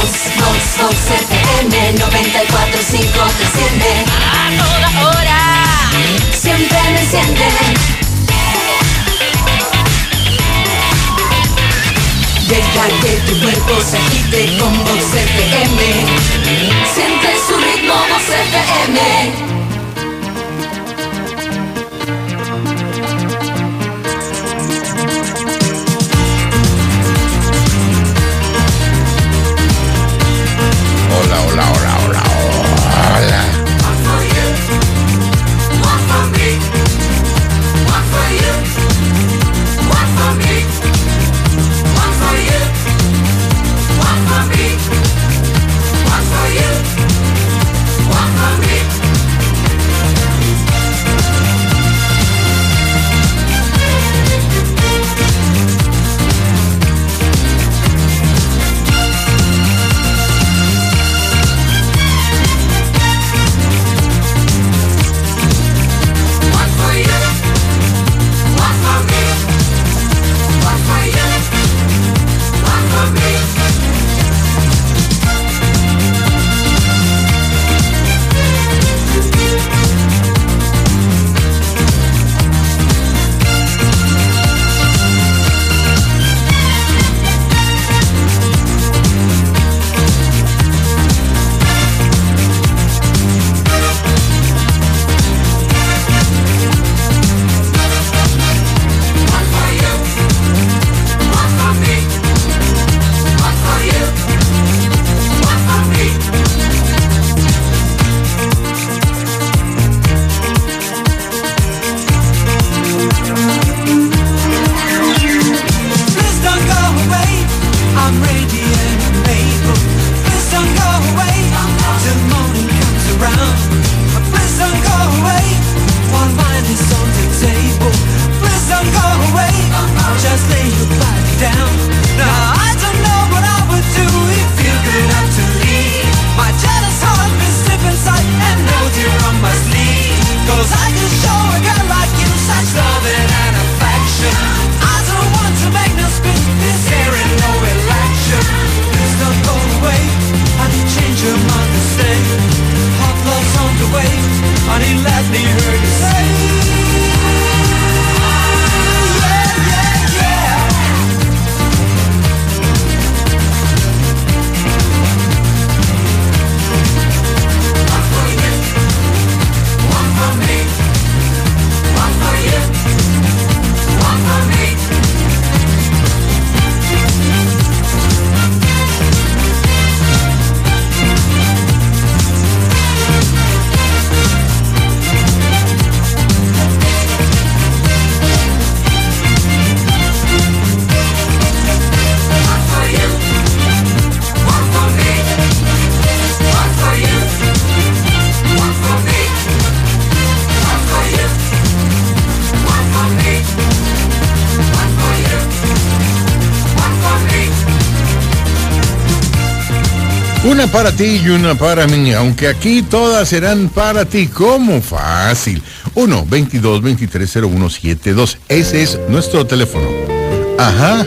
Voz FM 94.5 te enciende a toda hora, siempre me enciende. Deja que tu cuerpo se agite con Voz FM. Siente su ritmo, Voz FM. Una para ti y una para mí, aunque aquí todas serán para ti. ¿Cómo? Fácil. 1-22-230172. Ese es nuestro teléfono. Ajá.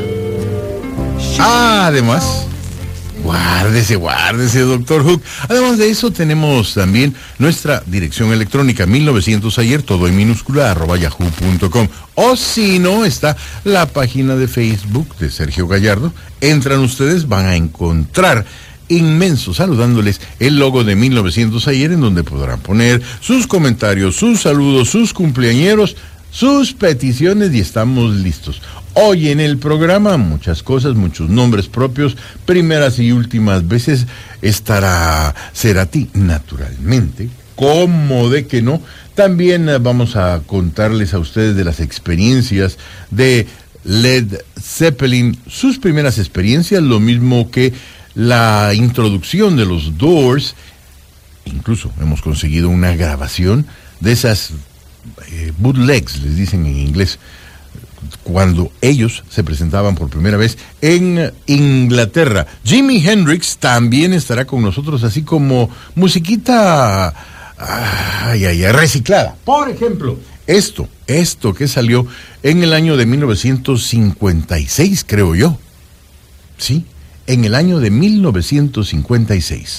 Además, guárdese, Doctor Hook. Además de eso, tenemos también nuestra dirección electrónica 1900ayer, todo en minúscula, @yahoo.com. O si no, está la página de Facebook de Sergio Gallardo. Entran ustedes, van a encontrar inmenso saludándoles el logo de 1900ayer, en donde podrán poner sus comentarios, sus saludos, sus cumpleañeros, sus peticiones, y estamos listos. Hoy en el programa muchas cosas, muchos nombres propios, primeras y últimas veces. Estará Cerati, naturalmente, ¿cómo de que no? También vamos a contarles a ustedes de las experiencias de Led Zeppelin, sus primeras experiencias, lo mismo que la introducción de los Doors. Incluso hemos conseguido una grabación de esas bootlegs, les dicen en inglés, cuando ellos se presentaban por primera vez en Inglaterra. Jimi Hendrix también estará con nosotros, así como musiquita reciclada. Por ejemplo, esto que salió en el año de 1956, creo yo. Sí, en el año de 1956.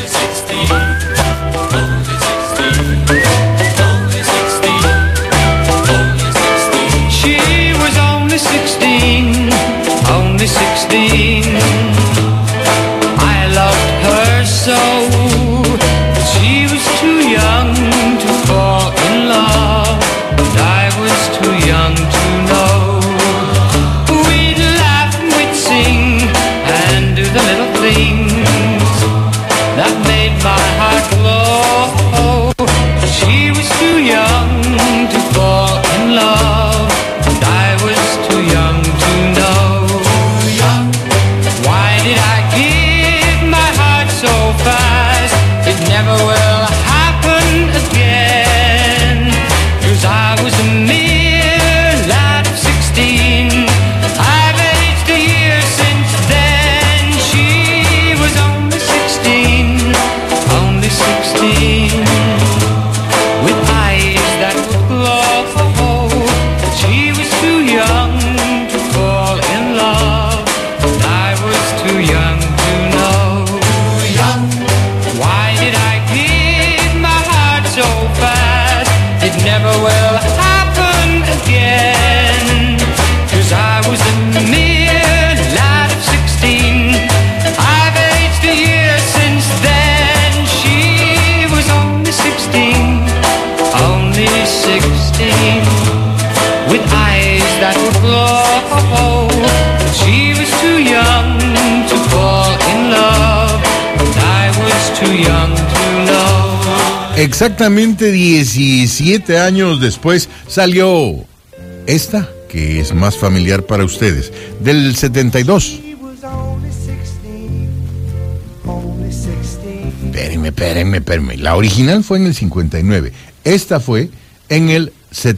She was only 16, only 16. I loved her so, but she was too young to fall in love, and I was too young to know. We'd laugh and we'd sing and do the little things that made my heart glow. She was too young to fall in love, and I was too young to know. Why did I give my heart so fast? It never will happen again. 'Cause I was a mere lad of 16. I've aged a year since then. She was only 16, only 16. With eyes that would glow. She was too young to fall in love, and I was too young to know. Why did I give my heart so fast? It never will happen again. 'Cause I was a mere lad of 16. I've aged a year since then. She was only 16, only 16. With eyes that would glow. She was too young to fall in love, and I was too young to know. Exactamente 17 años después salió esta, que es más familiar para ustedes, del 72. She was only 16, only 16. Espérenme. La original fue en el 59. Esta fue en el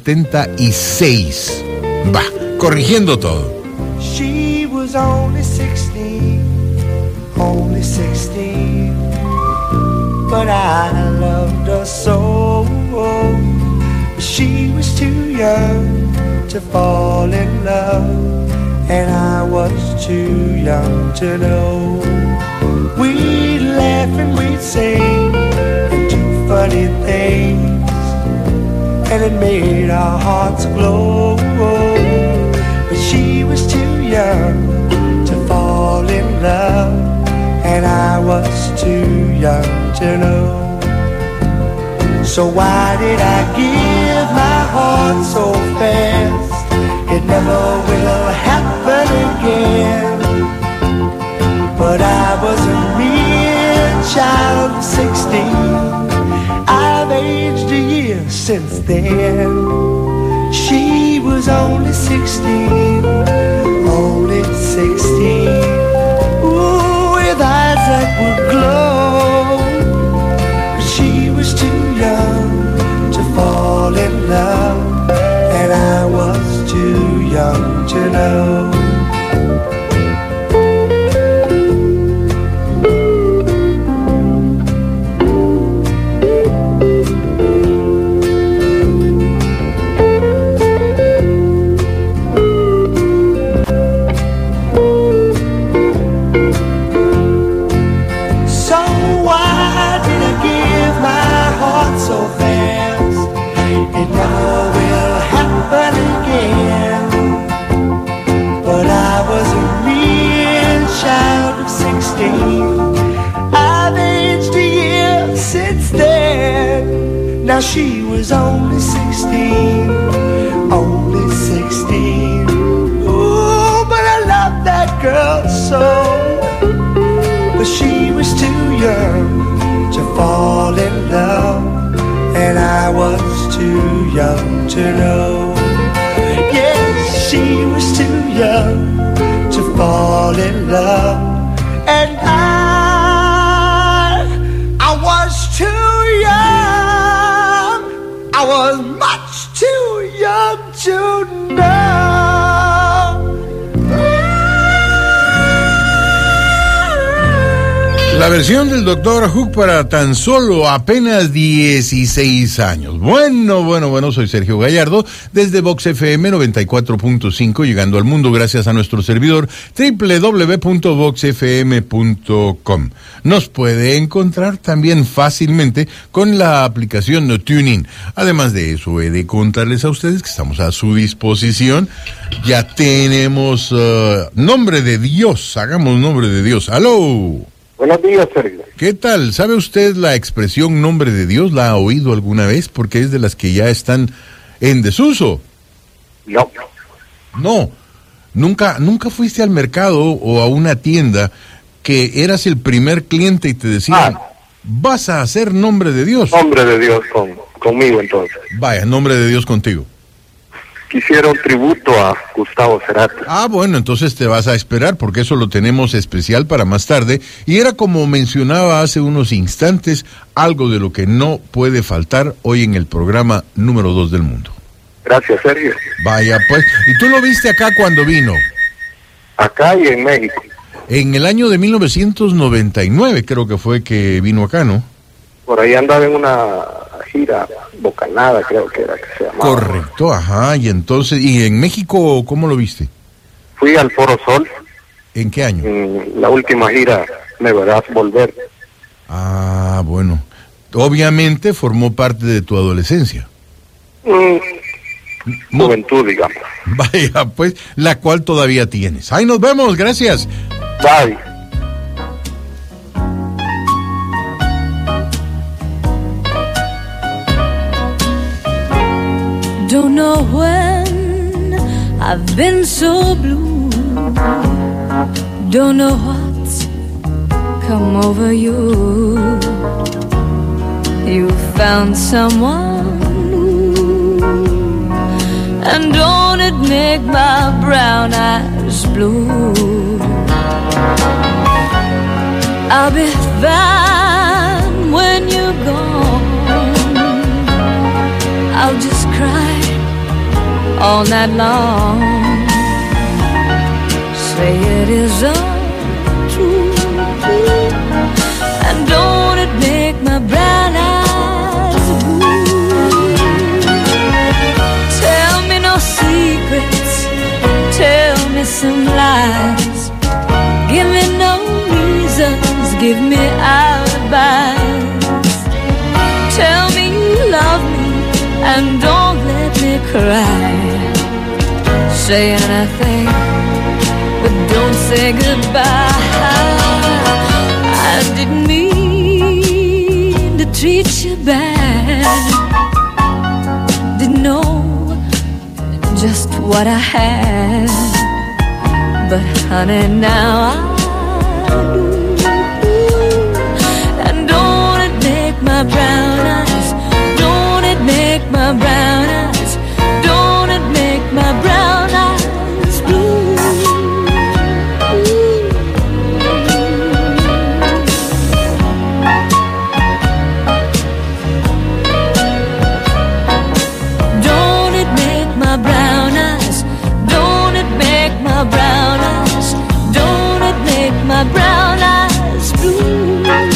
76. Va, corrigiendo todo. She was only 16, only 16. But I loved her so. She was too young to fall in love, and I was too young to know. We'd laugh and we'd sing and do funny things, and it made our hearts glow. But she was too young to fall in love, and I was too young to know. So why did I give my heart so fast? It never will happen again. But I was a mere child of 16. I've aged a year since then. She was only 16, only 16. Ooh, with eyes that would glow. But she was too young to fall in love, and I was too young to know. I've aged a year since then. Now she was only 16, only 16. Ooh, but I love that girl so. But she was too young to fall in love, and I was too young to know. Yes, she was too young to fall in love, and I was too young. I was much too young to know. La versión del Dr. Hook para tan solo apenas 16 años. Bueno, soy Sergio Gallardo, desde Vox FM 94.5, llegando al mundo gracias a nuestro servidor www.voxfm.com. Nos puede encontrar también fácilmente con la aplicación TuneIn. Además de eso, he de contarles a ustedes que estamos a su disposición. Ya tenemos Nombre de Dios, hagamos Nombre de Dios. ¡Aló! Buenos días, Sergio. ¿Qué tal? ¿Sabe usted la expresión Nombre de Dios? ¿La ha oído alguna vez? Porque es de las que ya están en desuso. No. No. ¿Nunca fuiste al mercado o a una tienda que eras el primer cliente y te decían, vas a hacer Nombre de Dios? Nombre de Dios conmigo, entonces. Vaya, Nombre de Dios contigo. Quisiera un tributo a Gustavo Cerati. Bueno, entonces te vas a esperar porque eso lo tenemos especial para más tarde. Y era como mencionaba hace unos instantes, algo de lo que no puede faltar hoy en el programa número 2 del mundo. Gracias, Sergio. Vaya, pues. ¿Y tú lo viste acá cuando vino? Acá y en México. En el año de 1999 creo que fue que vino acá, ¿no? Por ahí andaba en una gira, Bocanada creo que era que se llamaba. Correcto, ajá. Y entonces, ¿y en México cómo lo viste? Fui al Foro Sol. ¿En qué año? En la última gira, Me Verás Volver. Bueno. Obviamente formó parte de tu adolescencia. Juventud, digamos. Vaya, pues, la cual todavía tienes. Ahí nos vemos, gracias. Bye. Don't know when I've been so blue. Don't know what's come over you. You found someone new, and don't it make my brown eyes blue? I'll be fine when you're gone. I'll just cry all night long. Say it is untrue, and don't it make my brown eyes blue? Tell me no secrets, tell me some lies. Give me no reasons, give me alibis. Tell me you love me and don't let me cry. Say anything, but don't say goodbye. I didn't mean to treat you bad. Didn't know just what I had, but honey, now I do. And don't it make my brown eyes, don't it make my brown eyes, don't it make my brown eyes blue? Don't it make my brown eyes, don't it make my brown eyes, don't it make my brown eyes blue?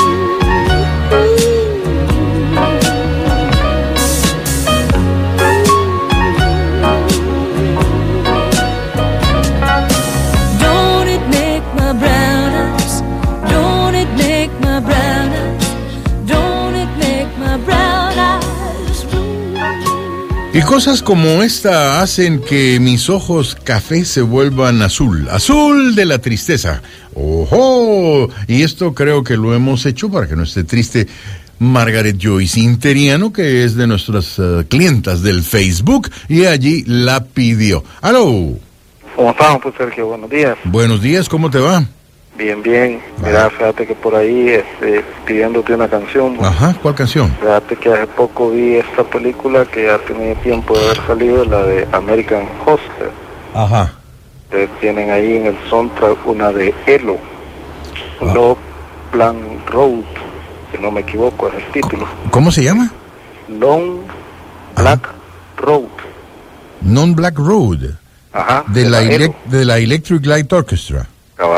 Y cosas como esta hacen que mis ojos café se vuelvan azul, azul de la tristeza. ¡Ojo! Y esto creo que lo hemos hecho para que no esté triste Margaret Joyce Interiano, que es de nuestras clientas del Facebook, y allí la pidió. ¡Aló! ¿Cómo estamos, pues, Sergio? Buenos días. Buenos días, ¿cómo te va? Bien, bien. Mira, fíjate que por ahí pidiéndote una canción. Ajá, ¿cuál canción? Fíjate que hace poco vi esta película que ya tenía tiempo de haber salido, la de American Hustle. Ajá. Tienen ahí en el soundtrack una de Elo, Love Blank Road, si no me equivoco es el título. ¿Cómo se llama? Long Black Road. Non Black Road. Ajá. De la Electric Light Orchestra. Cabal.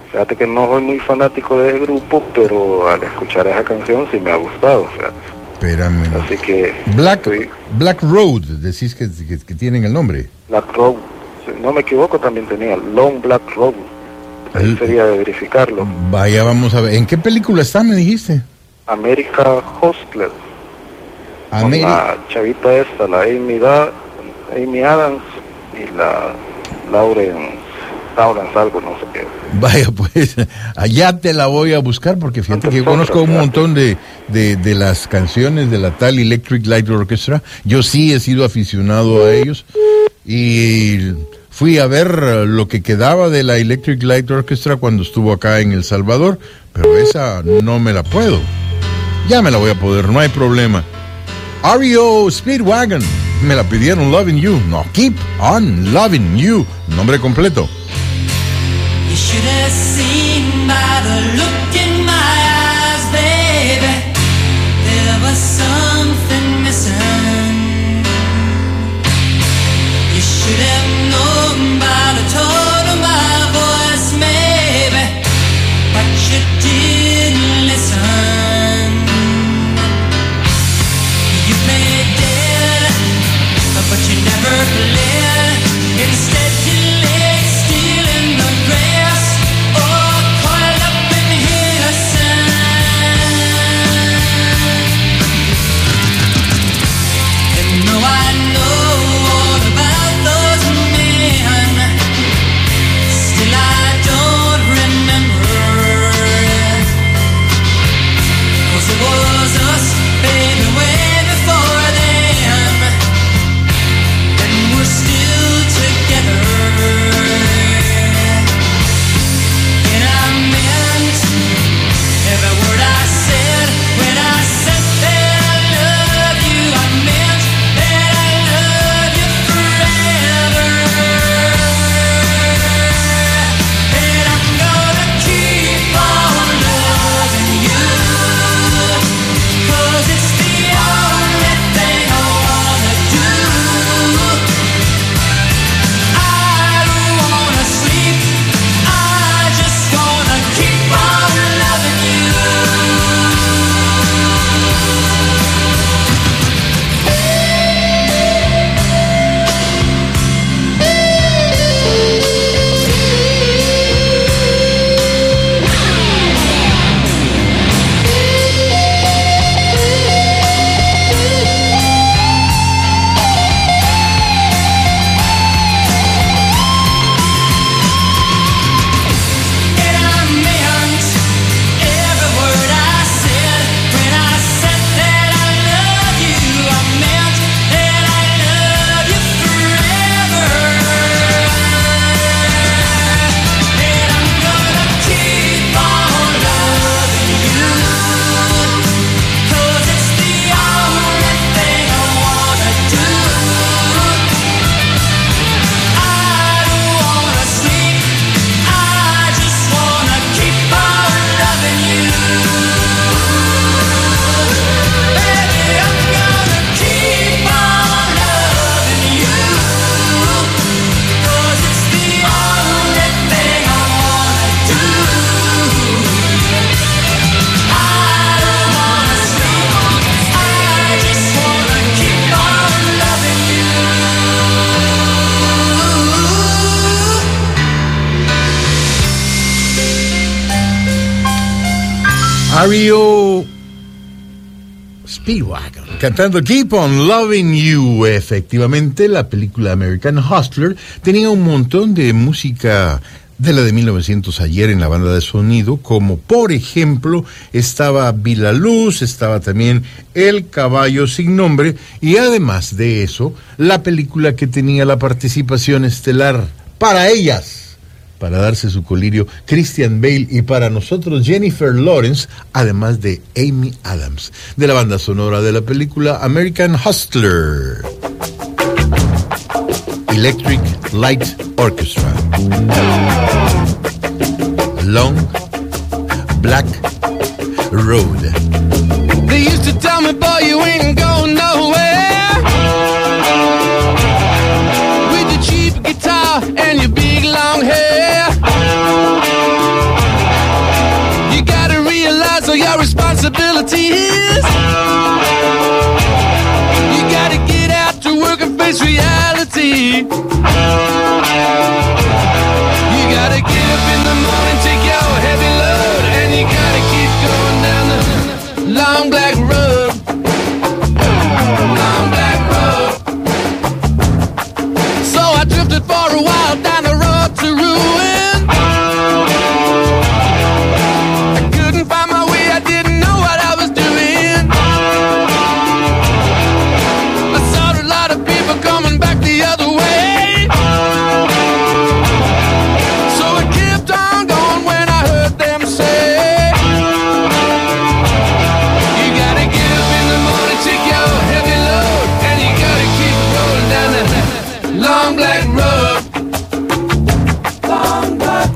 Fíjate que no soy muy fanático de ese grupo, pero al escuchar esa canción sí me ha gustado, fíjate. Espérame. Así que... Black Road, decís que tienen el nombre. Black Road, si no me equivoco, también tenía Long Black Road. Ahí sería de verificarlo. Vaya, vamos a ver. ¿En qué película está, me dijiste? America Hustler. Con la chavita esta, la Amy Adams y la Lawrence algo, no sé qué. Vaya, pues, allá te la voy a buscar, porque fíjate que yo conozco un montón de las canciones de la tal Electric Light Orchestra. Yo sí he sido aficionado a ellos y fui a ver lo que quedaba de la Electric Light Orchestra cuando estuvo acá en El Salvador, pero esa no me la puedo. Ya me la voy a poder, no hay problema. REO Speedwagon, me la pidieron, Loving You. No, Keep on Loving You, nombre completo. You should have seen by the look in my eyes, baby, there was something missing. You should have known by the tone of my voice, maybe, but you didn't listen. You played dead, but you never played. Instead you lay still in the grass, or coiled up in the sand. And though I know all about those men, still I don't remember. 'Cause it was us, baby, way before them, and we're still together. And I meant every word I said when I said that I love you. I meant that I love you forever. And I'm gonna keep on loving you, 'cause it's the only thing I wanna do. I don't wanna sleep, I just wanna keep on loving you. And I meant every word I said when I said that I love you. I meant that I love you forever. And I'm gonna keep on loving you, 'cause it's the only thing I wanna do. I don't wanna sleep, I just wanna keep on loving you. Baby, I'm gonna keep on loving you, 'cause it's the only thing I wanna do. I don't wanna sleep, I just wanna keep on loving you. REO Speedwagon, cantando Keep on Loving You. Efectivamente, la película American Hustler tenía un montón de música de la de 1900 ayer en la banda de sonido, como por ejemplo estaba Vila Luz, estaba también El Caballo Sin Nombre, y además de eso, la película que tenía la participación estelar para ellas, para darse su colirio, Christian Bale, y para nosotros Jennifer Lawrence, además de Amy Adams, de la banda sonora de la película American Hustler. Electric Light Orchestra. Long Black Road. They used to tell me, boy, you ain't going nowhere with your cheap guitar and your big long hair. responsibilities. You gotta get out to work and face reality. You gotta get up in the morning, take your heavy load, and you gotta keep going down the long black road. Long black road. So I drifted for a while down the road to ruin. I couldn't find my way, I didn't know what I was doing. I saw a lot of people coming back the other way. So I kept on going when I heard them say, you gotta get up in the morning, take your heavy load, and you gotta keep rolling down that long black road. Long black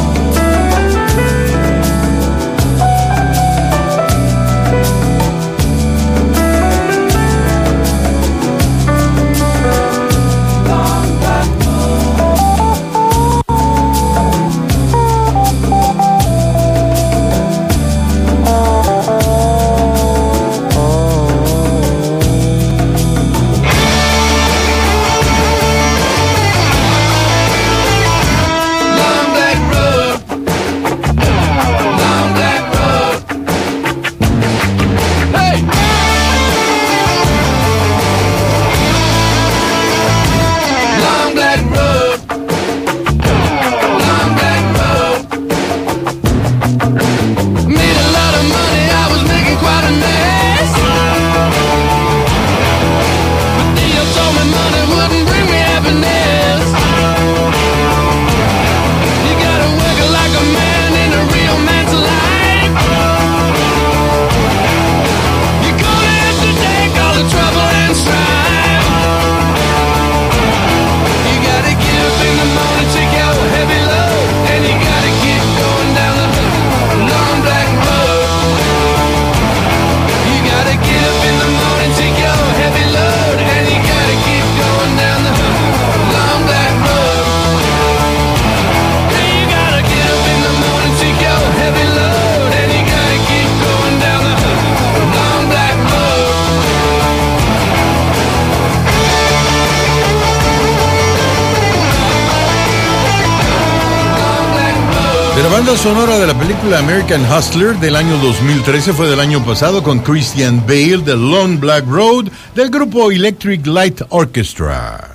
La banda sonora de la película American Hustler del año 2013 fue del año pasado con Christian Bale de Long Black Road del grupo Electric Light Orchestra.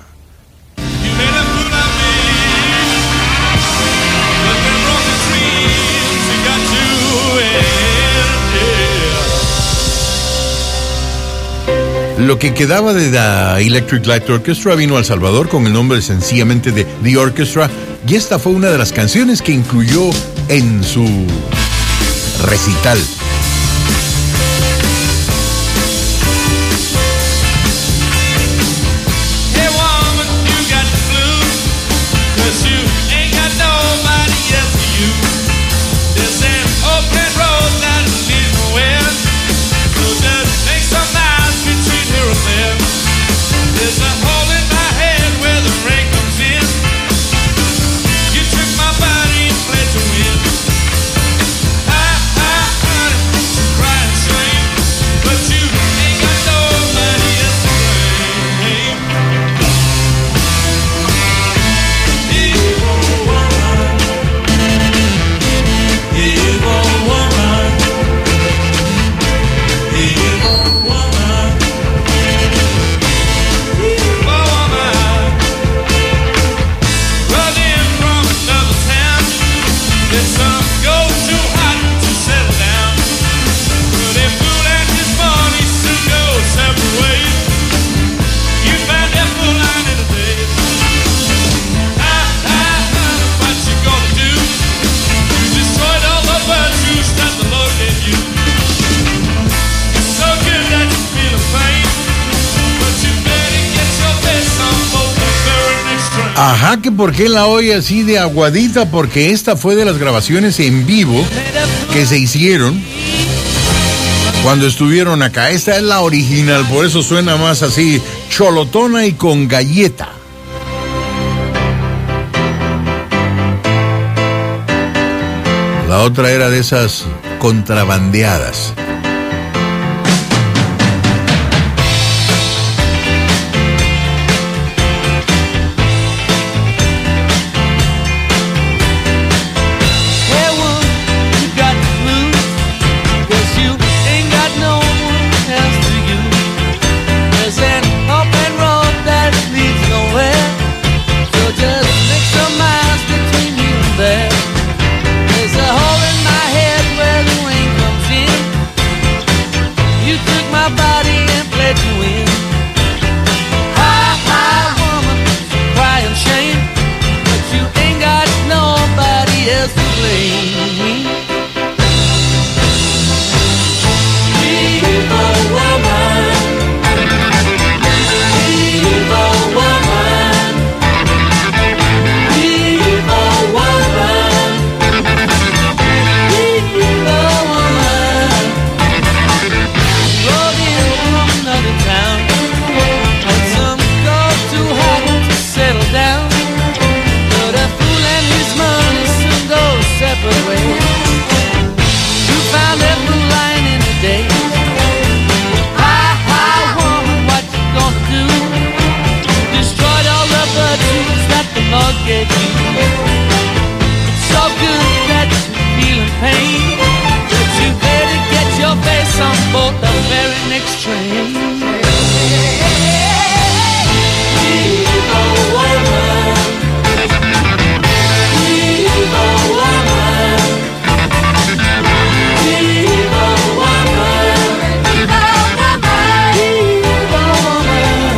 Lo que quedaba de la Electric Light Orchestra vino a El Salvador con el nombre sencillamente de The Orchestra, y esta fue una de las canciones que incluyó en su recital. Ajá, que por qué la oye así de aguadita, porque esta fue de las grabaciones en vivo que se hicieron cuando estuvieron acá. Esta es la original, por eso suena más así, cholotona y con galleta. La otra era de esas contrabandeadas. explain. Get you. It's so good that you're feeling pain, but you better get your face on board the very next train. Evil woman, evil woman, evil woman, evil woman.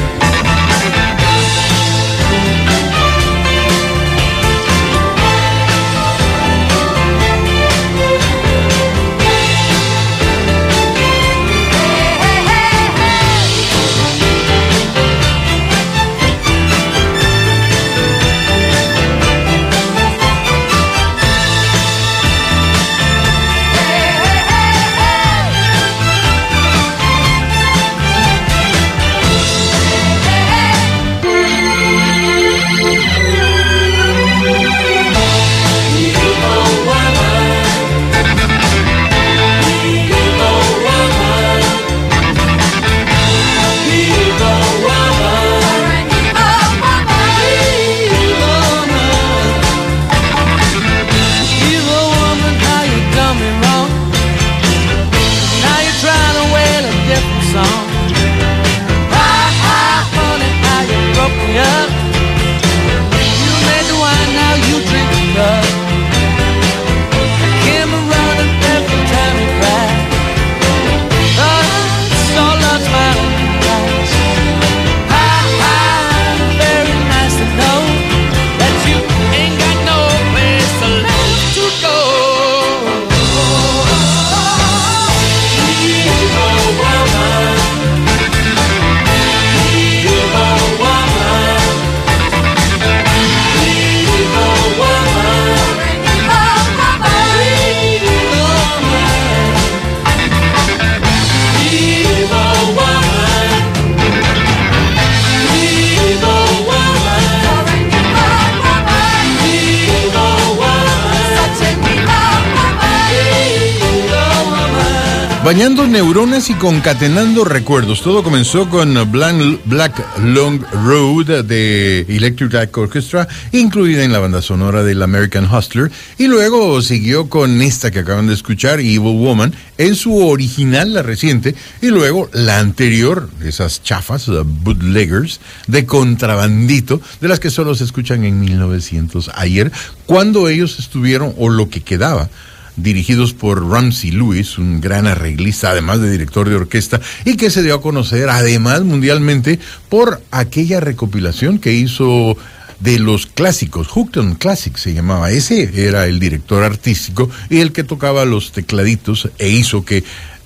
Bañando neuronas y concatenando recuerdos. Todo comenzó con Black Long Road de Electric Light Orchestra, incluida en la banda sonora del American Hustler, y luego siguió con esta que acaban de escuchar, Evil Woman, en su original, la reciente, y luego la anterior, esas chafas, bootleggers, de contrabandito, de las que solo se escuchan en 1900, ayer, cuando ellos estuvieron, o lo que quedaba, dirigidos por Ramsey Lewis, un gran arreglista, además de director de orquesta, y que se dio a conocer, además, mundialmente, por aquella recopilación que hizo de los clásicos, Hookton Classics se llamaba. Ese era el director artístico y el que tocaba los tecladitos e hizo que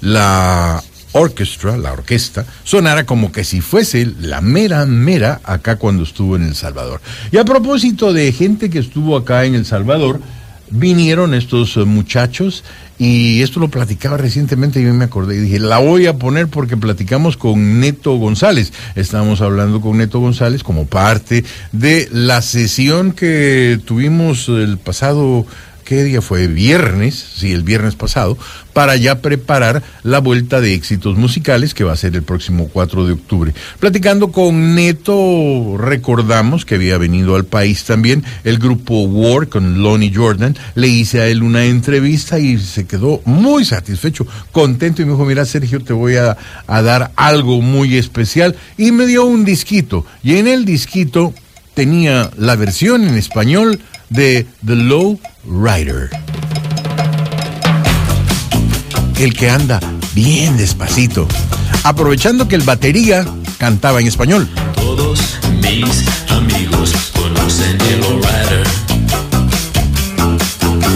la orquesta, sonara como que si fuese la mera acá cuando estuvo en El Salvador. Y a propósito de gente que estuvo acá en El Salvador, vinieron estos muchachos y esto lo platicaba recientemente y yo me acordé y dije, la voy a poner porque platicamos con Neto González. Estábamos hablando con Neto González como parte de la sesión que tuvimos el pasado, ¿qué día fue? Viernes, sí, el viernes pasado, para ya preparar la vuelta de éxitos musicales que va a ser el próximo 4 de octubre. Platicando con Neto, recordamos que había venido al país también el grupo War con Lonnie Jordan. Le hice a él una entrevista y se quedó muy satisfecho, contento, y me dijo, mira Sergio, te voy a dar algo muy especial, y me dio un disquito, y en el disquito tenía la versión en español de The Low Rider, el que anda bien despacito, aprovechando que el batería cantaba en español. Todos mis amigos conocen el Lowrider.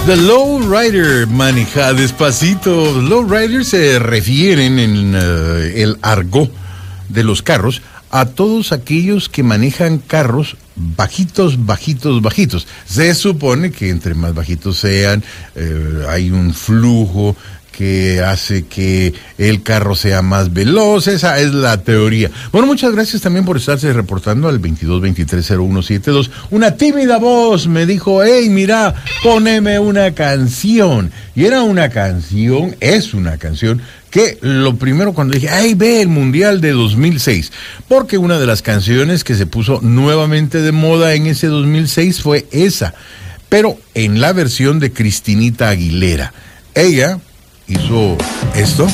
The Lowrider maneja despacito. Lowrider se refieren en el argot de los carros a todos aquellos que manejan carros bajitos. Se supone que entre más bajitos sean, hay un flujo que hace que el carro sea más veloz. Esa es la teoría. Bueno, muchas gracias también por estarse reportando al 22230172. Una tímida voz me dijo: hey, mira, poneme una canción. Y era una canción, es una canción que lo primero cuando dije, ay, ve el Mundial de 2006, porque una de las canciones que se puso nuevamente de moda en ese 2006 fue esa, pero en la versión de Cristinita Aguilera. Ella hizo esto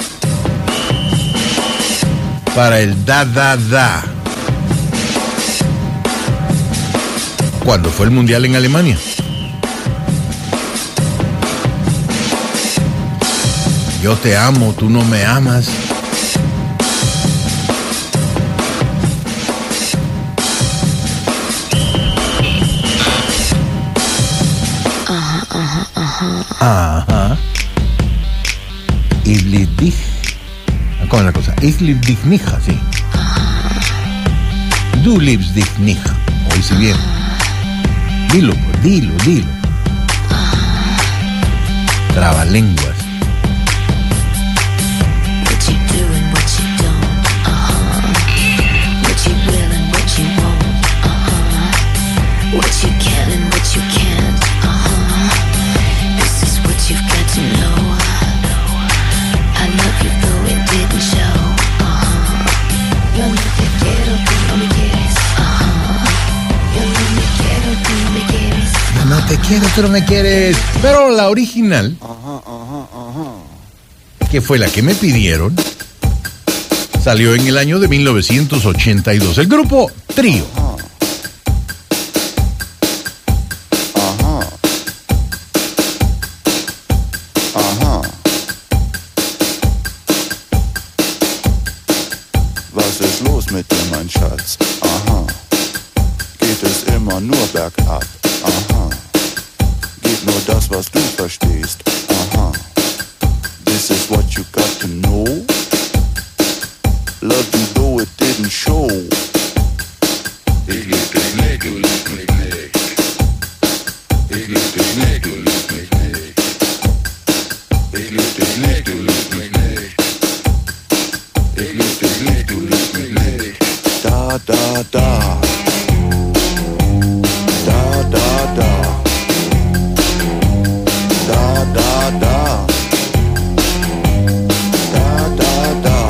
para el da, cuando fue el Mundial en Alemania. Yo te amo, tú no me amas. Ajá. Ich lieb dich. ¿Cómo es la cosa? Ich lieb dich nicht, sí. Du liebst dich nicht. Oíste bien. Dilo, pues, dilo. Trabalenguas. No te quiero, tú no me quieres. Pero la original, que fue la que me pidieron, salió en el año de 1982. El grupo Trío. Was ist los mit dir, mein Schatz? Aha. Geht es immer nur bergab? Aha. Geht nur das, was du verstehst? Aha. This is what you got to know. Love you though it didn't show. Ich lieb dich nicht, du liebst mich nicht. Ich lieb dich nicht, du liebst mich nicht. Ich lieb dich nicht, du liebst mich nicht. Ich lieb dich nicht, du liebst mich nicht. Da. Da, da, da. Da, da, da. Da, da, da.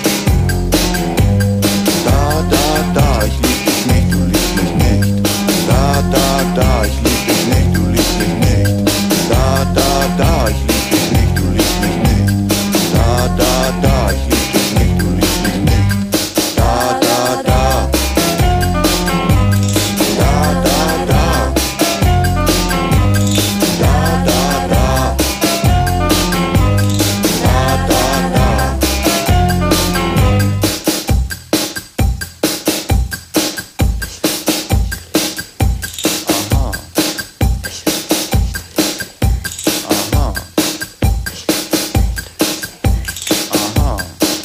Da, da, da. Ich lieb dich nicht, du liebst mich nicht. Da, da, da. Ich lieb dich nicht, du liebst mich nicht. Da, da, da. Ich lieb dich nicht, du liebst mich nicht. Da, da, da. Ich lieb dich nicht, du liebst mich nicht. Da, da, da. Da, da, da. Da, da, da. Da, da, da. Aha. Aha. Aha.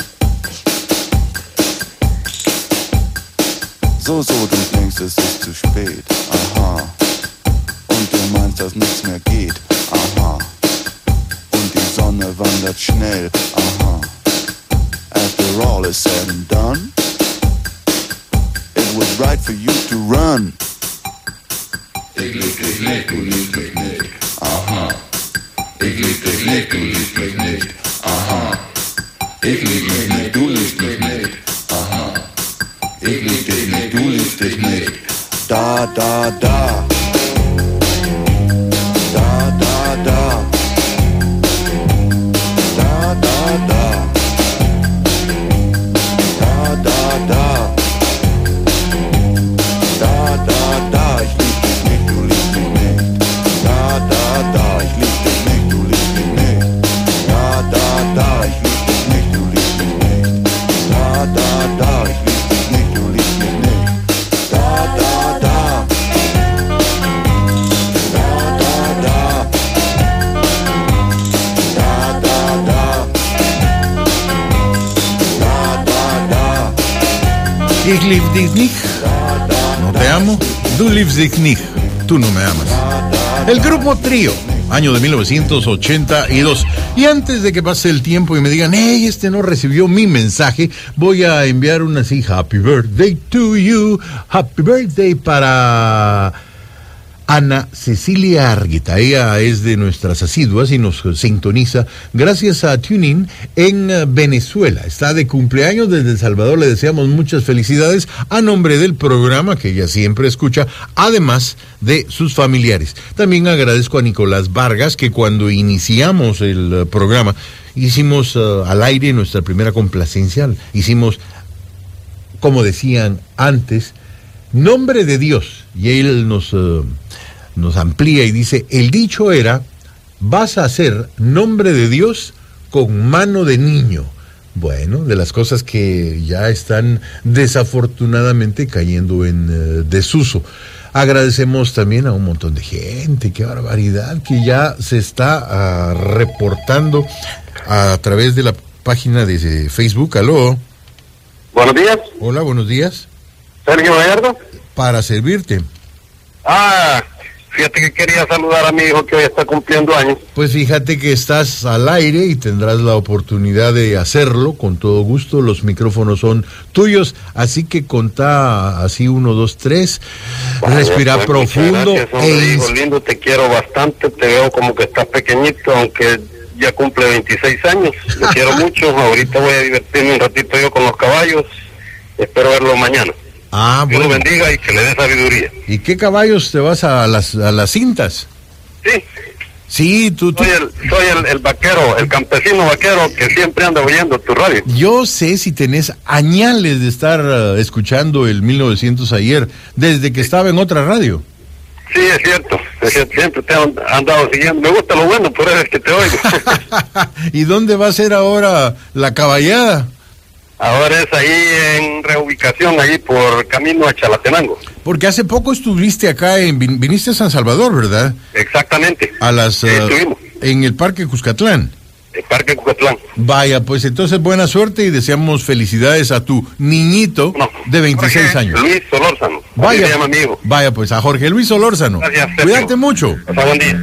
So, du denkst, es ist zu spät. Aha. Und du meinst, dass nichts mehr geht. Aha. Und die Sonne wandert schnell. Aha. After all is said and done, it was right for you to run. Ich lieb dich nicht, du liebst mich nicht. Aha. Ich lieb dich nicht, du liebst mich nicht. Aha. Ich lieb mich nicht, du liebst mich nicht. Aha. Ich lieb dich nicht, du liebst dich nicht. Da, da, da. Da, da, da. Da, da, da. Da, da, da. Da, da, da. Ich lieb dich nicht, du liebst mich nicht. Da, da, da. Ich lieb dich nicht, du liebst mich nicht. Da, da, da. Ich lieb dich nicht, du liebst mich nicht. Da, da, da. Ich lieb dich nicht, du liebst mich nicht. Da, da, da. Ich liebe dich nicht. No te amo. Du liebst dich nicht. Tú no me amas. El grupo Trío, año de 1982. Y antes de que pase el tiempo y me digan, hey, este no recibió mi mensaje, voy a enviar una así, Happy Birthday to you, Happy Birthday para Ana Cecilia Arguita. Ella es de nuestras asiduas y nos sintoniza gracias a TuneIn en Venezuela. Está de cumpleaños desde El Salvador. Le deseamos muchas felicidades a nombre del programa que ella siempre escucha, además de sus familiares. También agradezco a Nicolás Vargas, que cuando iniciamos el programa hicimos al aire nuestra primera complacencia. Hicimos, como decían antes, Nombre de Dios. Y él nos amplía y dice, el dicho era, vas a hacer nombre de Dios con mano de niño. Bueno, de las cosas que ya están desafortunadamente cayendo en desuso. Agradecemos también a un montón de gente, qué barbaridad, que ya se está reportando a través de la página de Facebook. Aló. Buenos días. Hola, buenos días. Sergio Gallardo. Para servirte. Fíjate que quería saludar a mi hijo que hoy está cumpliendo años. Pues fíjate que estás al aire y tendrás la oportunidad de hacerlo con todo gusto. Los micrófonos son tuyos, así que contá así 1, 2, 3. Respira pues, profundo. Gracias, hombre, hijo lindo, te quiero bastante. Te veo como que estás pequeñito, aunque ya cumple 26 años. Lo quiero mucho. Ahorita voy a divertirme un ratito yo con los caballos. Espero verlo mañana. Dios Bueno. lo bendiga y que le dé sabiduría. ¿Y qué caballos te vas a las cintas? Sí. Sí, tú. Soy el vaquero, el campesino vaquero que siempre anda oyendo tu radio. Yo sé si tenés añales de estar escuchando el 1900 ayer, desde que estaba en otra radio. Sí, es cierto. Siempre te han andado siguiendo. Me gusta lo bueno, por eso es que te oigo. ¿Y dónde va a ser ahora la caballada? Ahora es ahí en reubicación, ahí por camino a Chalatenango. Porque hace poco estuviste acá, viniste a San Salvador, ¿verdad? Exactamente. Estuvimos. En el Parque Cuscatlán. El Parque Cuscatlán. Vaya, pues entonces buena suerte y deseamos felicidades a tu niñito de 26 Jorge años. Luis Solórzano. Vaya, se llama mi hijo. Vaya, pues a Jorge Luis Solórzano. Gracias, Sergio. Cuídate mucho. Hasta buen día.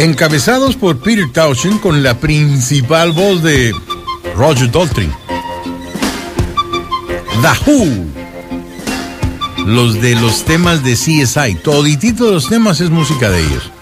encabezados por Peter Townshend con la principal voz de Roger Daltrey. The Who, los de los temas de CSI, toditito de los temas es música de ellos.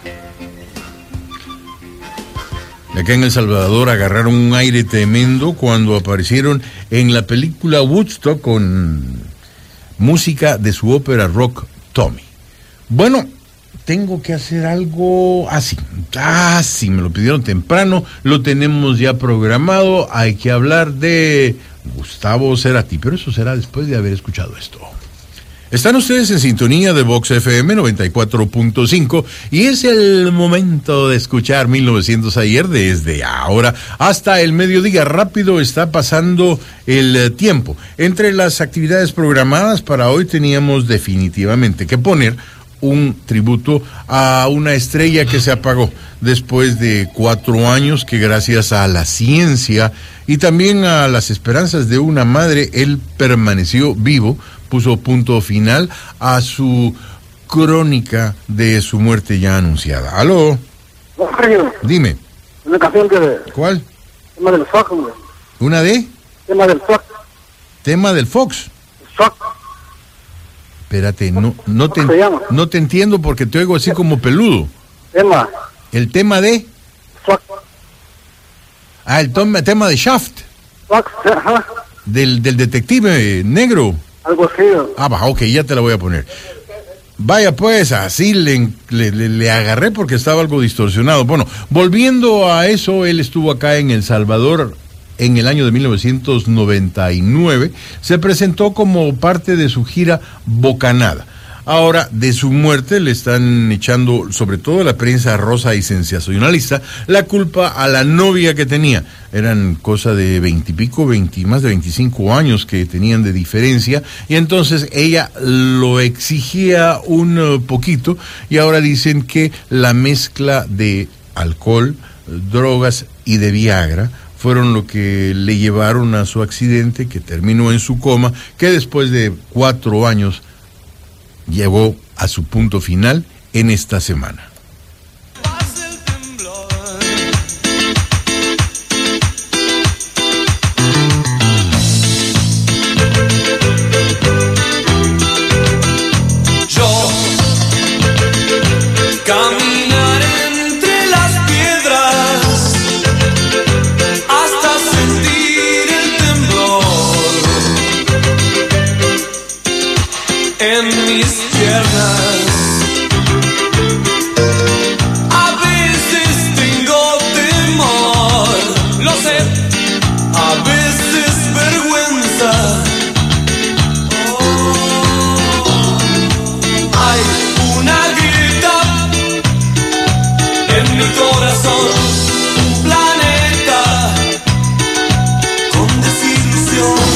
Acá en El Salvador agarraron un aire tremendo cuando aparecieron en la película Woodstock con música de su ópera rock Tommy. Bueno, tengo que hacer algo así. Sí, me lo pidieron temprano, lo tenemos ya programado. Hay que hablar de Gustavo Cerati, pero eso será después de haber escuchado esto. Están ustedes en sintonía de Vox FM 94.5 y es el momento de escuchar 1900 ayer. Desde ahora hasta el mediodía rápido está pasando el tiempo. Entre las actividades programadas para hoy teníamos definitivamente que poner un tributo a una estrella que se apagó después de 4 años, que gracias a la ciencia y también a las esperanzas de una madre, él permaneció vivo, puso punto final a su crónica de su muerte ya anunciada. ¿Aló? Dime. Una canción que... ¿Cuál? Tema del Fox, hombre. ¿Una de? Tema del Fox. ¿Tema del Fox? Fox. Espérate, no te entiendo porque te oigo así como peludo. Tema. ¿El tema de? Fox. El tema de Shaft. Fox, ajá. Del detective negro. Algo así. Ok, ya te la voy a poner. Vaya pues, así le agarré porque estaba algo distorsionado. Bueno, volviendo a eso, él estuvo acá en El Salvador en el año de 1999. Se presentó como parte de su gira Bocanada. Ahora, de su muerte le están echando, sobre todo la prensa rosa y sensacionalista, la culpa a la novia que tenía. Eran cosa de 20 y pico, más de 25 años que tenían de diferencia, y entonces ella lo exigía un poquito, y ahora dicen que la mezcla de alcohol, drogas y de Viagra fueron lo que le llevaron a su accidente, que terminó en su coma, que después de 4 años llegó a su punto final en esta semana. Yo caminar entre las piedras hasta sentir el temblor en mis piernas. A veces tengo temor, lo sé, a veces vergüenza. Hay una grieta en mi corazón, un planeta con desilusión.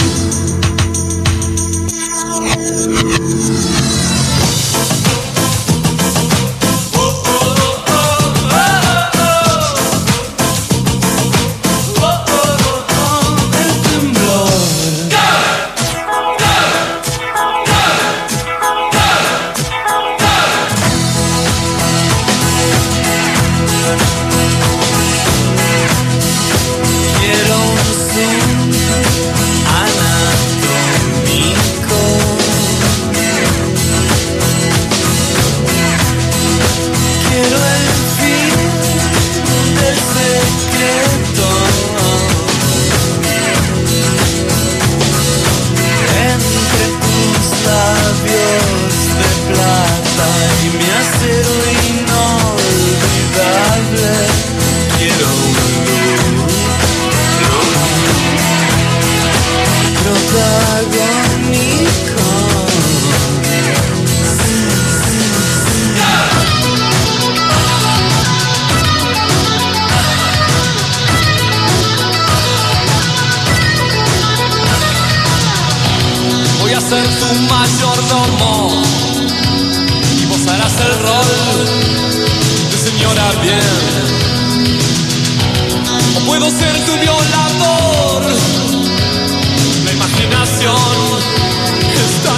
Voy a ser tu mayordomo y vos harás el rol de señora bien. O puedo ser tu violador. La imaginación esta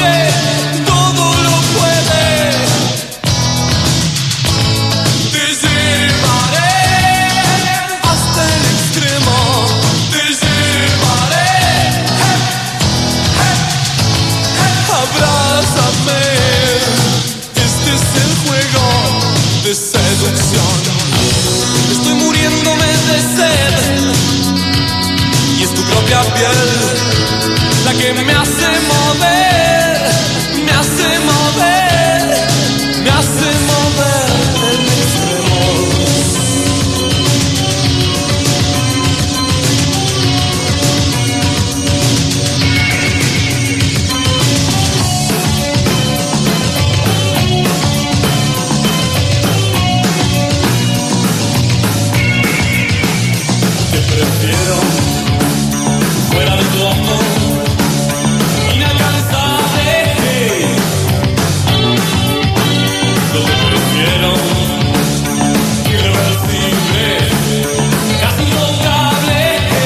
noche todo lo puede. Desde piel, la que me hace mover, me hace mover, me hace mover mis tremos. Te prefiero fuera de tu amor, inalcanzable. Yo te prefiero irreversible, casi intocable.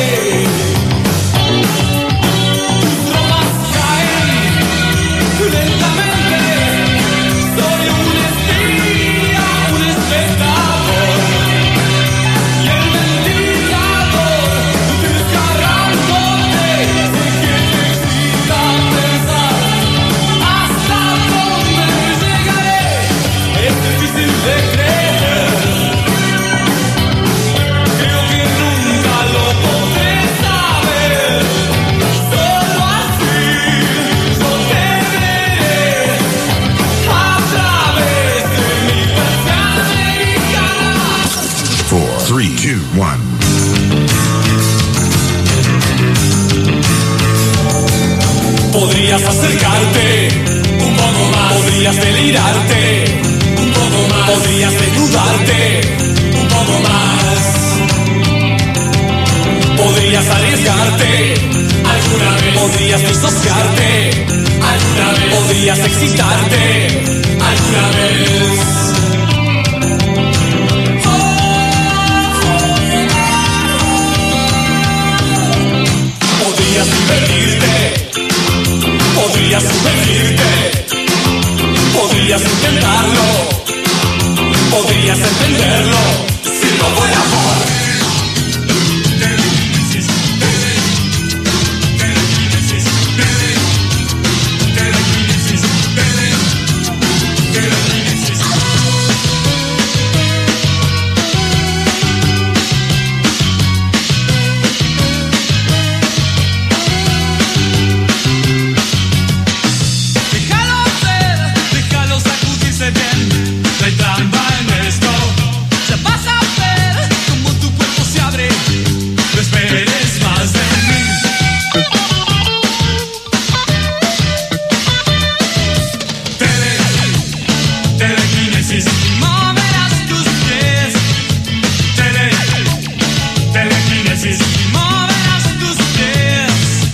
Tus tropas caen lentamente. Soy un espía, un espectador, y el mendigador desgarrándote. Sé que te excita pensar hasta dónde llegaré. Es difícil de creer. Creo que nunca lo podré saber. Solo así yo te veré a través de mi persiana americana. 4, 3, 2, 1. Podrías acercarte un poco más, podrías delirarte un poco más, podrías desnudarte un poco más, podrías arriesgarte alguna vez, podrías disociarte alguna vez, podrías excitarte alguna vez. Podrías divertirte, podrías sumergirte, podrías intentarlo, podrías entenderlo, si no fuera por déjalo sacudirse bien, no hay trampa en esto. Ya vas a ver cómo tu cuerpo se abre, no esperes más de mí. Telequinesis, moverás tus pies. Telequinesis, moverás tus pies.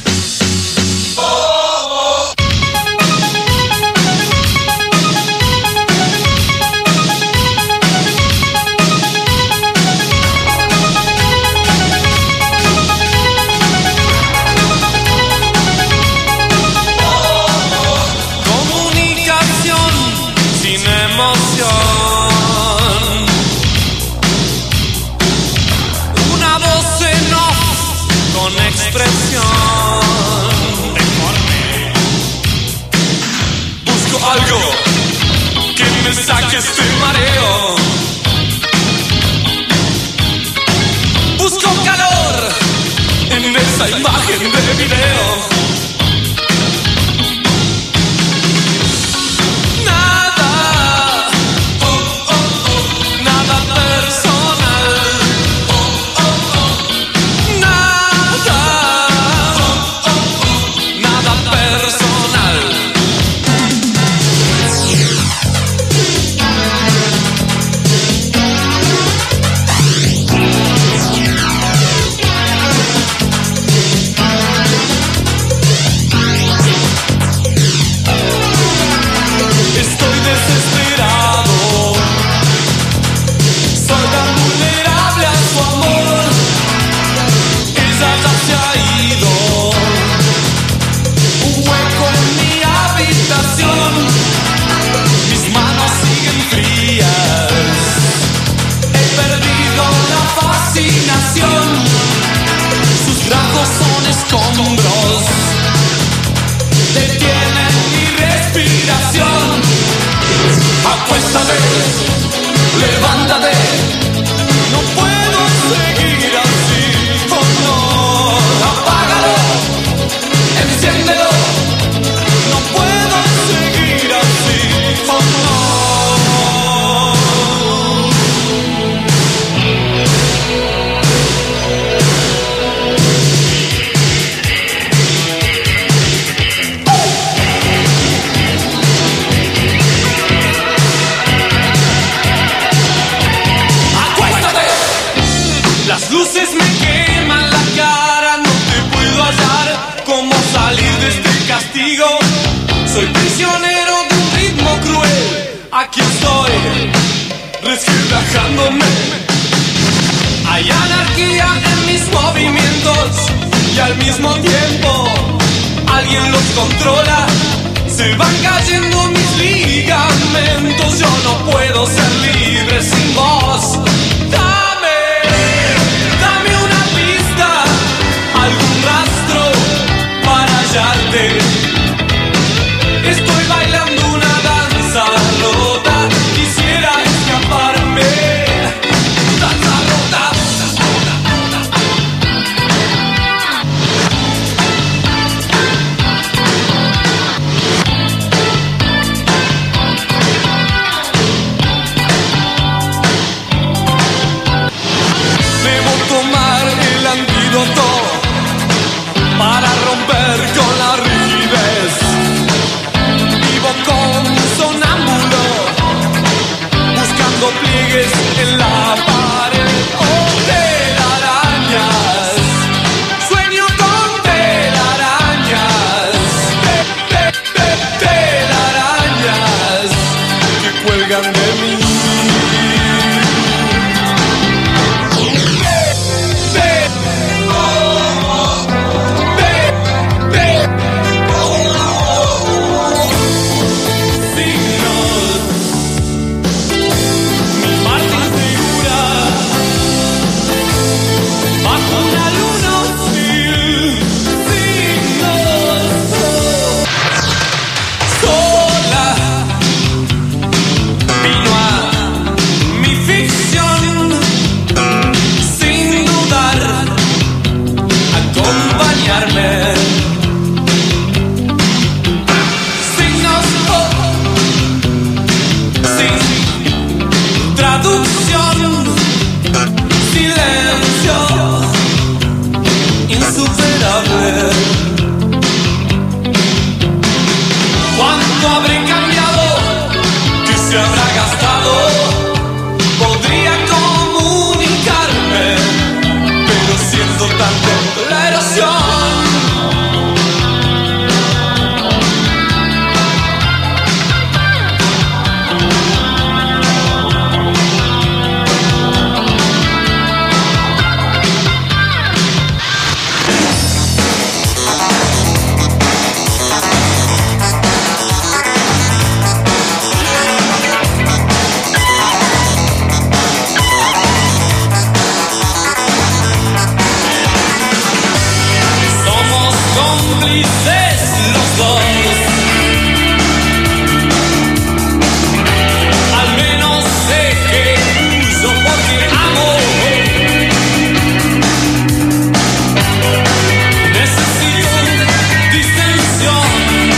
Comunicación sin emoción, una voz en off con expresión. Busco algo que me saque este mareo. Busco calor en esa imagen de video. Nada, nada personal. Nada, nada personal. Estoy desesperado, soy tan vulnerable a su amor. Ella ya se ha ido, un hueco en mi habitación. Mis manos siguen frías, he perdido la fascinación. Sus brazos son escombros, detienen mi respiración. Acuéstate, levántate, no puedo seguir así. Oh no, apágalo. prisionero de un ritmo cruel. Aquí estoy, resquebrajándome. Hay anarquía en mis movimientos y al mismo tiempo alguien los controla. Se van cayendo mis ligamentos. Yo no puedo ser libre sin vos. Dame una pista, algún rastro para hallarte. Estoy bailando una danza rota. Quisiera escaparme. Danza rota. Debo tomar el antídoto para romper con la rigidez. Vivo como un sonámbulo, buscando pliegues en la pared. Oh, telarañas, sueño con telarañas, telarañas que cuelgan de mí. ¿Cuánto habré cambiado? ¿Qué se habrá gastado? Podría comunicarme, pero siento tanto la erosión. Cómplices los dos. Al menos sé que uso porque amo. Necesito distensión,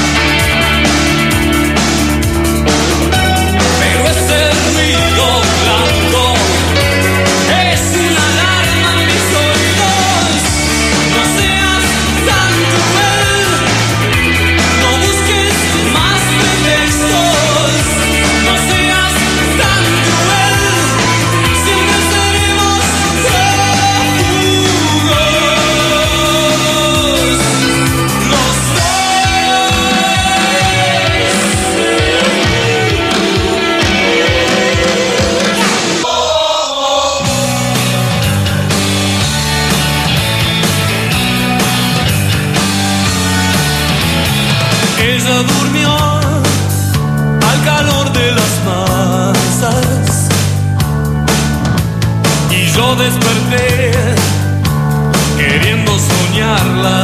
pero ese ruido blanco es una alarma en mis oídos. No seas tan cruel, no busques más pretextos. No seas tan cruel, siempre seremos prófugos los Ella durmió al calor de las masas y yo desperté queriendo soñarla.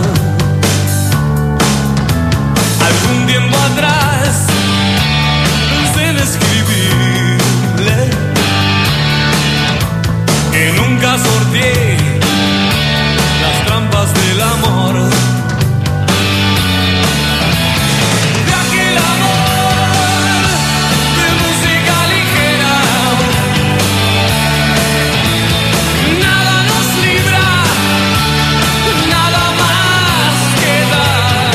Algún tiempo atrás pensé en escribirle, que nunca sorteé las trampas del amor. De aquel amor de música ligera, nada nos libra, nada más queda,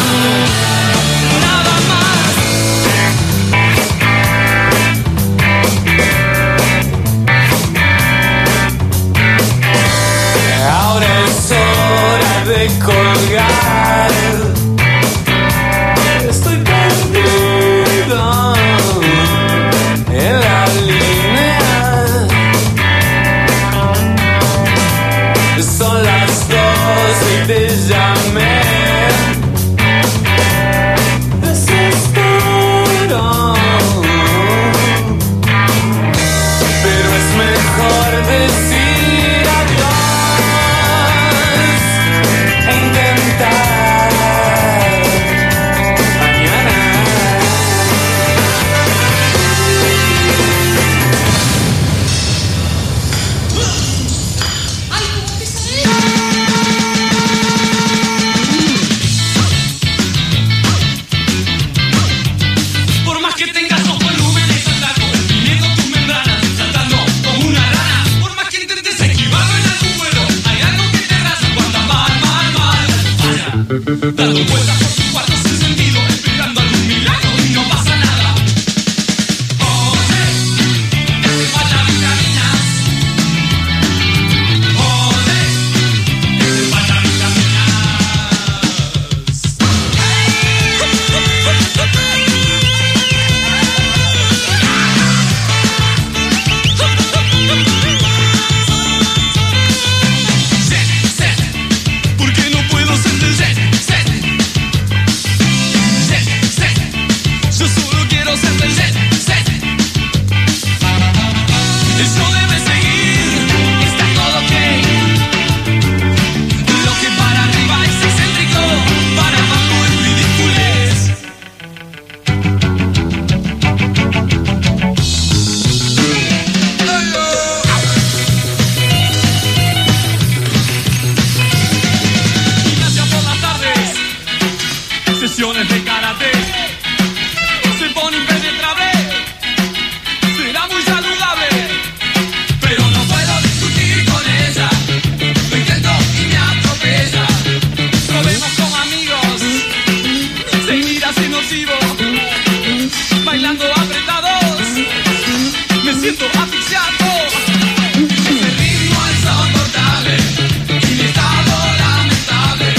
nada más. Ahora es hora de colgar. Estoy perdido. Dando vueltas por tu cuarto sin sentido, esperando algún milagro y no pasa nada. Oye, te hace falta vitaminas. Oye, te hace falta vitaminas. ¿Por qué no puedo sentir sed? Yo solo quiero sentir sed. Eso debe seguir, está todo ok. Lo que para arriba es excéntrico, para abajo es ridiculez. Gimnasia por las tardes, sesiones de karate. Se pone impenetrable, será muy saludable, pero no puedo discutir con ella. Lo intento y me atropella. Probemos como amigos, seguir así nocivo, bailando apretados. Me siento asfixiado. Ese ritmo es insoportable y mi estado lamentable.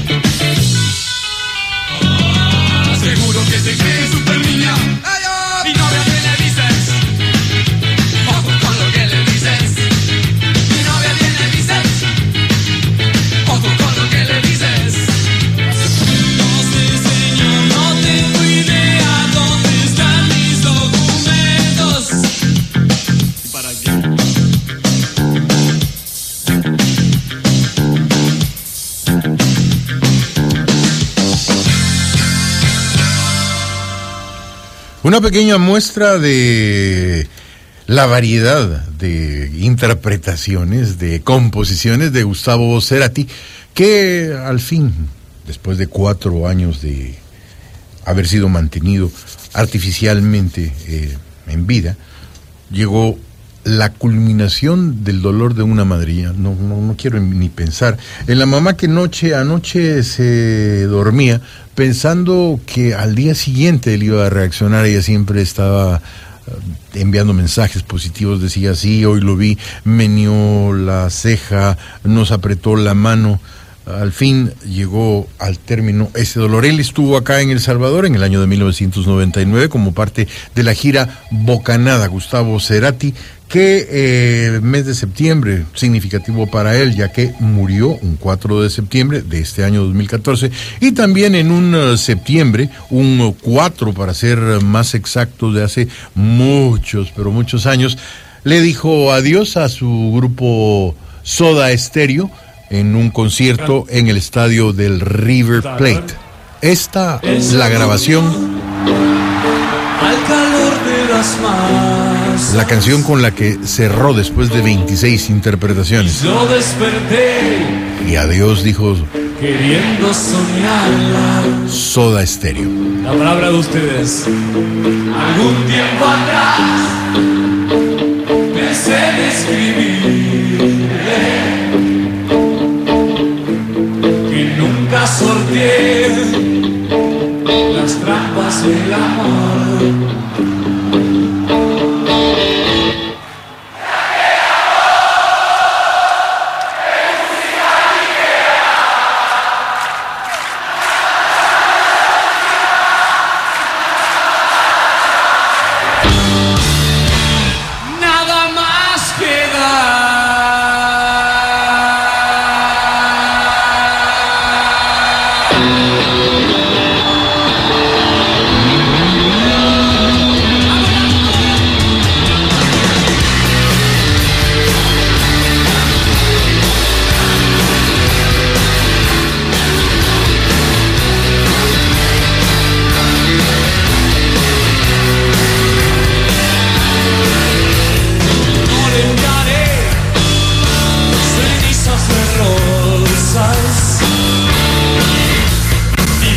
Seguro que se cree super niña y no veo que le dices. Ojo con lo que le dices. Mi novia tiene bíceps. Ojo con lo que le dices. No sé, señor, no tengo idea dónde están mis documentos. ¿Y para qué? Una pequeña muestra de la variedad de interpretaciones, de composiciones de Gustavo Cerati, que al fin, después de 4 años de haber sido mantenido artificialmente en vida, llegó la culminación del dolor de una madre. No quiero ni pensar en la mamá que anoche se dormía pensando que al día siguiente él iba a reaccionar. Ella siempre estaba enviando mensajes positivos, decía: sí, hoy lo vi, meneó la ceja, nos apretó la mano. Al fin llegó al término ese dolor. Él estuvo acá en El Salvador en el año de 1999 como parte de la gira Bocanada, Gustavo Cerati, que mes de septiembre, significativo para él, ya que murió un 4 de septiembre de este año 2014, y también en un septiembre, un 4 para ser más exactos, de hace muchos, pero muchos años, le dijo adiós a su grupo Soda Stereo en un concierto en el estadio del River Plate. Esta es la grabación, Al calor de las masas, la canción con la que cerró después de 26 interpretaciones. yo desperté Y adiós, dijo queriendo soñarla. Soda Stereo. La palabra de ustedes. Algún tiempo atrás pensé en escribirle que nunca sorteé las trampas del amor. Nada más no le daré cenizas de rosas, ni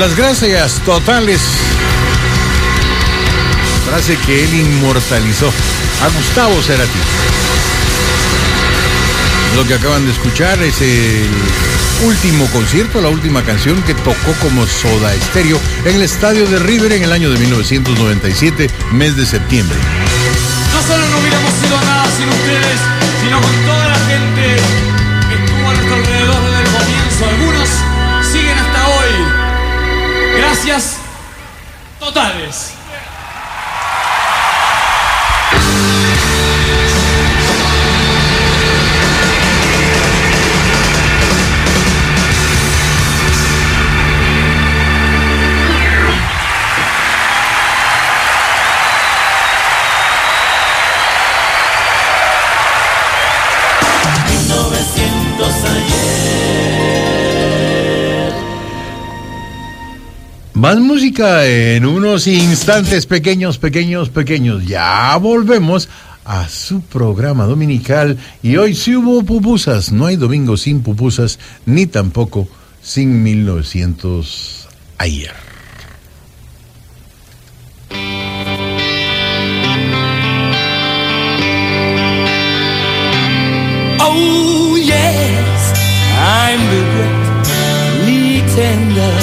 Las gracias totales. Frase que él inmortalizó a Gustavo Cerati. Lo que acaban de escuchar es el último concierto, la última canción que tocó como Soda Stereo en el estadio de River en el año de 1997, mes de septiembre. No solo no hubiéramos sido nada sin ustedes, sino con toda la gente que estuvo a nuestro alrededor desde el comienzo. Algunos siguen hasta hoy. Gracias totales. Más música en unos instantes pequeños. Ya volvemos a su programa dominical y hoy sí hubo pupusas. No hay domingo sin pupusas, ni tampoco sin 1900 ayer. Oh yes, I'm the great pretender,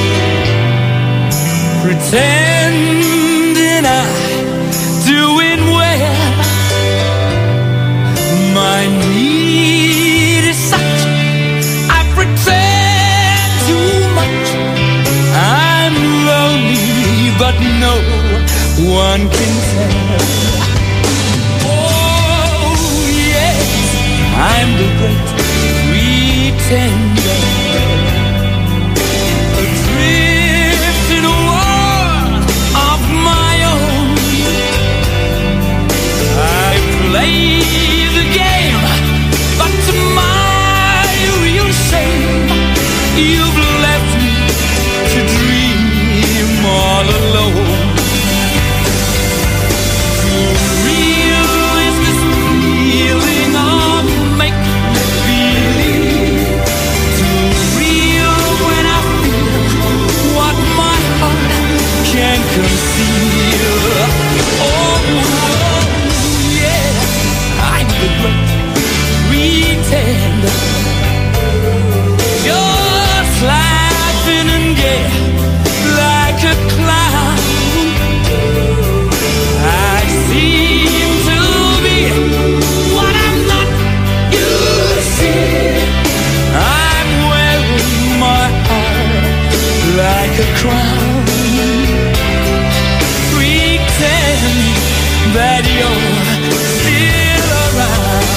pretending I'm doing well. My need is such, I pretend too much. I'm lonely, but no one can tell. Oh yes, I'm the great pretender, adrift in a world of my own. I play the game, but to my real shame, you've left me to dream all alone. Too real is this feeling of make-believe. Too real when I feel what my heart can't conceal. Oh, yeah, I'm the great pretender, just laughing and gay like a clown. I seem to be what I'm not, you see. I'm wearing my heart like a crown, pretending that you're still around.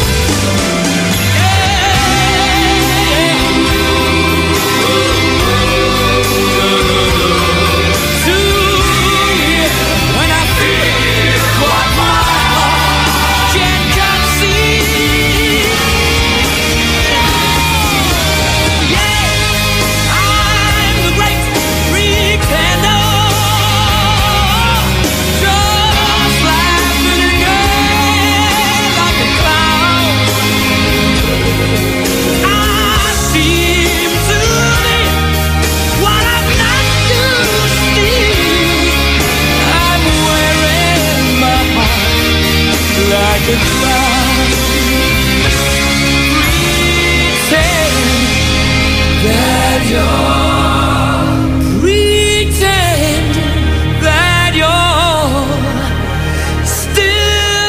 When I feel what my heart can't conceive. Yeah, I'm the great pretender, just laughing again like a clown. I seem to be what I'm not used to. I'm wearing my heart like a clown, pretend that you're still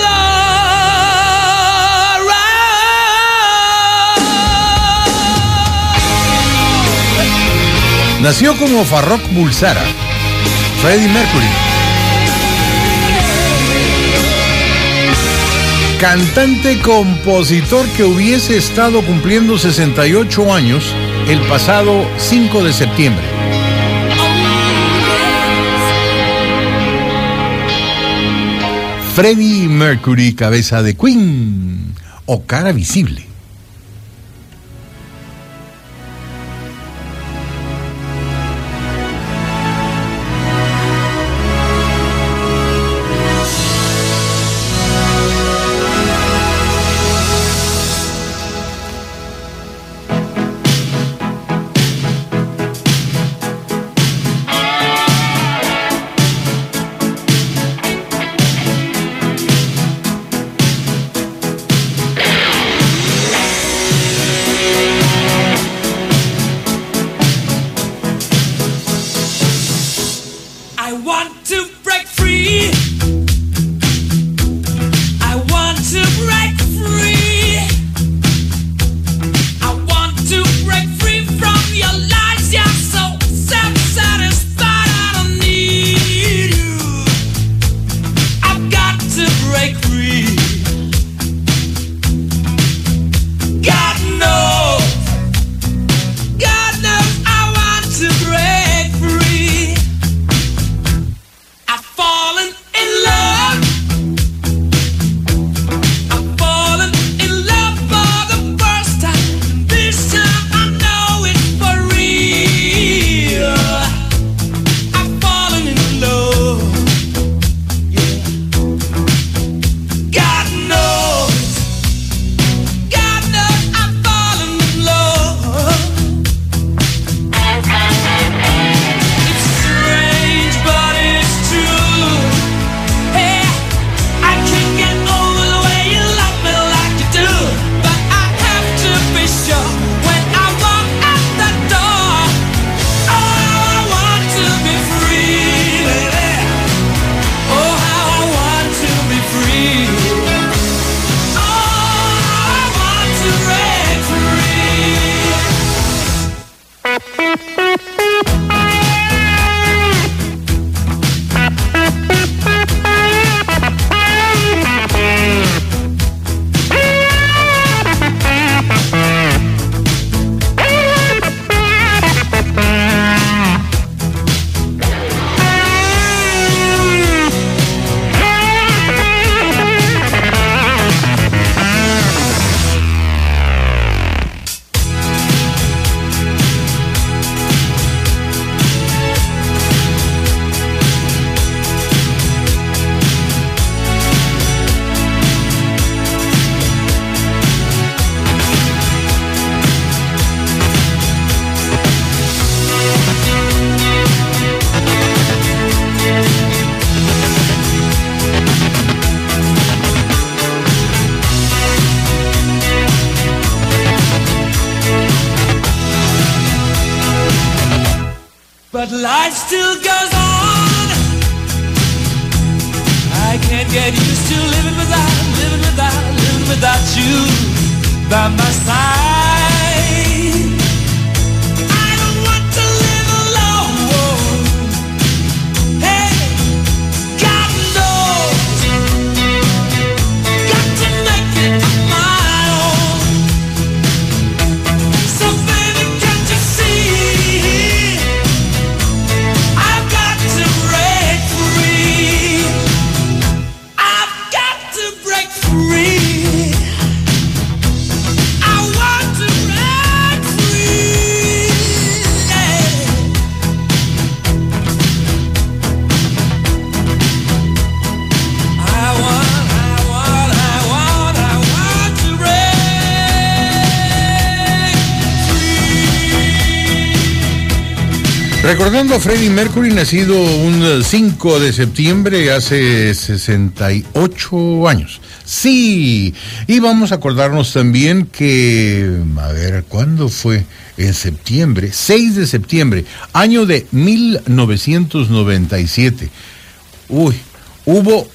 around. Nació como Farrokh Bulsara, Freddie Mercury, cantante compositor que hubiese estado cumpliendo 68 años el pasado 5 de septiembre. Freddie Mercury, cabeza de Queen o cara visible. to break free. I want to break free from your lies. You're so self-satisfied. I don't need you. I've got to break free. God knows I want to break free. I've fallen in love. I've fallen in love for the first time. This time I know it's for real. I've fallen in love. Yeah. God knows I've fallen in love. It's strange, but it's true. Hey, I can't get over the way you love me like you do. But I have to be sure when I walk out the door. Oh, how I want to be free, baby. Oh, how I want to be free. Oh, I want to break free. But life still goes on. I can't get used to living without you by my side. I don't want to live alone. Hey, God knows, got to make it my own. So baby, can't you see? I've got to break free. I've got to break free. I want to break free. Yeah. I want to break free. Recordando a Freddie Mercury, nacido un 5 de septiembre hace 68 años. Sí, y vamos a acordarnos también que, a ver, ¿cuándo fue? En septiembre, 6 de septiembre, año de 1997. Uy, hubo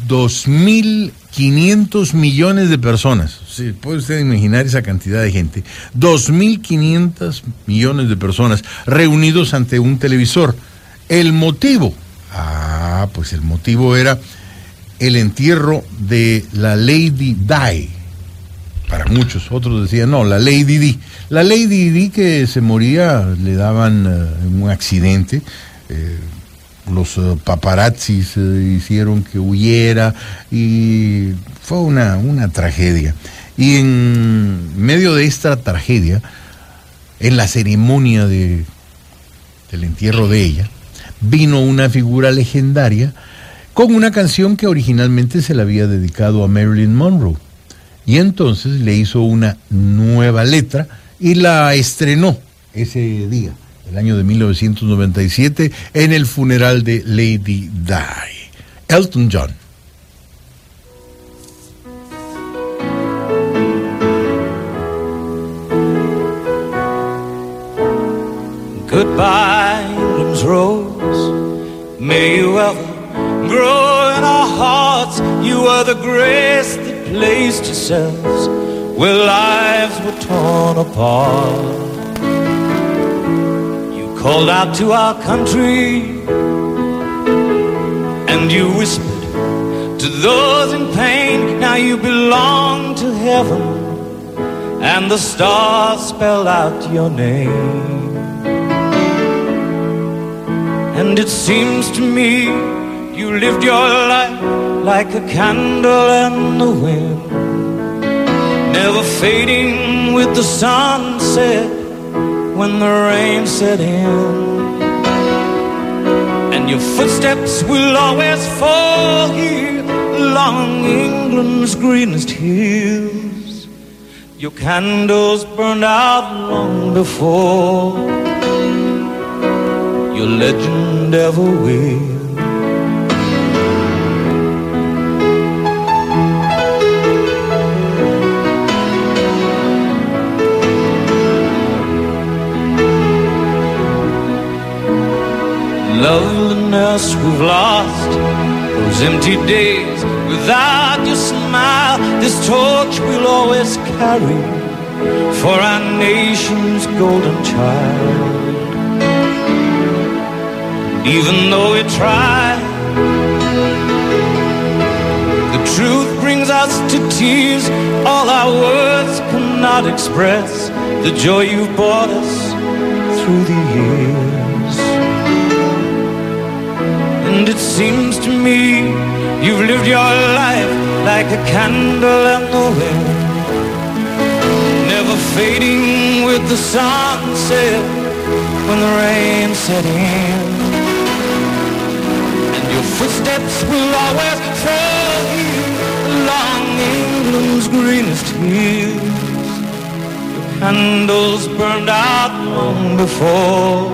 2.500 millones de personas. Sí, puede usted imaginar esa cantidad de gente. 2.500 millones de personas reunidos ante un televisor. ¿El motivo? Pues el motivo era el entierro de la Lady Di. Para muchos, otros decían, no, la Lady Di. La Lady Di que se moría, le daban un accidente. Los paparazzis hicieron que huyera y fue una tragedia. Y en medio de esta tragedia, en la ceremonia del entierro de ella, vino una figura legendaria con una canción que originalmente se le había dedicado a Marilyn Monroe. Y entonces le hizo una nueva letra y la estrenó ese día, el año de 1997, en el funeral de Lady Di. Elton John. Goodbye, England's rose. May you ever grow in our hearts. You are the grace that placed yourselves where lives were torn apart. You called out to our country and you whispered to those in pain, now you belong to heaven, and the stars spell out your name. And it seems to me you lived your life like a candle in the wind, never fading with the sunset when the rain set in. And your footsteps will always fall here along England's greenest hills. Your candles burned out long before your legend ever will. Loveliness we've lost, those empty days without your smile. This torch we'll always carry for our nation's golden child. Even though we try, the truth brings us to tears. All our words cannot express the joy you've brought us through the years. And it seems to me you've lived your life like a candle in the wind, never fading with the sunset when the rain set in. And your footsteps will always fall here along England's greenest hills. Your candles burned out long before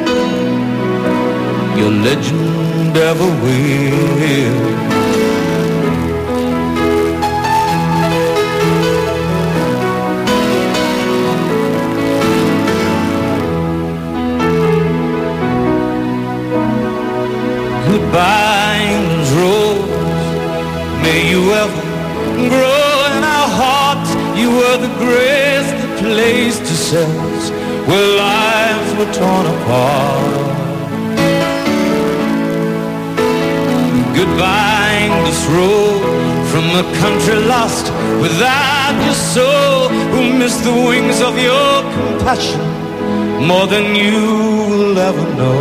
your legend ever will. Goodbye, England's rose. May you ever grow in our hearts. You were the grace that placed yourselves where lives were torn apart. Goodbye, English road, from a country lost without your soul, who missed the wings of your compassion more than you will ever know.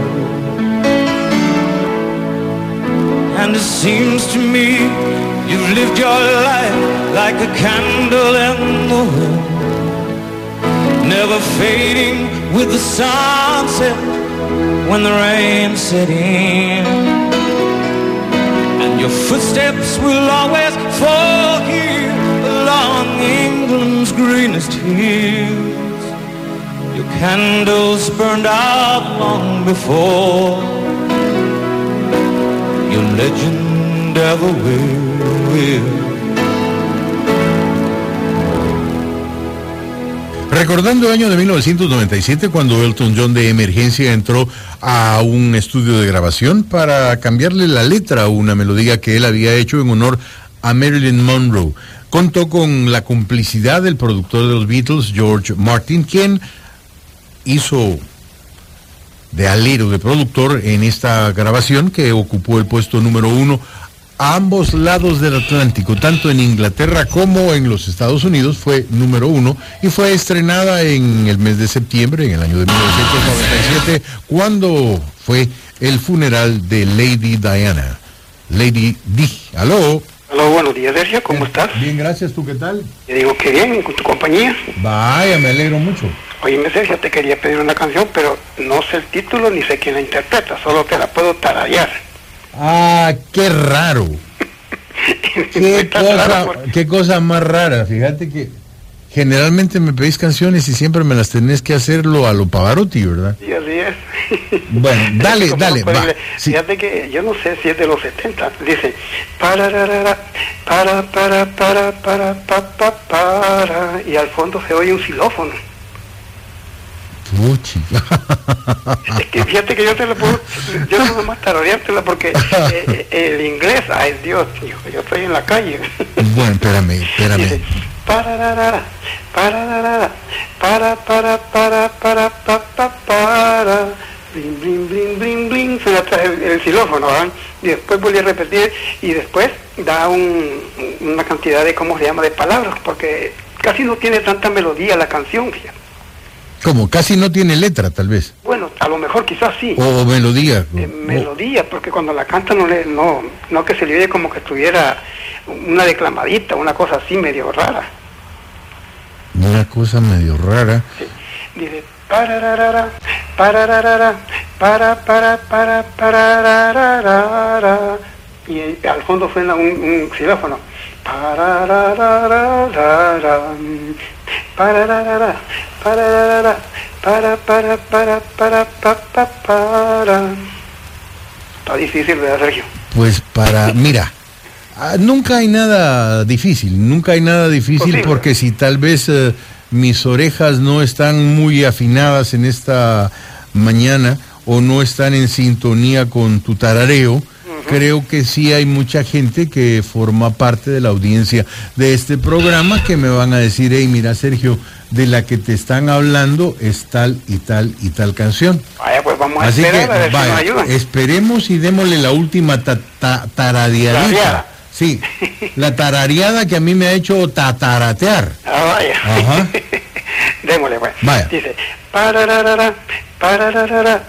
And it seems to me you've lived your life like a candle in the wind, never fading with the sunset when the rain set in. Your footsteps will always fall here along England's greenest hills. Your candles burned out long before your legend ever will. Recordando el año de 1997, cuando Elton John de emergencia entró a un estudio de grabación para cambiarle la letra a una melodía que él había hecho en honor a Marilyn Monroe. Contó con la complicidad del productor de los Beatles, George Martin, quien hizo de alero de productor en esta grabación, que ocupó el puesto número 1 a ambos lados del Atlántico, tanto en Inglaterra como en los Estados Unidos. Fue número 1 y fue estrenada en el mes de septiembre, en el año de 1997, cuando fue el funeral de Lady Diana. Lady Di. Aló. Aló, buenos días, Sergio, ¿cómo estás? Bien, gracias. ¿Tú qué tal? Te digo que bien, con tu compañía. Vaya, me alegro mucho. Oye, Sergio, te quería pedir una canción, pero no sé el título ni sé quién la interpreta, solo te la puedo tararear. Ah, qué raro. Qué cosa más rara. Fíjate que generalmente me pedís canciones y siempre me las tenés que hacerlo a lo Pavarotti, ¿verdad? Sí, así es. Bueno, dale, va. Sí. Fíjate que yo no sé si es de los 70. Dice para y al fondo se oye un xilófono. Fuchi. Es que fíjate que yo no puedo más tarareártela porque el inglés, ay Dios, hijo, yo estoy en la calle. Bueno, espérame. Dice, pararara, pararara, para, bling, bling, bling, bling, bling, se da el xilófono, ¿verdad? Y después volví a repetir y después da una cantidad de, ¿cómo se llama?, de palabras, porque casi no tiene tanta melodía la canción, fíjate. ¿Cómo? Casi no tiene letra, tal vez. Bueno, a lo mejor quizás sí. O melodía. Melodía, porque cuando la canta no que se le oye como que estuviera una declamadita, una cosa así medio rara. Una cosa medio rara. Sí. Dice, pararara, pararara, pararara, y al fondo suena un xilófono. Pararara, pararara, pararara, para. Está difícil, ¿verdad, Sergio? Pues mira, nunca hay nada difícil Posible. Porque si tal vez mis orejas no están muy afinadas en esta mañana o no están en sintonía con tu tarareo, creo que sí hay mucha gente que forma parte de la audiencia de este programa que me van a decir, hey, mira, Sergio, de la que te están hablando es tal y tal y tal canción. Vaya, pues vamos a Así esperar que, a ver si nos ayudan. esperemos y démosle la última tarareadita. Sí, la tarareada que a mí me ha hecho tataratear. Vaya. Ajá. Démosle, pues. Vaya. Dice, pararara, pararara,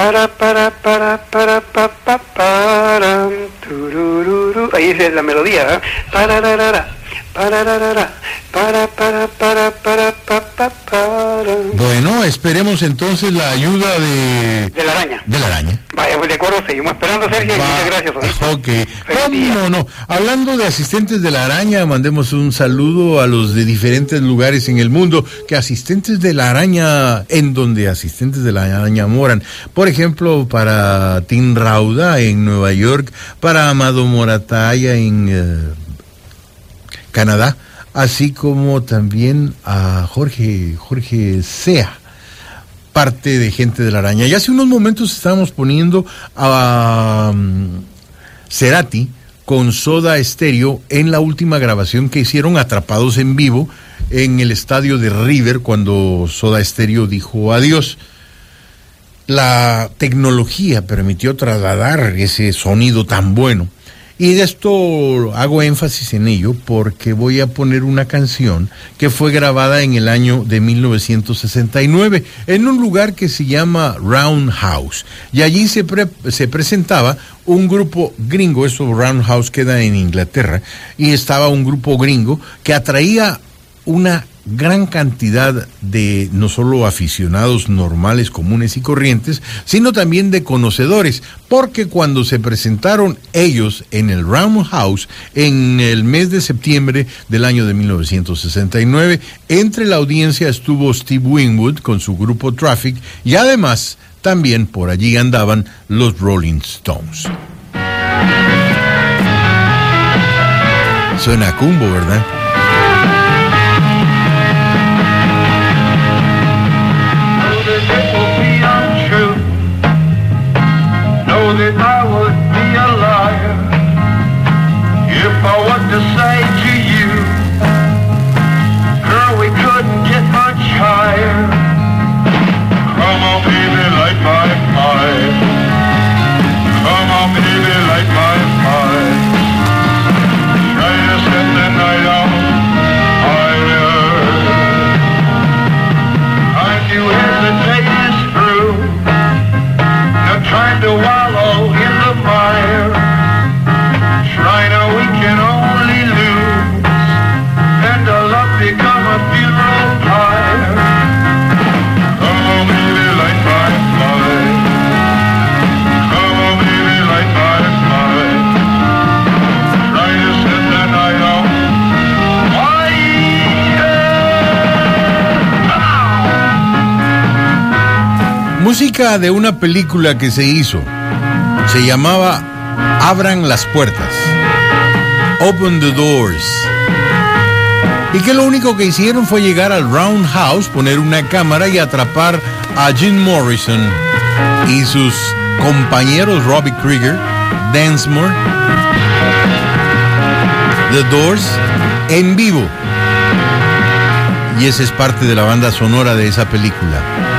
para, turururu. Ahí dice la melodía, ¿verdad? Pararara, pararara, para. Bueno, esperemos entonces la ayuda de la araña. De la araña. Vaya, pues de acuerdo, seguimos esperando, Sergio, y muchas gracias. Ok. No. Hablando de asistentes de la araña, mandemos un saludo a los de diferentes lugares en el mundo que asistentes de la araña, en donde asistentes de la araña moran. Por ejemplo, para Tim Rauda en Nueva York, para Amado Morataya en Canadá, así como también a Jorge Sea, parte de Gente de la Araña. Y hace unos momentos estábamos poniendo a Cerati con Soda Stereo en la última grabación que hicieron, Atrapados en Vivo, en el estadio de River, cuando Soda Stereo dijo adiós. La tecnología permitió trasladar ese sonido tan bueno. Y de esto hago énfasis en ello porque voy a poner una canción que fue grabada en el año de 1969 en un lugar que se llama Roundhouse. Y allí se presentaba un grupo gringo, eso Roundhouse queda en Inglaterra, y estaba un grupo gringo que atraía una gran cantidad de no solo aficionados normales, comunes y corrientes, sino también de conocedores, porque cuando se presentaron ellos en el Roundhouse en el mes de septiembre del año de 1969, entre la audiencia estuvo Steve Winwood con su grupo Traffic y además también por allí andaban los Rolling Stones. Suena a Cumbo, ¿verdad? That I would be a liar if I was to say to you, girl, we couldn't get much higher. Come on, baby, light my fire. Come on, baby, light my fire. Try to set the night on fire. Time to hesitate is through. No time to wallow in the mire. Trying to we can only lose, and the love become a funeral pyre. Come on, baby, light my fire. Come on, baby, light my fire. Try to set the night on fire. Música de una película que se hizo. Se llamaba Abran las puertas. Open the doors. Y que lo único que hicieron fue llegar al Roundhouse, poner una cámara y atrapar a Jim Morrison y sus compañeros Robbie Krieger, Densmore, The Doors, en vivo. Y esa es parte de la banda sonora de esa película.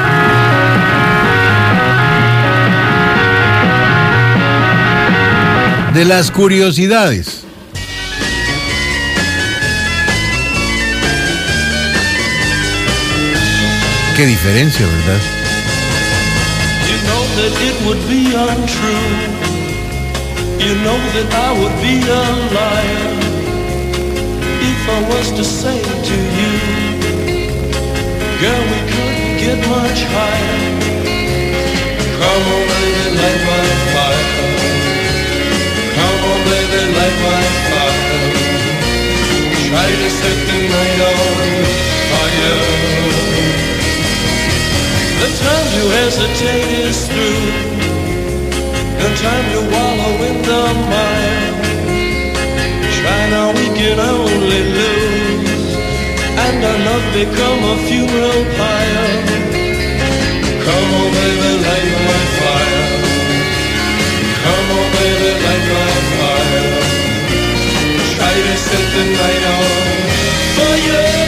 De las curiosidades. Qué diferencia, ¿verdad? You know that it would be untrue. You know that I would be a liar if I was to say to you, girl, we couldn't get much higher. Come on, baby, light my fire. Come on, baby, light my fire. Try to set the night on fire. The time to hesitate is through. No time to wallow in the mire. Try now, we can only lose, and our love become a funeral pyre. Come on, baby, light my fire. Come on, baby, light my fire. Try to set the night on fire.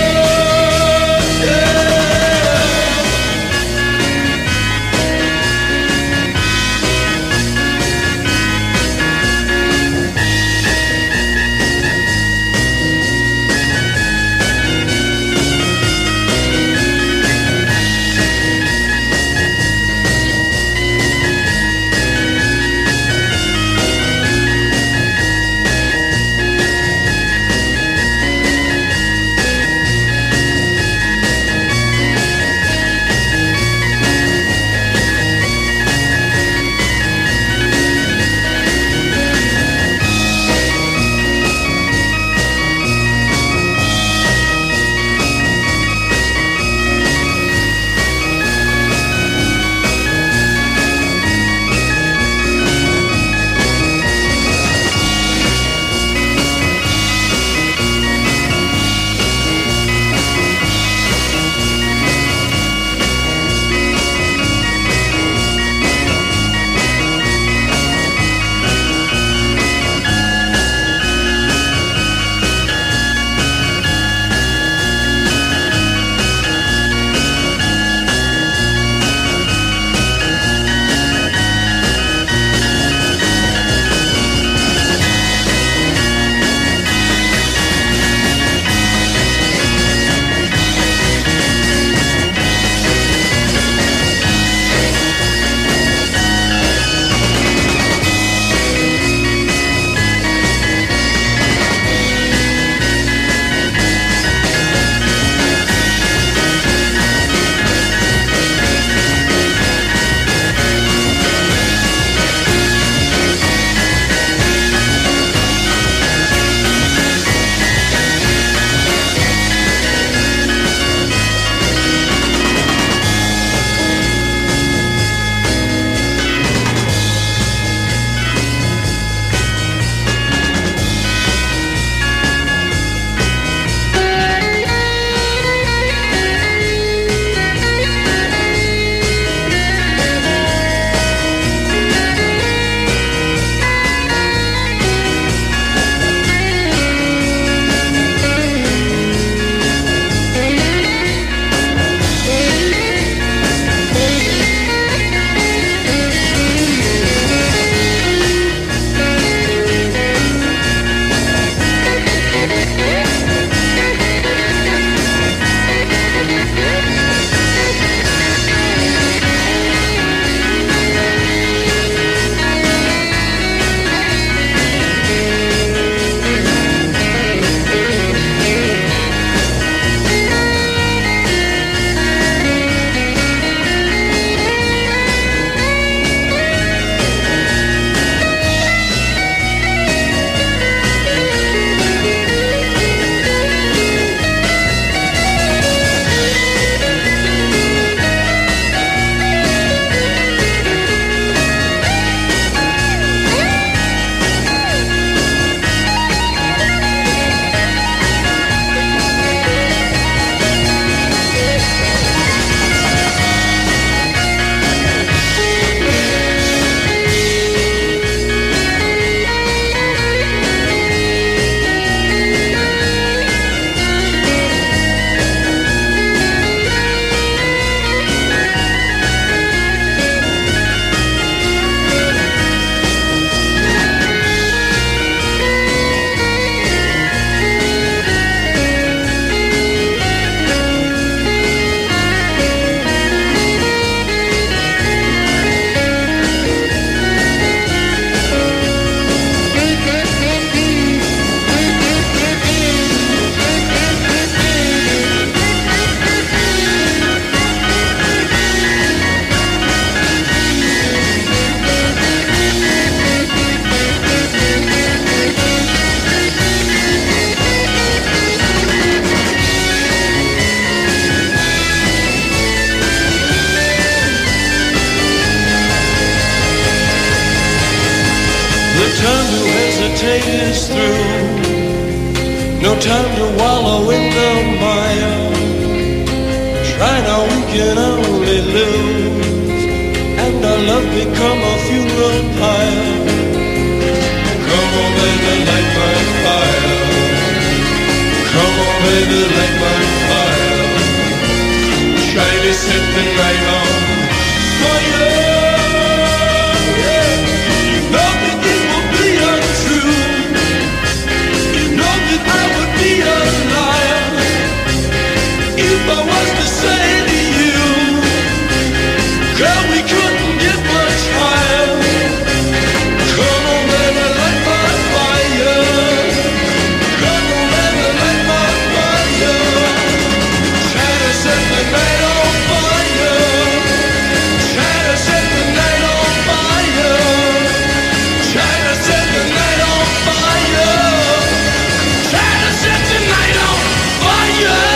trying to wallow in the mire. Try now, we can only lose, and our love become a funeral pyre. Come on, baby, light my fire. Come on, baby, light my fire. Try to set the night on fire. Yeah. You know that it will be untrue. You know that I would be a liar if I was to say to you, girl, we couldn't get much higher. Come on, baby, light my fire. Come on, baby, light my fire. Try to set the night on fire. Try to set the night on fire. Try to set the night on fire. Try to set the night on fire.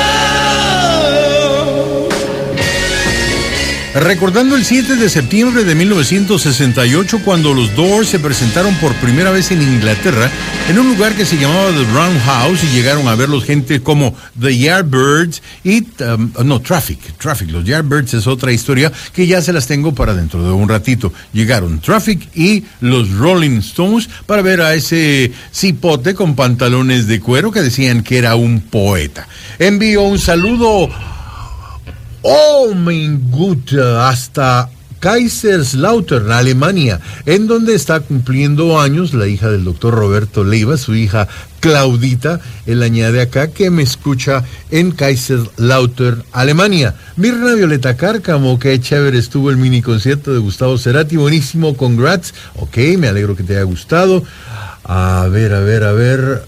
Recordando el 7 de septiembre de 1968, cuando los Doors se presentaron por primera vez en Inglaterra, en un lugar que se llamaba The Roundhouse, y llegaron a verlos gente como The Yardbirds y, Traffic. Los Yardbirds es otra historia que ya se las tengo para dentro de un ratito. Llegaron Traffic y los Rolling Stones para ver a ese cipote con pantalones de cuero que decían que era un poeta. Envío un saludo, oh mein Gott, hasta Kaiserslautern, Alemania, en donde está cumpliendo años la hija del doctor Roberto Leiva, su hija Claudita. Él añade acá que me escucha en Kaiserslautern, Alemania. Mirna Violeta Cárcamo, qué chévere estuvo el mini concierto de Gustavo Cerati, buenísimo, congrats. Ok, me alegro que te haya gustado. A ver.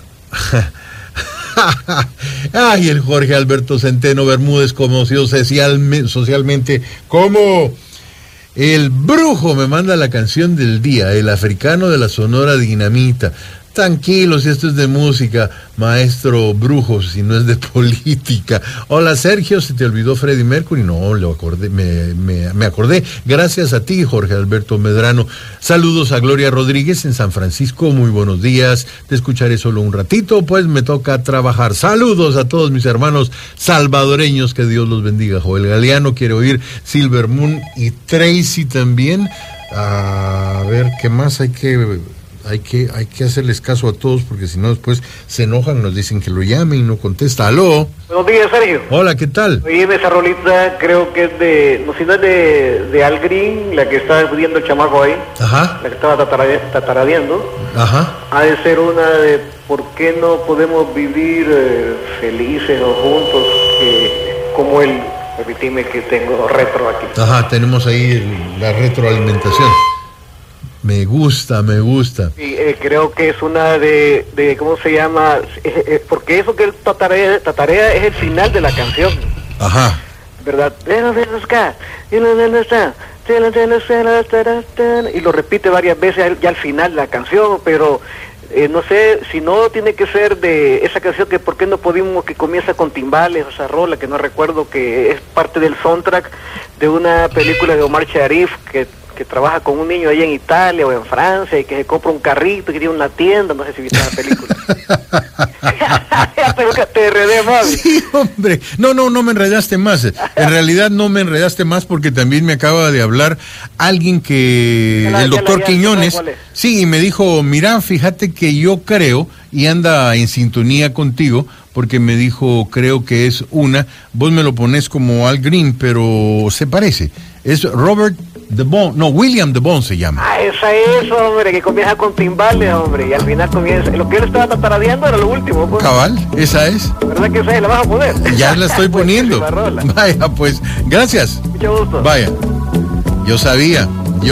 Ay, el Jorge Alberto Centeno Bermúdez, conocido socialmente como el Brujo, me manda la canción del día, el africano de la Sonora Dinamita. Tranquilo, si esto es de música, maestro Brujo, si no es de política. Hola, Sergio, ¿se te olvidó Freddie Mercury? No, me acordé. Gracias a ti, Jorge Alberto Medrano. Saludos a Gloria Rodríguez en San Francisco, muy buenos días. Te escucharé solo un ratito, pues me toca trabajar. Saludos a todos mis hermanos salvadoreños, que Dios los bendiga. Joel Galeano quiere oír Silver Moon y Tracy también. A ver, ¿qué más hay que hacerles caso a todos, porque si no después se enojan, nos dicen que lo llame y no contesta? ¡Aló! Buenos días, Sergio. Hola, ¿qué tal? Oye, esa rolita creo que es si no es de Al Green, la que está viendo el chamaco ahí. Ajá. La que estaba tataradeando. Ajá. Ha de ser una de ¿por qué no podemos vivir felices o juntos como él? Permitime que tengo retro aquí. Ajá, tenemos ahí la retroalimentación. Me gusta. Sí, creo que es una de ¿cómo se llama? Porque eso que él tatarea es el final de la canción. Ajá. ¿Verdad? Y lo repite varias veces ya al final de la canción, pero no sé, si no tiene que ser de esa canción que ¿por qué no pudimos? Que comienza con timbales, o esa rola que no recuerdo, que es parte del soundtrack de una película de Omar Sharif que trabaja con un niño allá en Italia o en Francia y que se compra un carrito y que tiene una tienda, no sé si viste la película. Te enredé más. Sí, hombre. No me enredaste más. En realidad no me enredaste más, porque también me acaba de hablar alguien el doctor Quiñones. Sí, y me dijo, mira, fíjate que yo creo, y anda en sintonía contigo, porque me dijo, creo que es vos me lo pones como Al Green, pero se parece. Es William DeBone se llama. Esa es, hombre, que comienza con timbales, hombre, y al final comienza. Lo que él estaba tataradeando era lo último, pues. Cabal, esa es. ¿Verdad que esa es? ¿La vas a poner? Ya la estoy poniendo. Vaya, pues, gracias. Mucho gusto. Vaya, yo sabía.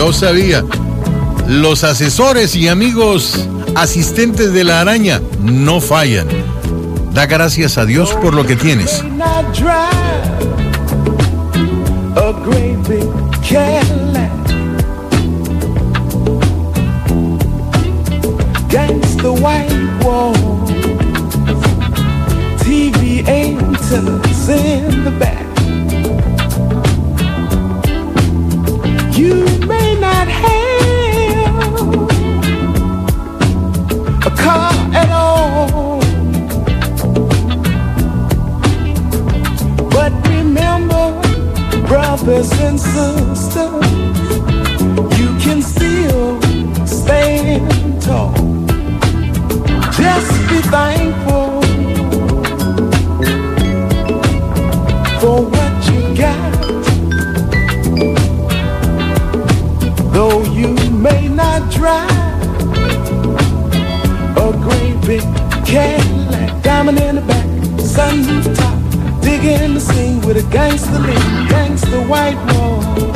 Los asesores y amigos asistentes de la araña no fallan. Da gracias a Dios por lo que tienes. A great big Cadillac, gangsta white walls, TV antennas in the back. You may not have a car at all, brothers and sisters, you can still stand tall. Just be thankful for what you got. Though you may not drive a great big Cadillac, diamond in the back, sunroof top, digging the scene with a gangster lean, gangster white walls,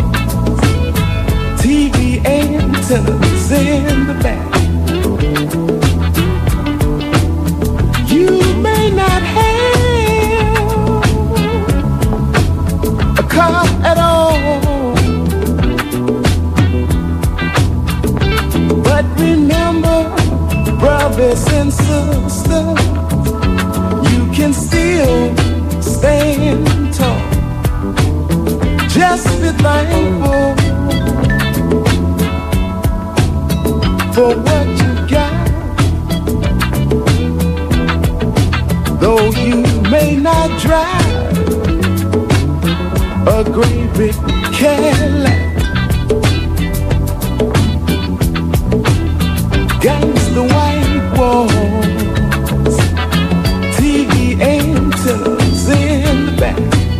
TV antennas in the back. You may not have a car at all, but remember, brothers and sisters, you can still stand tall. Just be thankful for what you got. Though you may not drive a great big Cadillac, gangsta white walls, TV antennas in the back.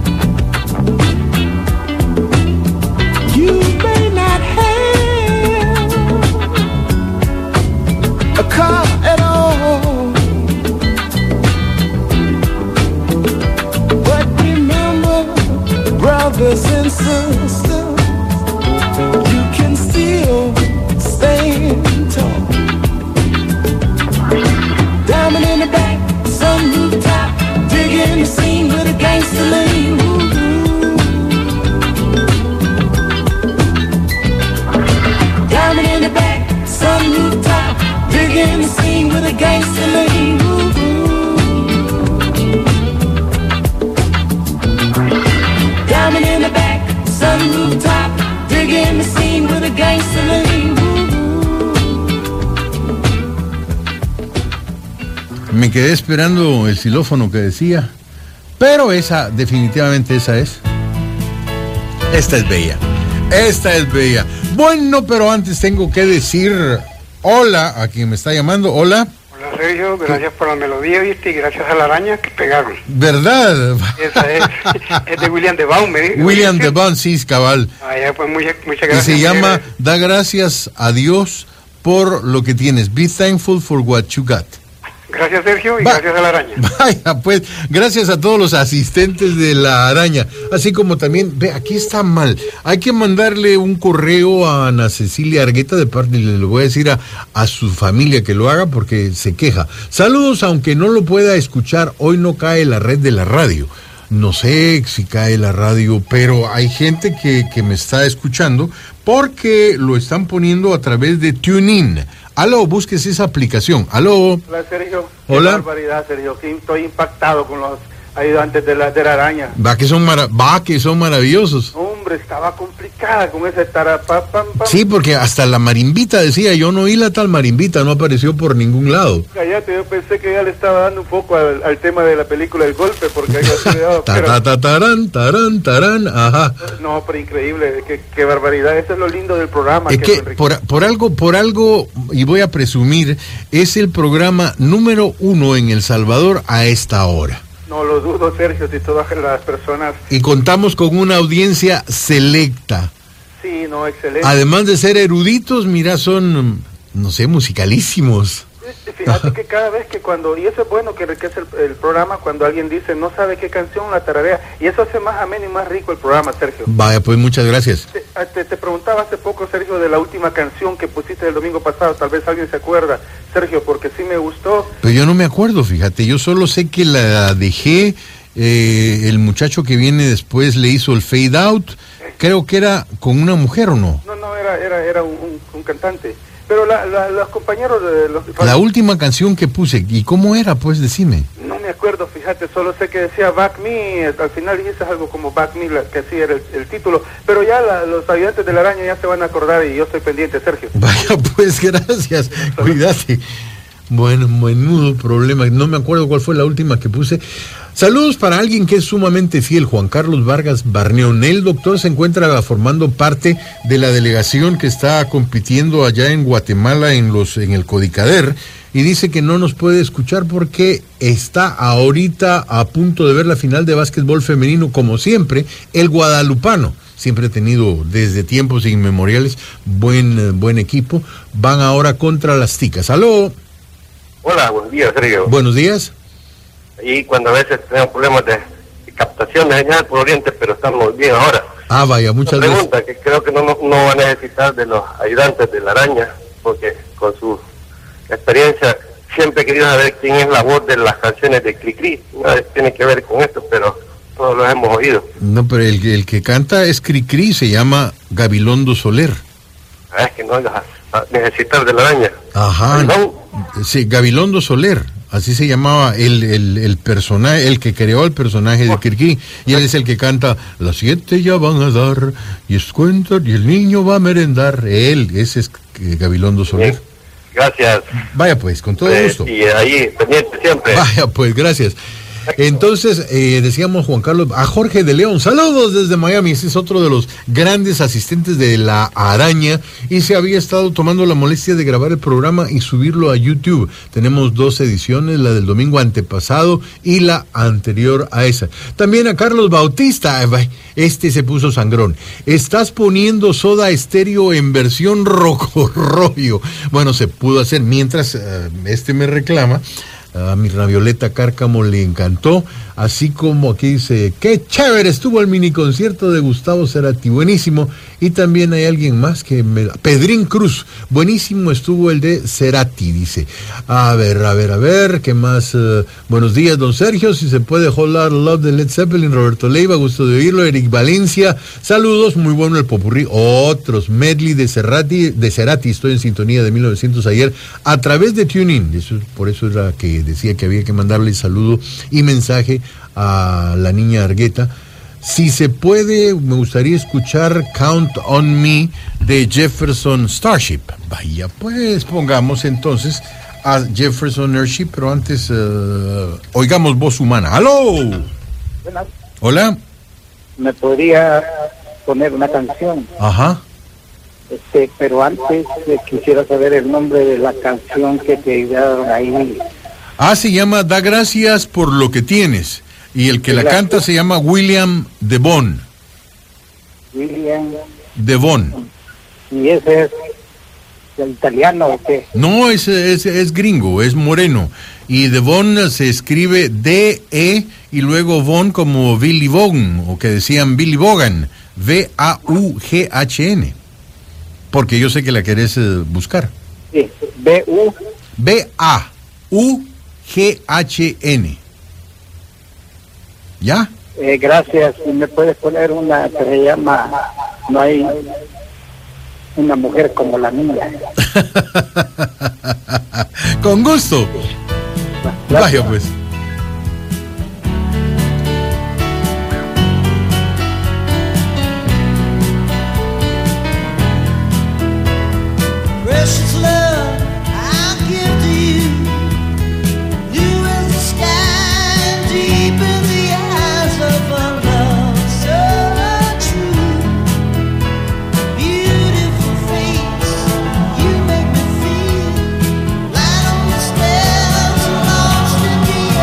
You may not have a car at all, but remember, brothers and sisters, you can still stand tall. Diamond in the back, sunroof top, digging the scene with a gangster lean. Diamond in the back, sunroof top, digging the scene with a gangster lean. Diamond in the back, sunroof top, digging the scene with a gangster lean. Me quedé esperando el xilófono que decía, pero esa, definitivamente esa es. Esta es bella. Esta es bella. Bueno, pero antes tengo que decir hola a quien me está llamando. Hola. Hola Sergio, gracias por la melodía, ¿viste? Y gracias a la araña que pegaron. ¿Verdad? Esa es de William DeVaughn, me dijo. William DeVaughn, sí, cabal. Ya, pues muchas Y gracias. se llama Da gracias a Dios por lo que tienes. Be thankful for what you got. Gracias Sergio y gracias a la araña. Vaya, pues, gracias a todos los asistentes de la araña. Así como también, ve, aquí está mal. Hay que mandarle un correo a Ana Cecilia Argueta de parte, le voy a decir a su familia que lo haga porque se queja. Saludos, aunque no lo pueda escuchar, hoy no cae la red de la radio. No sé si cae la radio, pero hay gente que me está escuchando porque lo están poniendo a través de TuneIn. Aló, busques esa aplicación. Aló. Hola, Sergio. Hola. Qué barbaridad, Sergio. Sí, estoy impactado con los ayudantes de la araña. Va que son maravillosos. Hombre, estaba complicada con esa pam, pam. Sí, porque hasta la marimbita decía, yo no oí la tal marimbita, no apareció por ningún lado. Cállate, yo pensé que ya le estaba dando un poco al tema de la película El Golpe, porque hay tarán, ajá. No, pero increíble, qué barbaridad. Eso es lo lindo del programa. Es que por algo, y voy a presumir, es el programa número 1 en El Salvador a esta hora. No lo dudo, Sergio, si todas las personas... Y contamos con una audiencia selecta. Sí, no, excelente. Además de ser eruditos, mira, son, no sé, musicalísimos. Fíjate que cada vez que y eso es bueno que enriquece el programa cuando alguien dice no sabe qué canción la tararea, y eso hace más ameno y más rico el programa, Sergio. Vaya, pues muchas gracias. Te preguntaba hace poco, Sergio, de la última canción que pusiste el domingo pasado, tal vez alguien se acuerda, Sergio, porque sí me gustó. Pero yo no me acuerdo, fíjate, yo solo sé que la dejé, el muchacho que viene después le hizo el fade out, creo que era con una mujer, ¿o no? No, era un cantante. Pero los compañeros de la última canción que puse, ¿y cómo era? Pues decime. No me acuerdo, fíjate, solo sé que decía Back Me, al final dijiste algo como Back Me, que así era el título, pero ya los ayudantes de la araña ya se van a acordar y yo estoy pendiente, Sergio. Vaya, pues gracias, cuídate. Bueno, menudo problema. No me acuerdo cuál fue la última que puse. Saludos para alguien que es sumamente fiel, Juan Carlos Vargas Barneón. El doctor se encuentra formando parte de la delegación que está compitiendo allá en Guatemala en el Codicader y dice que no nos puede escuchar porque está ahorita a punto de ver la final de básquetbol femenino, como siempre, el guadalupano. Siempre ha tenido desde tiempos inmemoriales buen equipo. Van ahora contra las Ticas. ¡Aló! Hola, buenos días, Sergio. Buenos días. Y cuando a veces tenemos problemas de captación de señal por Oriente, pero estamos bien ahora. Ah, vaya, muchas Una gracias. pregunta que creo que no va a necesitar de los ayudantes de la araña, porque con su experiencia siempre he querido saber quién es la voz de las canciones de Cricri. Nada tiene que ver con esto, pero todos los hemos oído. No, pero el que canta es Cricri, se llama Gabilondo Soler. Es que no vas a necesitar de la araña. Ajá. Sí, Gabilondo Soler. Así se llamaba el personaje, el que creó el personaje de Cricri. Y él es el que canta, las 7 ya van a dar, y es cuenta, y el niño va a merendar. Ese es Gabilondo Soler. Bien. Gracias. Vaya pues, con todo gusto. Y ahí, pendiente siempre. Vaya pues, gracias. Entonces, decíamos Juan Carlos, a Jorge de León, saludos desde Miami, ese es otro de los grandes asistentes de La Araña y se había estado tomando la molestia de grabar el programa y subirlo a YouTube. Tenemos 2 ediciones, la del domingo antepasado y la anterior a esa. También a Carlos Bautista, este se puso sangrón. Estás poniendo Soda Stereo en versión rocorroyo. Bueno, se pudo hacer mientras me reclama. A mi Violeta Cárcamo le encantó, así como aquí dice, qué chévere estuvo el mini concierto de Gustavo Cerati, buenísimo, y también hay alguien más Pedrín Cruz, buenísimo estuvo el de Cerati, dice. A ver, ¿qué más? Buenos días, don Sergio, si se puede Whole Lotta Love de Led Zeppelin, Roberto Leiva, gusto de oírlo, Eric Valencia, saludos, muy bueno el popurrí, otros, medley de Cerati, estoy en sintonía de 1900 ayer, a través de TuneIn, por eso era que decía que había que mandarle saludo y mensaje a la niña Argueta. Si se puede, me gustaría escuchar Count on Me de Jefferson Starship. Vaya, pues pongamos entonces a Jefferson Starship, pero antes oigamos voz humana. ¡Aló! Buenas. Hola. ¿Me podría poner una canción? Ajá. Pero antes quisiera saber el nombre de la canción que te ayudaron ahí. Se llama Da Gracias por lo que tienes. Y el que la canta se llama William Devon. William Devon. ¿Y ese es el italiano o qué? No, es gringo, es moreno. Y Devon se escribe D-E y luego Von como Billy Vaughan, o que decían Billy Vaughan, V-A-U-G-H-N. Porque yo sé que la querés buscar. Sí, B-U. B-A-U-G-H-N. ¿Ya? Gracias. ¿Me puedes poner una que se llama No hay una mujer como la mía? Con gusto. Vaya pues. Precious love, I'll give to you. Blue as the sky, deep in the eyes of a love so true. Beautiful face, you make me feel light on the stairs, lost in the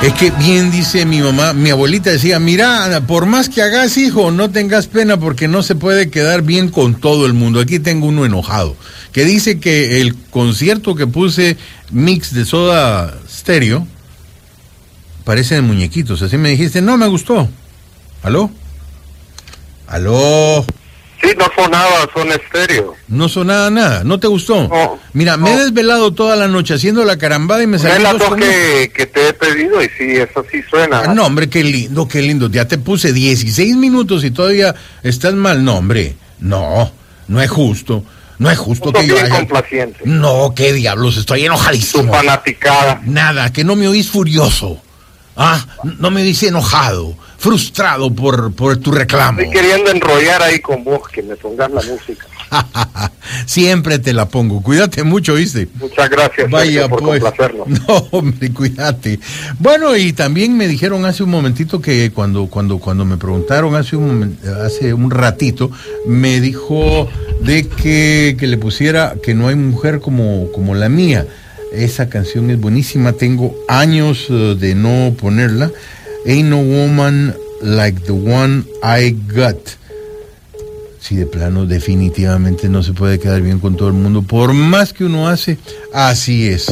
Es que bien dice mi mamá, mi abuelita decía, mira, por más que hagas, hijo, no tengas pena porque no se puede quedar bien con todo el mundo. Aquí tengo uno enojado, que dice que el concierto que puse mix de Soda Stereo parece de muñequitos. Así me dijiste, no me gustó. ¿Aló? ¿Aló? Sí, no sonaba Son Estéreo. No sonaba nada, ¿no te gustó? No. Mira, me he desvelado toda la noche haciendo la carambada y me salí Es las dos dos con- que te he pedido y sí, eso sí suena. Ah, no, hombre, qué lindo, qué lindo. Ya te puse 16 minutos y todavía estás mal. No, hombre, no es justo. No es justo Sos que yo bien haga... complaciente. No, qué diablos, estoy enojadísimo. Tu fanaticada. Nada, que no me oís furioso. Ah, no me oís enojado, frustrado por tu reclamo. Estoy queriendo enrollar ahí con vos, que me pongas la música. Siempre te la pongo. Cuídate mucho, ¿viste? Muchas gracias, Vaya, Sergio, por pues. complacernos. No, hombre, cuídate. Bueno, y también me dijeron hace un momentito que cuando me preguntaron hace un ratito, me dijo de que le pusiera que no hay mujer como la mía. Esa canción es buenísima, tengo años de no ponerla. Ain't no woman like the one I got. Sí, de plano, definitivamente no se puede quedar bien con todo el mundo, por más que uno hace, así es.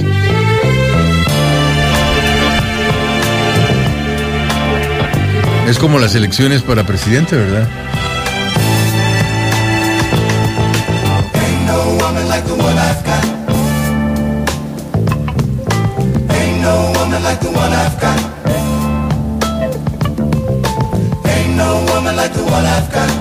Es como las elecciones para presidente, ¿verdad? Ain't no woman like the one I've got. Ain't no woman like the one I've got. Ain't no woman like the one I've got.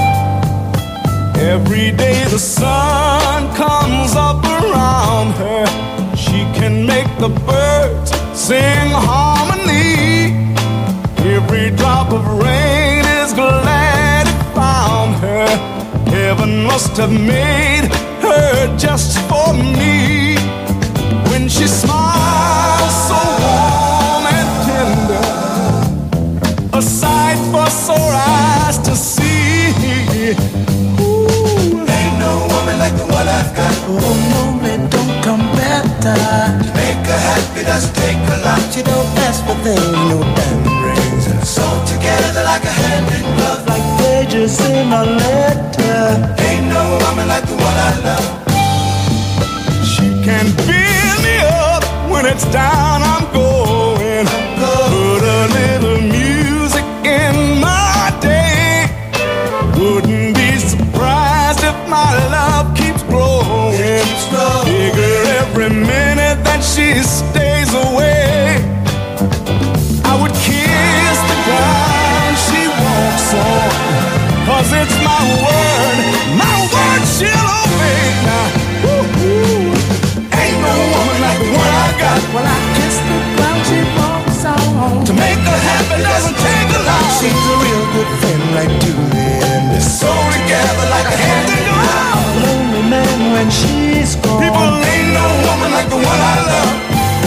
Every day the sun comes up around her. She can make the birds sing harmony. Every drop of rain is glad it found her. Heaven must have made her just for me. When she smiles so warm and tender, a sight for sore eyes to see. Ain't no woman like the one I've got. Oh no, it don't come better. To make her happy doesn't take a lot. She don't ask for things, no diamond rings. Sew together like a hand in glove. Like pages in a letter. Ain't no woman like the one I love. She can build me up when it's down. I'm going. Put a little music in my day. Wouldn't be surprised if my love keeps growing. Bigger every minute that she stays away. I would kiss the ground she walks on, 'cause it's my word she'll obey now. Woo-hoo. Ain't no woman like the one I got. Well, I kiss the ground she walks on. To make her happy doesn't take a lot. She's a real good friend right to the end. So together like a hand in glove. Lonely man when she's gone. People, ain't no woman like the one I love.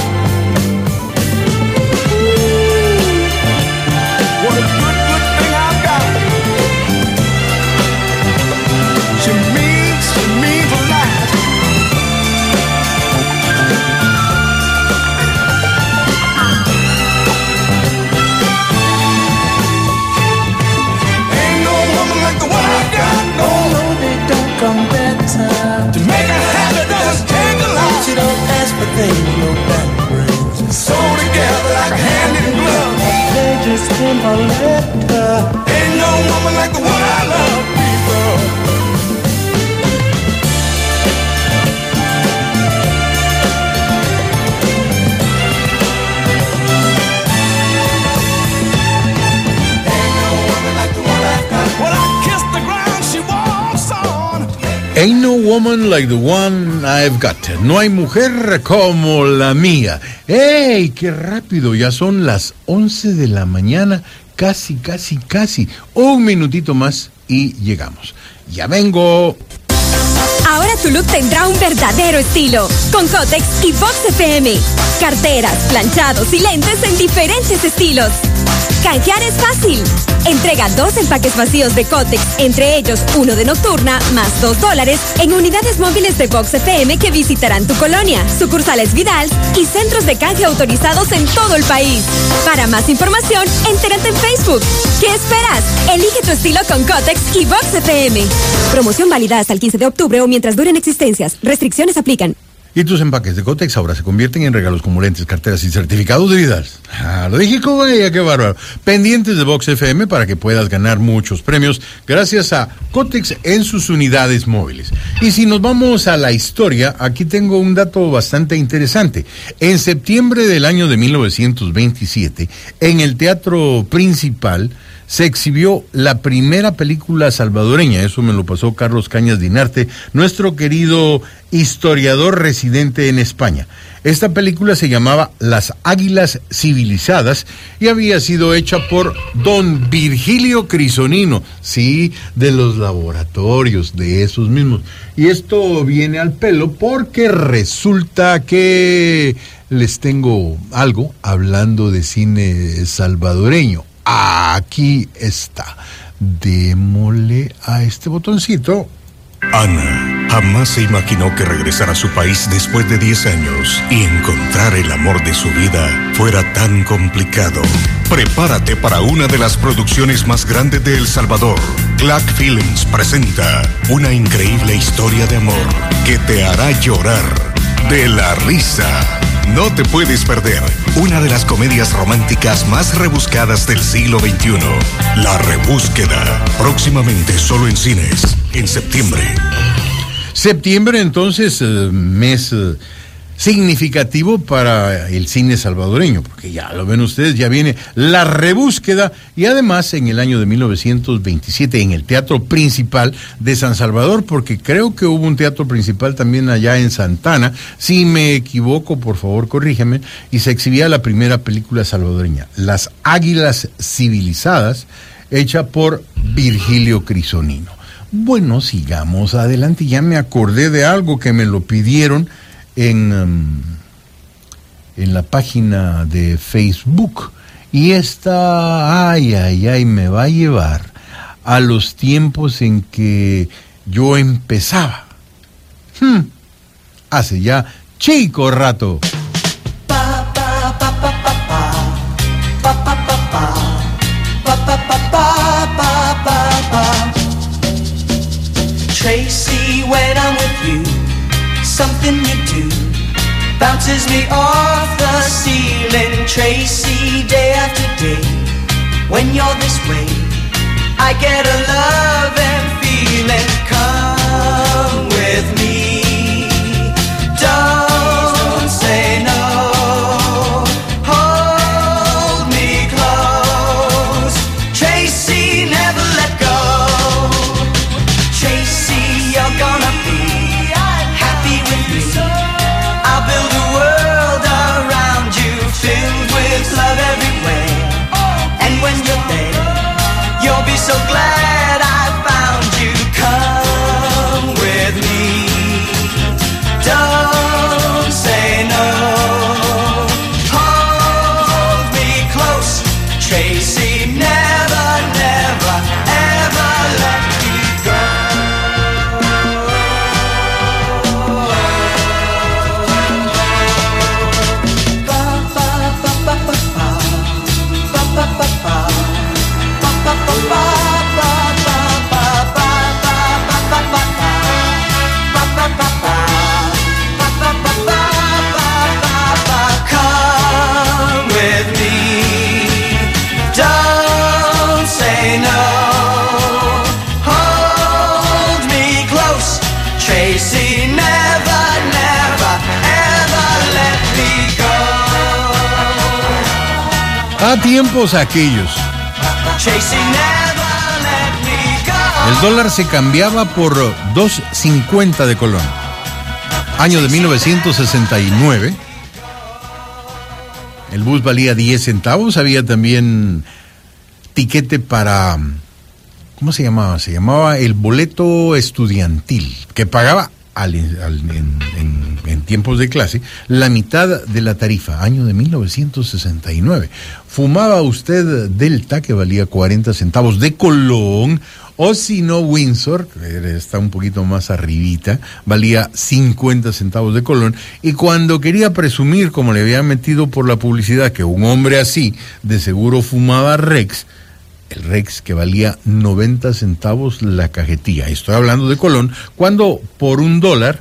What a good, good thing I've got. She means a lot. Ain't no woman like the one I got. No, they don't come better. To make her happy doesn't take a lot. She don't ask for things, no back brings. So together like a hand in glove. They just in a letter. Ain't no woman like the one I love, people. Ain't no woman like the one I've got. No hay mujer como la mía. ¡Ey! ¡Qué rápido! Ya son las 11 de la mañana. Casi. Un minutito más y llegamos. Ya vengo. Ahora tu look tendrá un verdadero estilo. Con Kotex y Vox FM. Carteras, planchados y lentes en diferentes estilos. Canjear es fácil. Entrega 2 empaques vacíos de Kotex, entre ellos uno de nocturna, más $2, en unidades móviles de Vox FM que visitarán tu colonia, sucursales Vidal y centros de canje autorizados en todo el país. Para más información, entérate en Facebook. ¿Qué esperas? Elige tu estilo con Kotex y Vox FM. Promoción válida hasta el 15 de octubre o mientras duren existencias. Restricciones aplican. Y tus empaques de Kotex ahora se convierten en regalos como lentes, carteras y certificados de Vidal. Lo dije como ella, qué bárbaro. Pendientes de Vox FM para que puedas ganar muchos premios gracias a Kotex en sus unidades móviles. Y si nos vamos a la historia, aquí tengo un dato bastante interesante. En septiembre del año de 1927, en el Teatro Principal, se exhibió la primera película salvadoreña. Eso me lo pasó Carlos Cañas Dinarte, nuestro querido historiador residente en España. Esta película se llamaba Las Águilas Civilizadas y había sido hecha por don Virgilio Crisonino, sí, de los laboratorios, de esos mismos. Y esto viene al pelo porque resulta que les tengo algo hablando de cine salvadoreño. Aquí está. Démosle a este botoncito. Ana jamás se imaginó que regresar a su país después de 10 años y encontrar el amor de su vida fuera tan complicado. Prepárate para una de las producciones más grandes de El Salvador. Clack Films presenta una increíble historia de amor que te hará llorar de la risa. No te puedes perder una de las comedias románticas más rebuscadas del siglo XXI, La Rebúsqueda, próximamente solo en cines, en septiembre. Septiembre, entonces, mes significativo para el cine salvadoreño, porque ya lo ven ustedes, ya viene La Rebúsqueda, y además en el año de 1927 en el Teatro Principal de San Salvador, porque creo que hubo un teatro principal también allá en Santana, si me equivoco, por favor corrígeme, y se exhibía la primera película salvadoreña, Las Águilas Civilizadas, hecha por Virgilio Crisonino. Bueno, sigamos adelante, ya me acordé de algo que me lo pidieron en la página de Facebook, y esta, me va a llevar a los tiempos en que yo empezaba, hace ya chico rato. Tracy, when I'm with you, something you do bounces me off the ceiling. Tracy, day after day, when you're this way, I get a loving feeling. Come with me, don't say no, hold me close. Tracy, never let go. Tracy, you're gonna be happy with me. I'll build a world around you, filled with love everywhere. And when you're there, you'll be so glad I found you. Come with me, don't say no, hold me close. Tracy, never, never, ever let me go. Come with me, don't say no, hold me close. Tracy, never, never, ever let me go. A tiempos aquellos. Tracy, never let me go. El dólar se cambiaba por 2.50 de Colón. Año de 1969. El bus valía 10 centavos. Había también tiquete para... ¿Cómo se llamaba? Se llamaba el boleto estudiantil, que pagaba en tiempos de clase, la mitad de la tarifa, año de 1969. Fumaba usted Delta, que valía 40 centavos de Colón, o si no, Windsor, que está un poquito más arribita, valía 50 centavos de Colón, y cuando quería presumir, como le había metido por la publicidad, que un hombre así de seguro fumaba Rex, el Rex que valía 90 centavos la cajetilla, estoy hablando de Colón, cuando por $1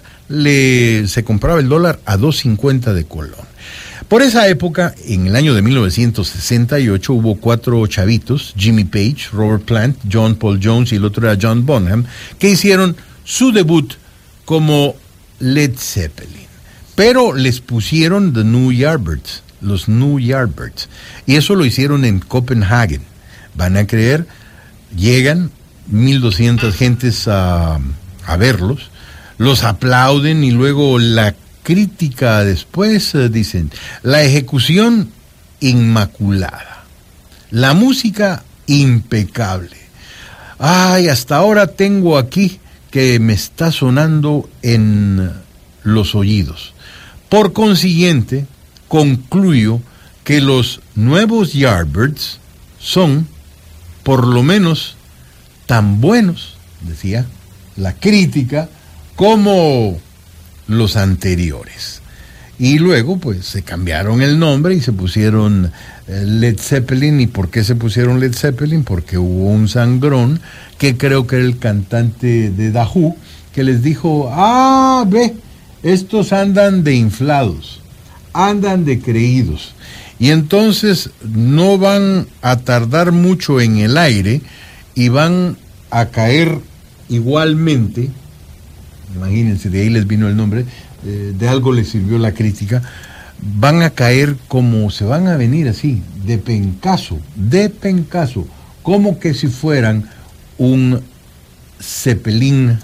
se compraba el dólar a 2.50 de Colón. Por esa época, en el año de 1968, hubo 4 chavitos, Jimmy Page, Robert Plant, John Paul Jones y el otro era John Bonham, que hicieron su debut como Led Zeppelin. Pero les pusieron The New Yardbirds, los New Yardbirds, y eso lo hicieron en Copenhague. Van a creer, llegan 1.200 gentes a verlos, los aplauden y luego la crítica después dicen, la ejecución inmaculada, la música impecable. Ay, hasta ahora tengo aquí que me está sonando en los oídos. Por consiguiente, concluyo que los nuevos Yardbirds son, por lo menos, tan buenos, decía la crítica, como los anteriores. Y luego pues se cambiaron el nombre y se pusieron Led Zeppelin. ¿Y por qué se pusieron Led Zeppelin? Porque hubo un sangrón que creo que era el cantante de The Who, que les dijo, ve, estos andan de inflados, andan de creídos, y entonces no van a tardar mucho en el aire y van a caer igualmente. Imagínense, de ahí les vino el nombre, de algo les sirvió la crítica. Van a caer como se van a venir así, de pencazo, como que si fueran un cepelín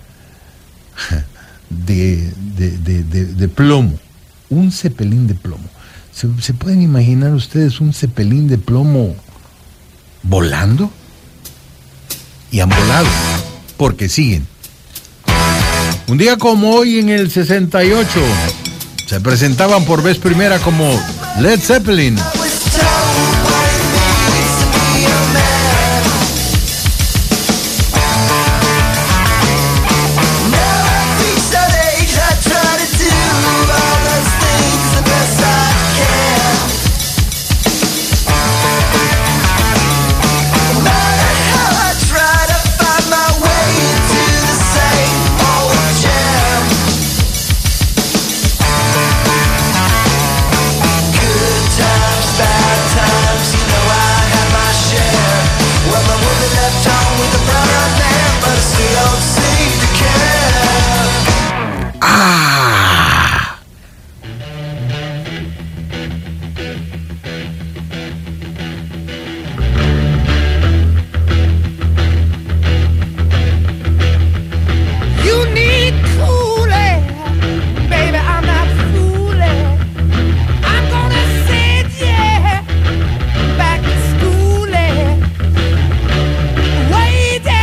de plomo, un cepelín de plomo. ¿Se pueden imaginar ustedes un cepelín de plomo volando? Y han volado, porque siguen. Un día como hoy, en el 68, se presentaban por vez primera como Led Zeppelin. Way down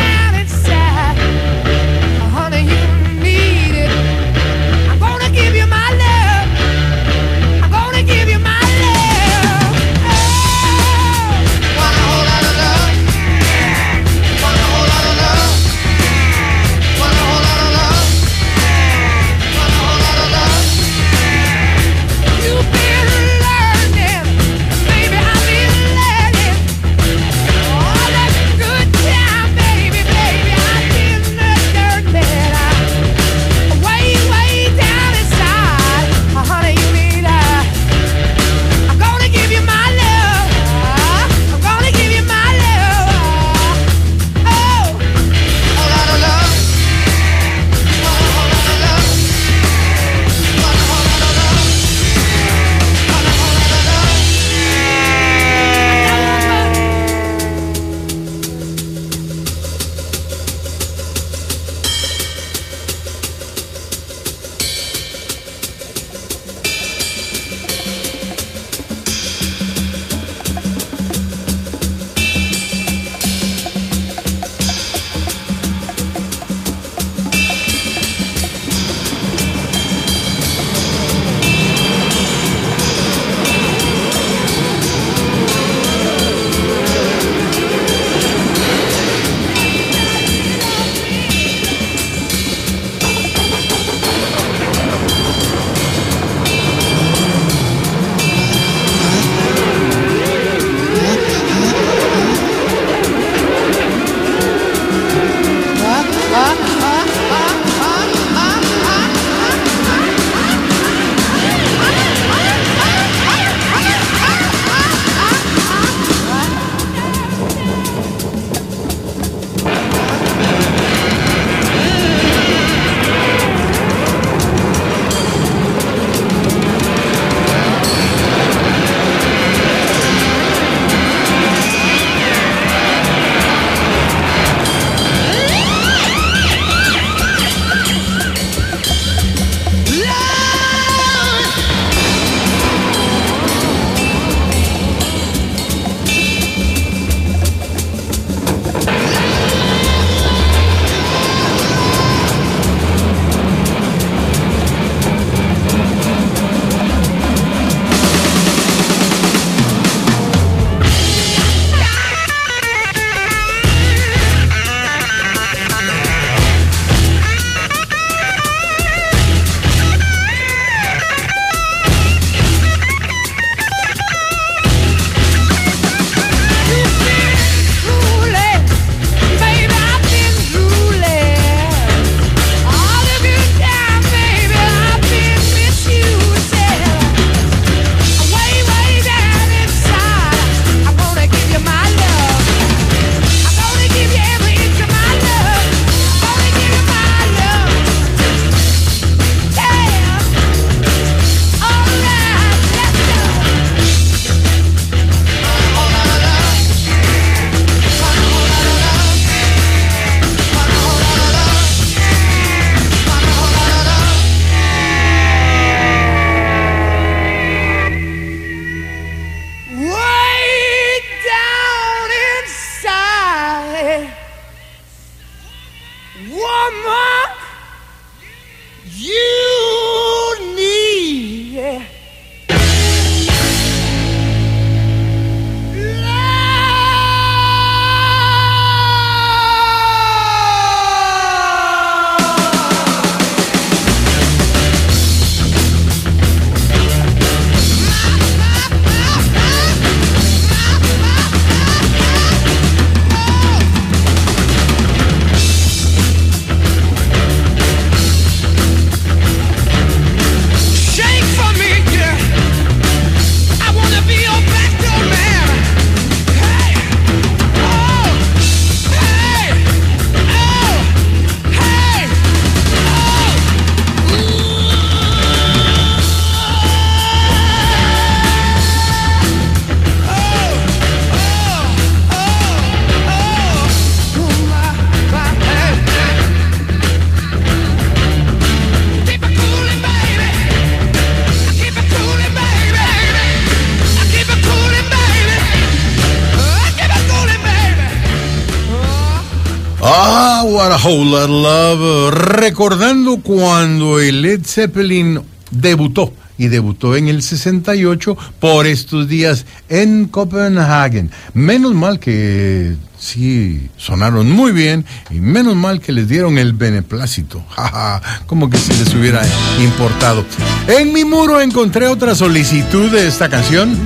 What a Whole Lot of Love. Recordando cuando el Led Zeppelin debutó en el 68 por estos días en Copenhagen. Menos mal que sí sonaron muy bien y menos mal que les dieron el beneplácito. Como que si les hubiera importado. En mi muro encontré otra solicitud de esta canción.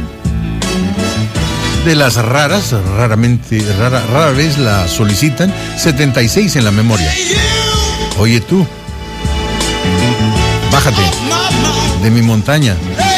De las raras, rara vez la solicitan. 76 en la memoria. Oye tú, bájate de mi montaña.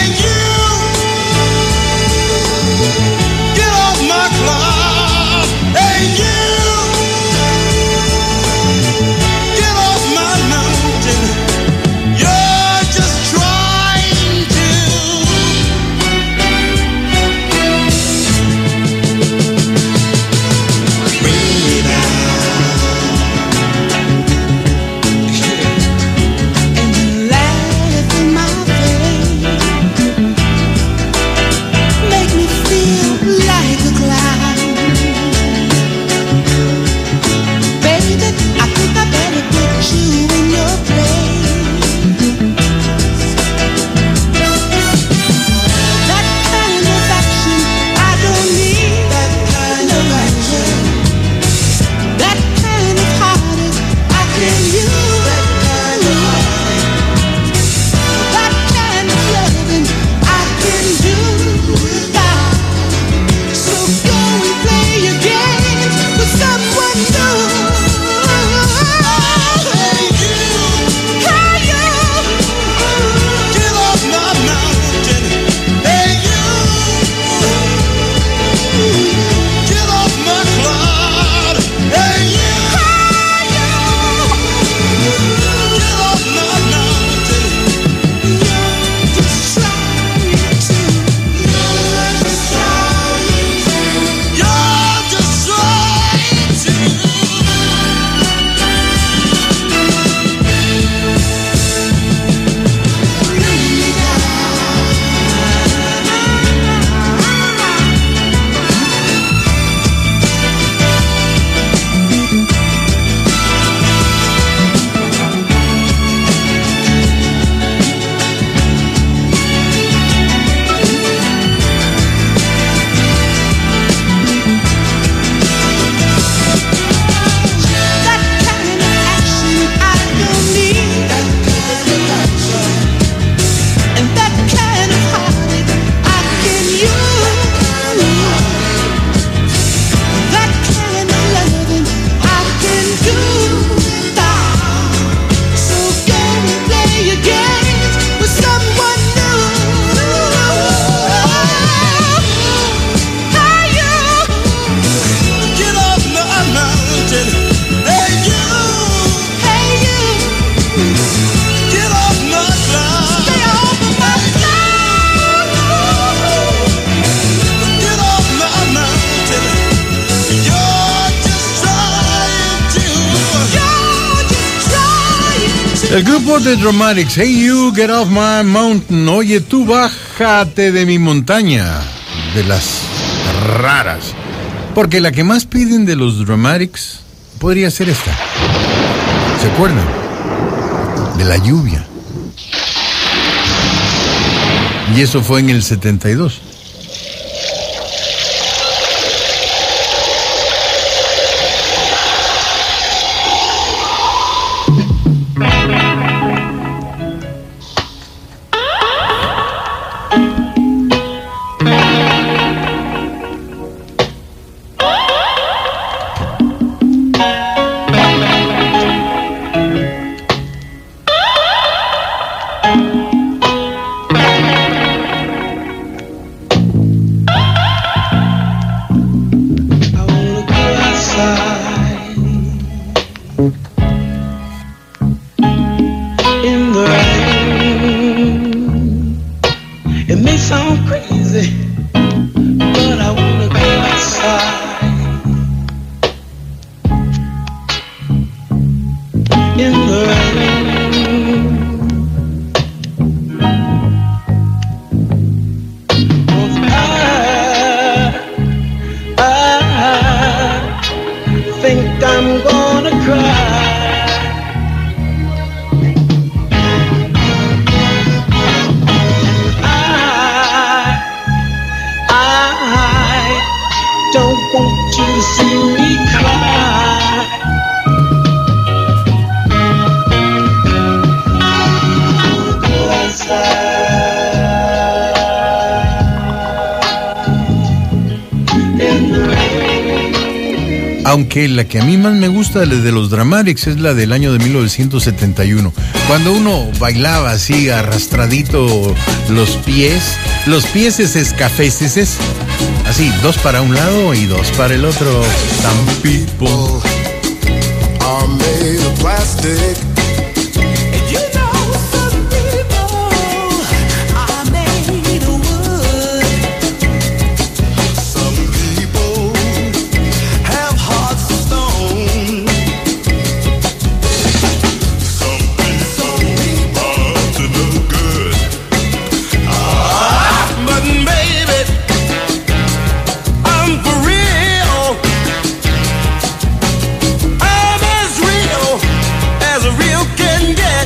El grupo de Dramatics, Hey You, Get Off My Mountain. Oye tú, bájate de mi montaña. De las raras. Porque la que más piden de los Dramatics podría ser esta. ¿Se acuerdan? De la lluvia. Y eso fue en el 72. think I'm gonna Aunque la que a mí más me gusta de los Dramatics es la del año de 1971. Cuando uno bailaba así, arrastradito los pies escafeses, así, 2 para un lado y 2 para el otro. Some people are made of plastic. And you know some people are made of wood. Some people have hearts of stone. Some people are to no good. But baby, I'm for real. I'm as real as a real can get.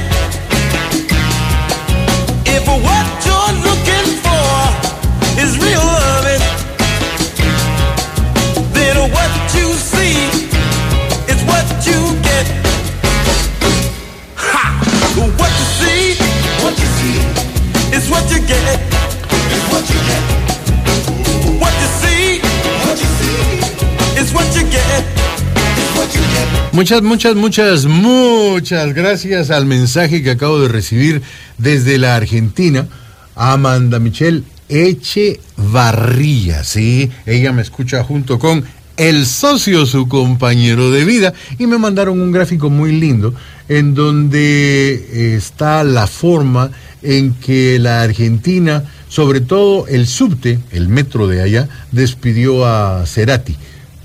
If what you're looking for is real loving, then what you see is what you get. Ha! What you see is what you get. Is what you get. What you see is what you get. Is what you get. Muchas gracias al mensaje que acabo de recibir desde la Argentina. Amanda Michelle Echevarría, sí, ella me escucha junto con el socio, su compañero de vida, y me mandaron un gráfico muy lindo en donde está la forma en que la Argentina, sobre todo el subte, el metro de allá, despidió a Cerati.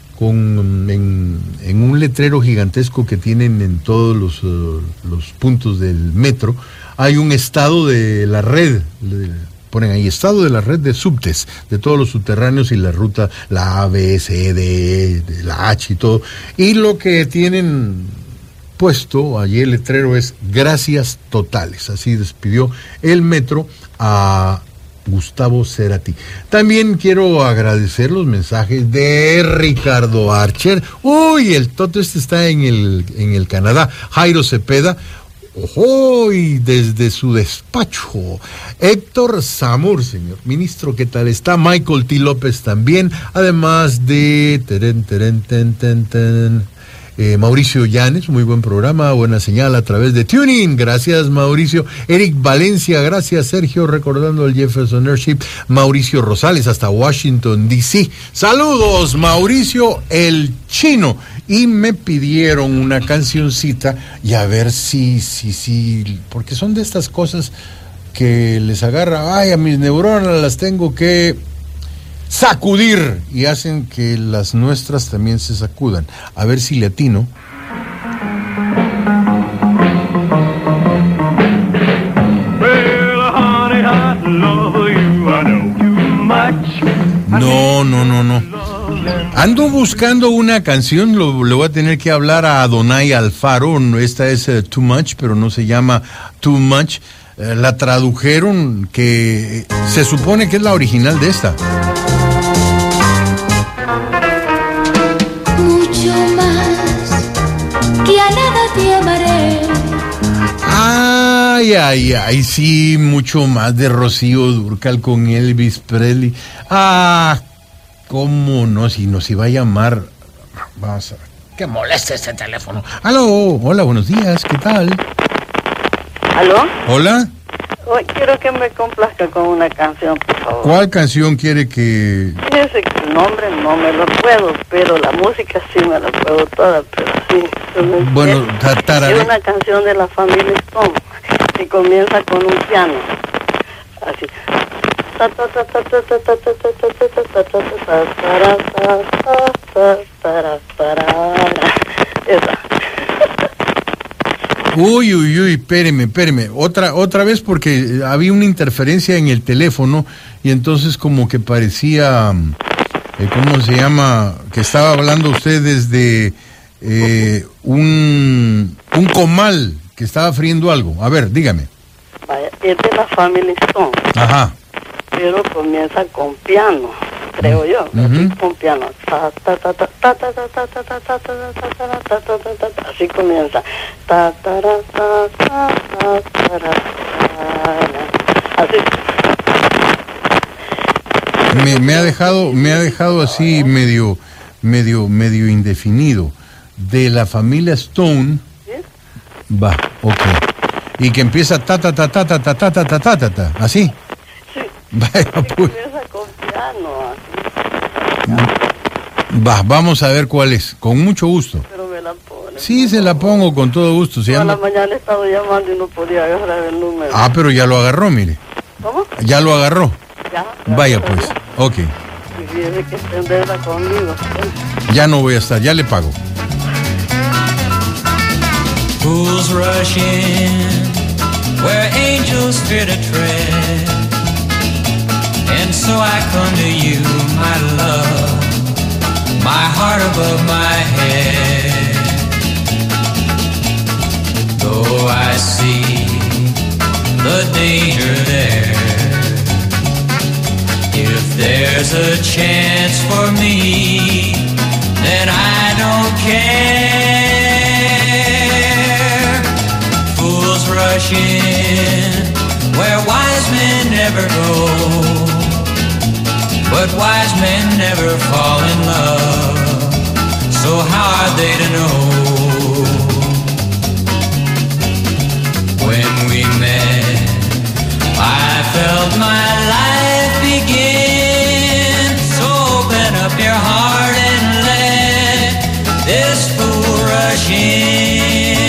En un letrero gigantesco que tienen en todos los puntos del metro, hay un estado de la red, ponen ahí estado de la red de subtes, de todos los subterráneos y la ruta, la A, B, C, D, la H y todo. Y lo que tienen puesto allí el letrero es gracias totales. Así despidió el metro a Gustavo Cerati. También quiero agradecer los mensajes de Ricardo Archer. Uy, el Toto está en el Canadá. Jairo Cepeda. ¡Ojo! Y desde su despacho, Héctor Zamur, señor ministro, ¿qué tal está? Michael T. López también, además de Mauricio Llanes, muy buen programa, buena señal a través de Tuning, gracias Mauricio. Eric Valencia, gracias Sergio, recordando el Jefferson Airship. Mauricio Rosales, hasta Washington, D.C. Saludos, Mauricio el Chino. Y me pidieron una cancioncita y a ver si, porque son de estas cosas que les agarra, ay, a mis neuronas las tengo que sacudir y hacen que las nuestras también se sacudan. A ver si le atino. No. Ando buscando una canción, le voy a tener que hablar a Adonai Alfaro. Esta es Too Much, pero no se llama Too Much. La tradujeron, que se supone que es la original de esta. Mucho más que a nada te amaré. Ay, sí, mucho más de Rocío Dúrcal con Elvis Presley. ¿Cómo no? Si nos iba a llamar. Vas a ver. Que moleste este teléfono. Aló, hola, buenos días, ¿qué tal? ¿Aló? Hola. Hoy quiero que me complazca con una canción, por favor. ¿Cuál canción quiere que...? Fíjese que el nombre no me lo puedo, pero la música sí me la puedo toda, pero sí. Bueno, es una canción de la familia Stone que comienza con un piano. Así. Esa. Uy, espéreme. Otra vez, porque había una interferencia en el teléfono y entonces como que parecía, ¿cómo se llama? Que estaba hablando usted desde un comal, que estaba friendo algo. A ver, dígame. Vaya, es de la Family Stone. Ajá. Pero comienza con piano, creo yo, con piano. Así comienza. Así. Me ha dejado así medio medio indefinido. De la familia Stone. ¿Sí? Va, ok. Y que empieza ta ta ta ta ta ta ta ta ta ta ta ta. ¿Así? Sí. Vaya, pues. Empieza con piano, así. Va, vamos a ver cuál es. Con mucho gusto. Pero me la pone. Sí, se la pongo con todo gusto. Se Toda llama... la mañana he estado llamando y no podía agarrar el número. Ah, pero ya lo agarró, mire. ¿Cómo? Ya lo agarró. Ya. Vaya, pues. Ok. Y tiene que extenderla conmigo. Ya no voy a estar, ya le pago. Fools rush in where angels fear to tread, and so I come to you, my love, my heart above my head. Though I see the danger there, if there's a chance for me, then I don't care. Fools rush in where wise men never go, but wise men never fall in love, so how are they to know? When we met, I felt my life begin, so open up your heart and let this fool rush in.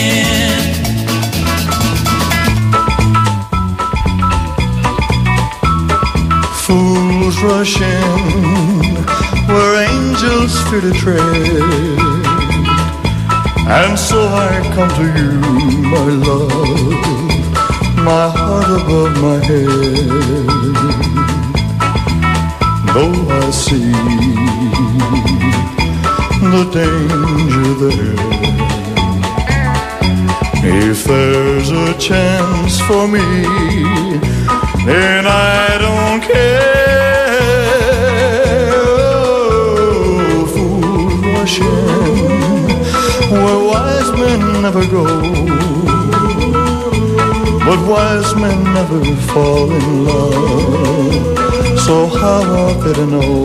Fools rush in where angels fear to tread, and so I come to you, my love, my heart above my head. Though I see the danger there, if there's a chance for me, then I don't care. Oh, fools rush in where wise men never go, but wise men never fall in love, so how are they to know?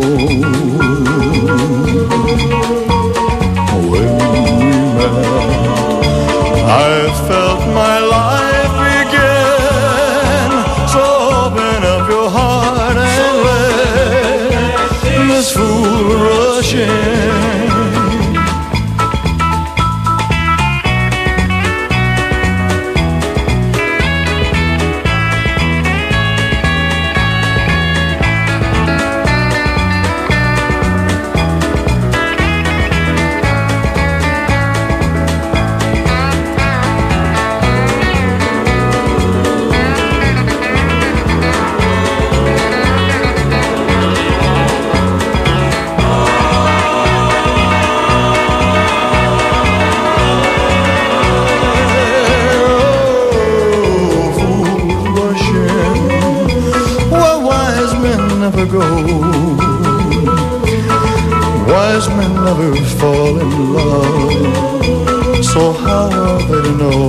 When we met, I felt my life begin, so open up your heart and let this fool rush in. Go. Wise men never fall in love, so how are they to know?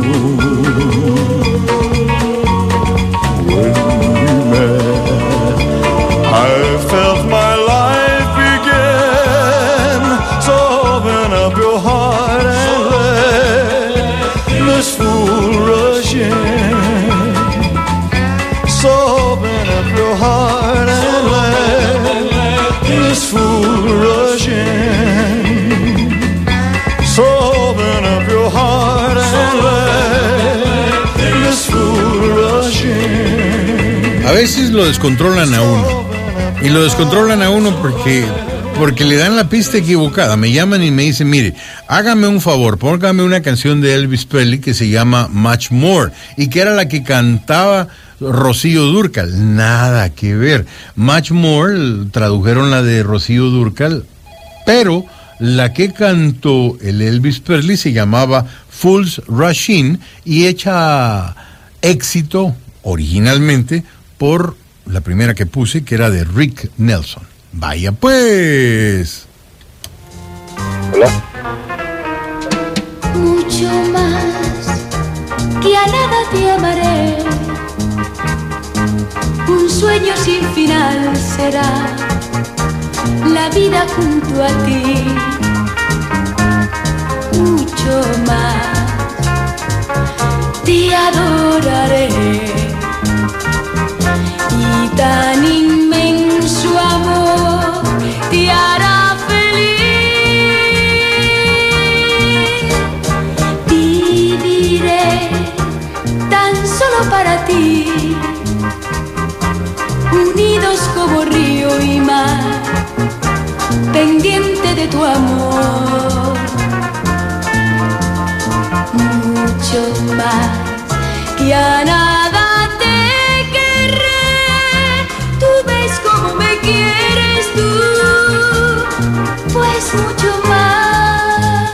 When we met, I felt my life begin, so open up your heart and let this fool rush in. So open up your heart and this fool rush in. So open up your heart and let this fool rush in. A veces lo descontrolan a uno. Y lo descontrolan a uno porque le dan la pista equivocada. Me llaman y me dicen, mire, hágame un favor, póngame una canción de Elvis Presley que se llama Much More, y que era la que cantaba Rocío Dúrcal. Nada que ver. Much More, tradujeron la de Rocío Dúrcal, pero la que cantó el Elvis Presley se llamaba Fools Rush In, y hecha éxito originalmente por la primera que puse, que era de Rick Nelson. Vaya pues. Hola. Mucho más que a nada te amaré, un sueño sin final será la vida junto a ti. Mucho más te adoraré y tan inmenso amor te hará feliz. Viviré tan solo para ti, unidos como río y mar, pendiente de tu amor. Mucho más que a nada te querré. Tú ves cómo me quieres tú, pues mucho más.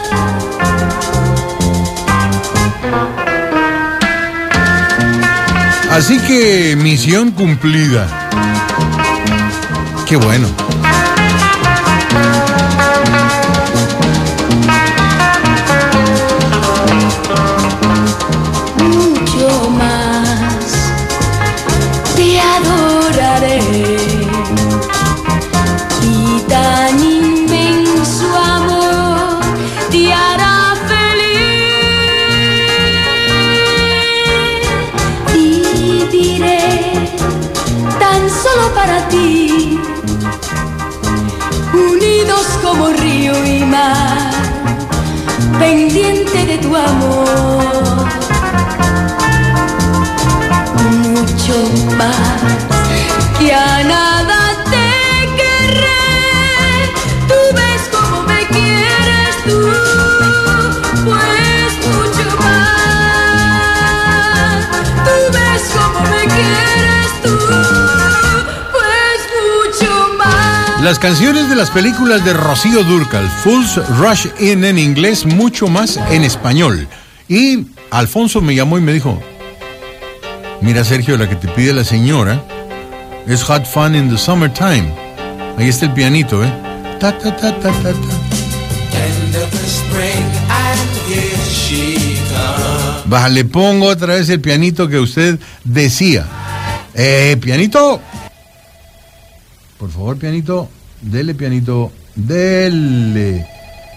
Así que misión cumplida. Qué bueno. Mucho más te adoraré y tan inmenso amor te hará feliz. Viviré tan solo para ti, unidos como río y mar, pendiente de tu amor. Mucho más que a nada te querré. Tú ves cómo me quieres tú, pues mucho más. Tú ves cómo me quieres tú, pues mucho más. Las canciones de las películas de Rocío Dúrcal, Fools Rush In en inglés, mucho más en español. Y Alfonso me llamó y me dijo: mira, Sergio, la que te pide la señora es Hot Fun in the Summertime. Ahí está el pianito, ¿eh? Ta, ta, ta, ta, ta, ta. End of the spring and here she comes. Baja, le pongo otra vez el pianito que usted decía. Pianito. Por favor, pianito. Dele, pianito. Dele.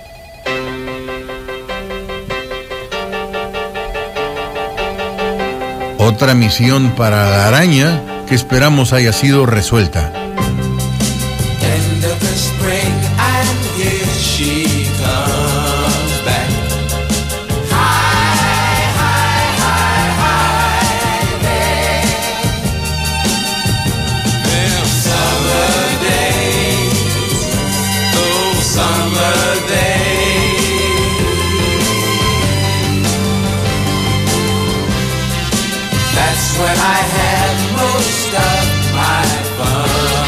Otra misión para la araña que esperamos haya sido resuelta. End of the spring and here she comes back. Hi, hi, hi, hi, there. Them summer days, those summer days. That's when I had most of my fun.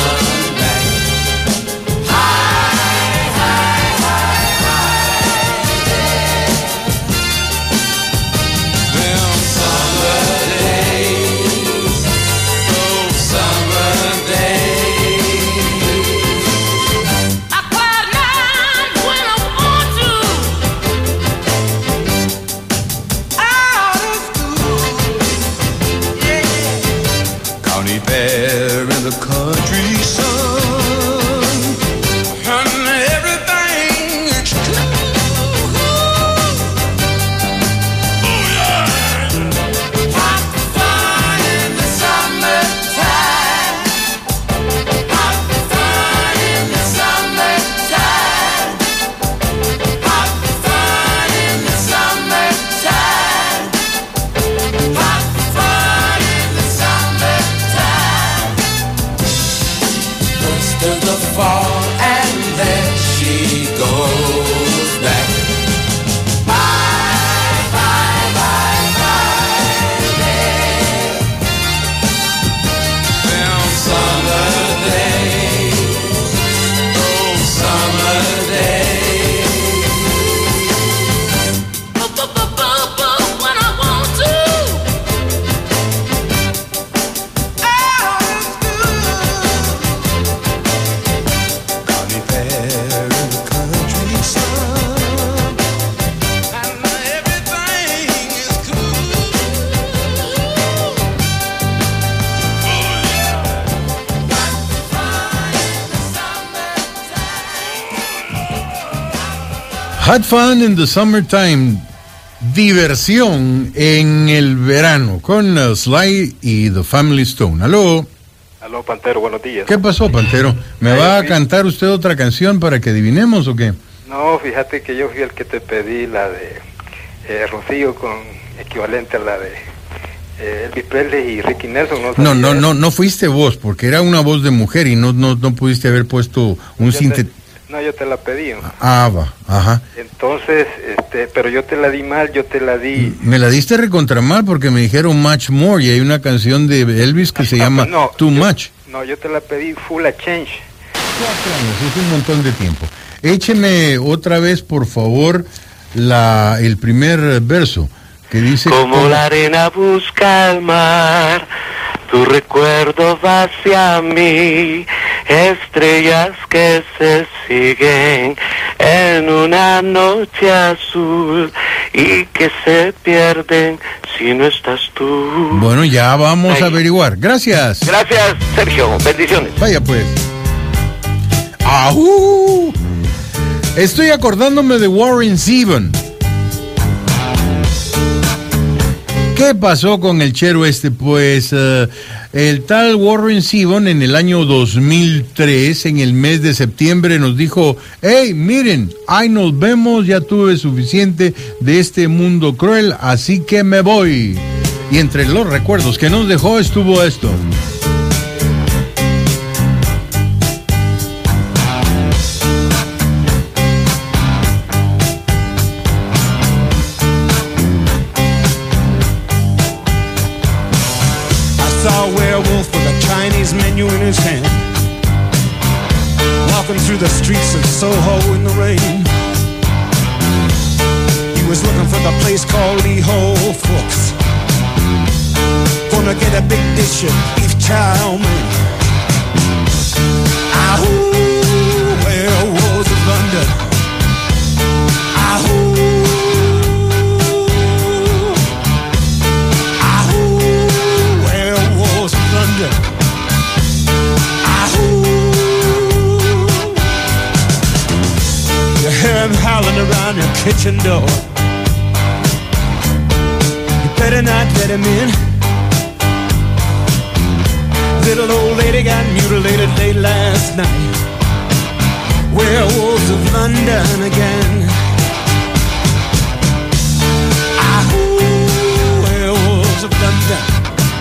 Had fun in the summertime. Diversión en el verano con Sly y The Family Stone. Aló. Aló, Pantero, buenos días. ¿Qué pasó, Pantero? ¿Me va a cantar usted otra canción para que adivinemos o qué? No, fíjate que yo fui el que te pedí la de Rocío con equivalente a la de Elvis Presley y Ricky Nelson. No fuiste vos, porque era una voz de mujer y no pudiste haber puesto un sintetizador. No, yo te la pedí. Va, ajá. Entonces, pero yo te la di mal, yo te la di... Me la diste recontra mal porque me dijeron Much More y hay una canción de Elvis que se llama Too Much. No, yo te la pedí Full a Change. 4 años, es un montón de tiempo. Écheme otra vez, por favor, el primer verso que dice... Como la arena busca el mar, tu recuerdo va hacia mí, estrellas que se siguen en una noche azul y que se pierden si no estás tú. Bueno, ya vamos a averiguar. Gracias. Gracias, Sergio. Bendiciones. Vaya pues. ¡Ajú! Estoy acordándome de Warren Zevon. ¿Qué pasó con el chero este? Pues el tal Warren Zevon en el año 2003, en el mes de septiembre, nos dijo: hey, miren, ahí nos vemos, ya tuve suficiente de este mundo cruel, así que me voy. Y entre los recuerdos que nos dejó estuvo esto. Saw a werewolf with a Chinese menu in his hand, walking through the streets of Soho in the rain. He was looking for the place called Lee Ho Fooks, gonna get a big dish of beef chow mein. Ahoo, werewolves of London. Ahoo. Hear him howling around your kitchen door. You better not let him in. Little old lady got mutilated late last night. Werewolves of London again. Ahoo, werewolves of London.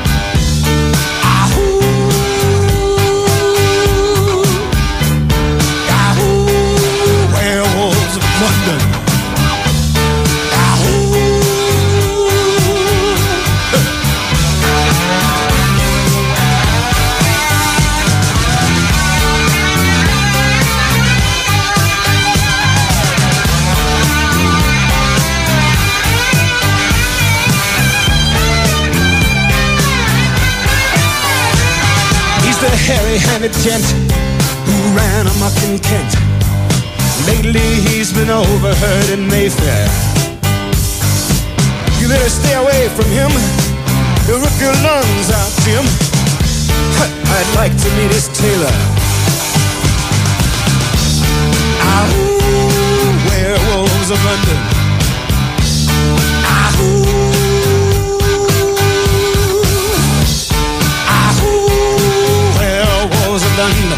London. He's the hairy-handed gent who ran amok in Kent. Lately he's been overheard in Mayfair. You better stay away from him. He'll rip your lungs out, Jim. I'd like to meet his tailor. Ahoo, werewolves of London. Ahoo. Ahoo, werewolves of London.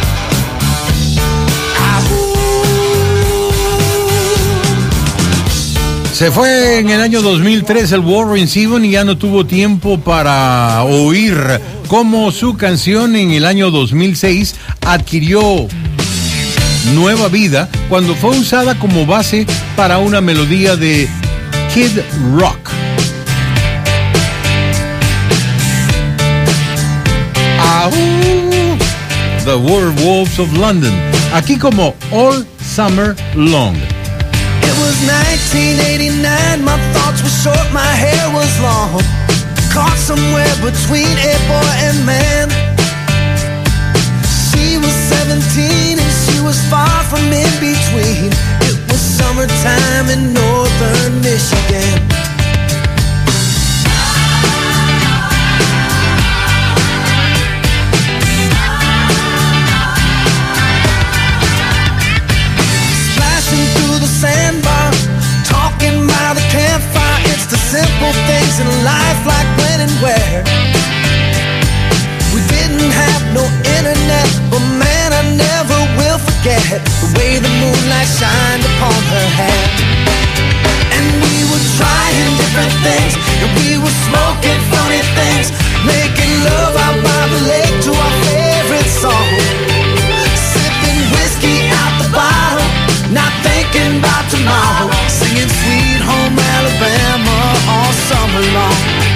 Se fue en el año 2003 el Warren Zevon y ya no tuvo tiempo para oír cómo su canción en el año 2006 adquirió nueva vida cuando fue usada como base para una melodía de Kid Rock. Ahoo, The Werewolves of London, aquí como All Summer Long. It was 1989, my thoughts were short, my hair was long. Caught somewhere between a boy and man. She was 17 and she was far from in between. It was summertime in northern Michigan. Sandbar, things in life like when and where. We didn't have no internet, but man, I never will forget the way the moonlight shined upon her hair. And we were trying different things, and we were smoking funny things, making love out by the lake to our favorite song, sipping whiskey out the bottle, not thinking about tomorrow, singing Sweet Home Alabama all summer long.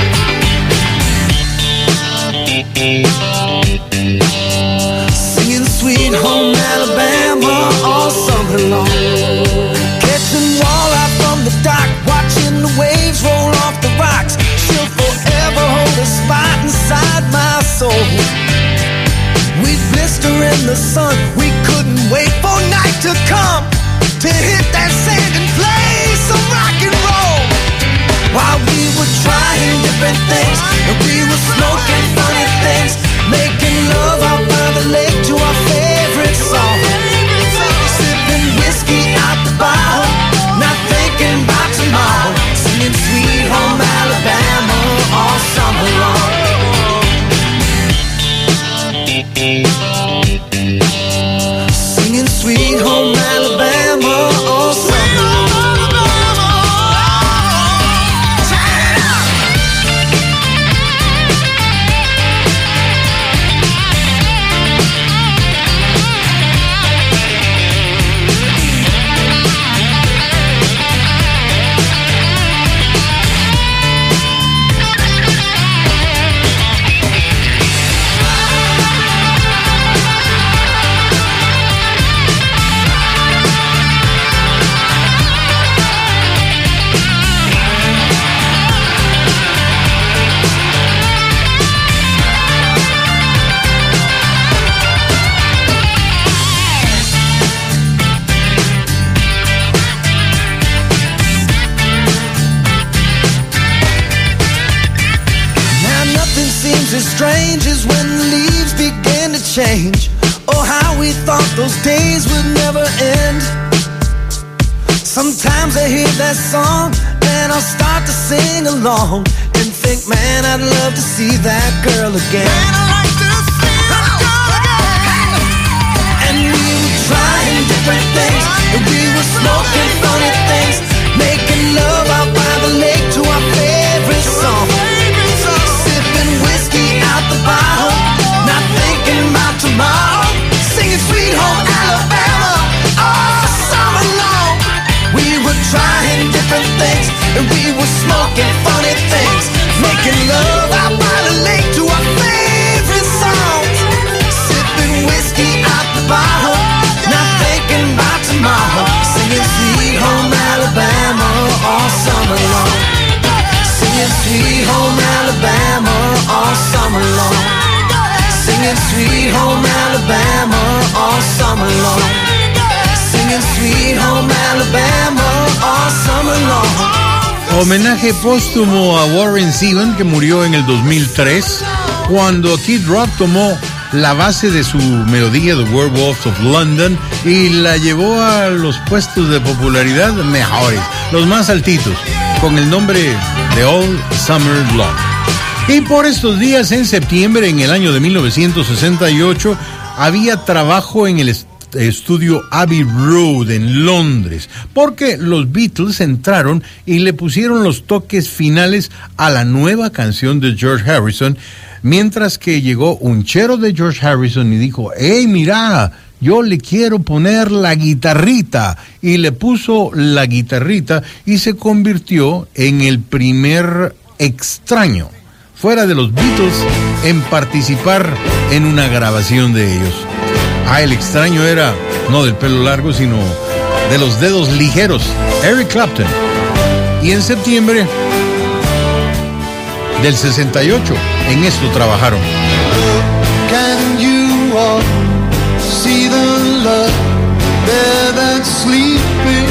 Singing Sweet Home Alabama all summer long. Catching walleye from the dock, watching the waves roll off the rocks. She'll forever hold a spot inside my soul. We'd blister in the sun, we couldn't wait for night to come to hit that sand and play some rock and roll. While we were trying different things, and we were smoking funny things, making love out by the lake to our favorite song, sipping whiskey out the bottle, not thinking about tomorrow, singing Sweet Home Alabama all summer long. Singing Sweet Home Alabama all summer long. As strange as when the leaves began to change. Oh, how we thought those days would never end. Sometimes I hear that song and I'll start to sing along and think, man, I'd love to see that girl again. Man, I'd like to see that girl again. And we were trying different things, and we were smoking funny things, making love out by the lake to our favorite song, whiskey out the bottle, not thinking about tomorrow, singing Sweet Home Alabama all summer long. We were trying different things, and we were smoking funny things, making love out by the lake to our favorite songs, sipping whiskey out the bottle, not thinking about tomorrow, singing Sweet Home Alabama all summer long. Singing Sweet Home Alabama all summer long. Singing Sweet Home Alabama all summer long. Singing Sweet Home Alabama all summer long. Homenaje póstumo a Warren Zevon, que murió en el 2003, cuando Kid Rock tomó la base de su melodía The Werewolves of London y la llevó a los puestos de popularidad mejores, los más altitos, con el nombre de All Summer Long. Y por estos días, en septiembre, en el año de 1968, había trabajo en el estudio Abbey Road en Londres, porque los Beatles entraron y le pusieron los toques finales a la nueva canción de George Harrison, mientras que llegó un chero de George Harrison y dijo, hey, mira, yo le quiero poner la guitarrita, y le puso la guitarrita y se convirtió en el primer extraño fuera de los Beatles en participar en una grabación de ellos. El extraño era no del pelo largo, sino de los dedos ligeros, Eric Clapton. Y en septiembre del 68 en esto trabajaron. Can you all see the love there that's sleeping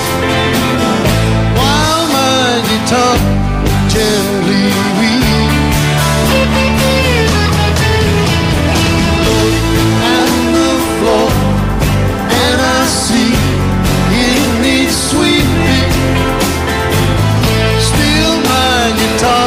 while my guitar gently weeps? Look at the floor and I see it needs sweeping. Still my guitar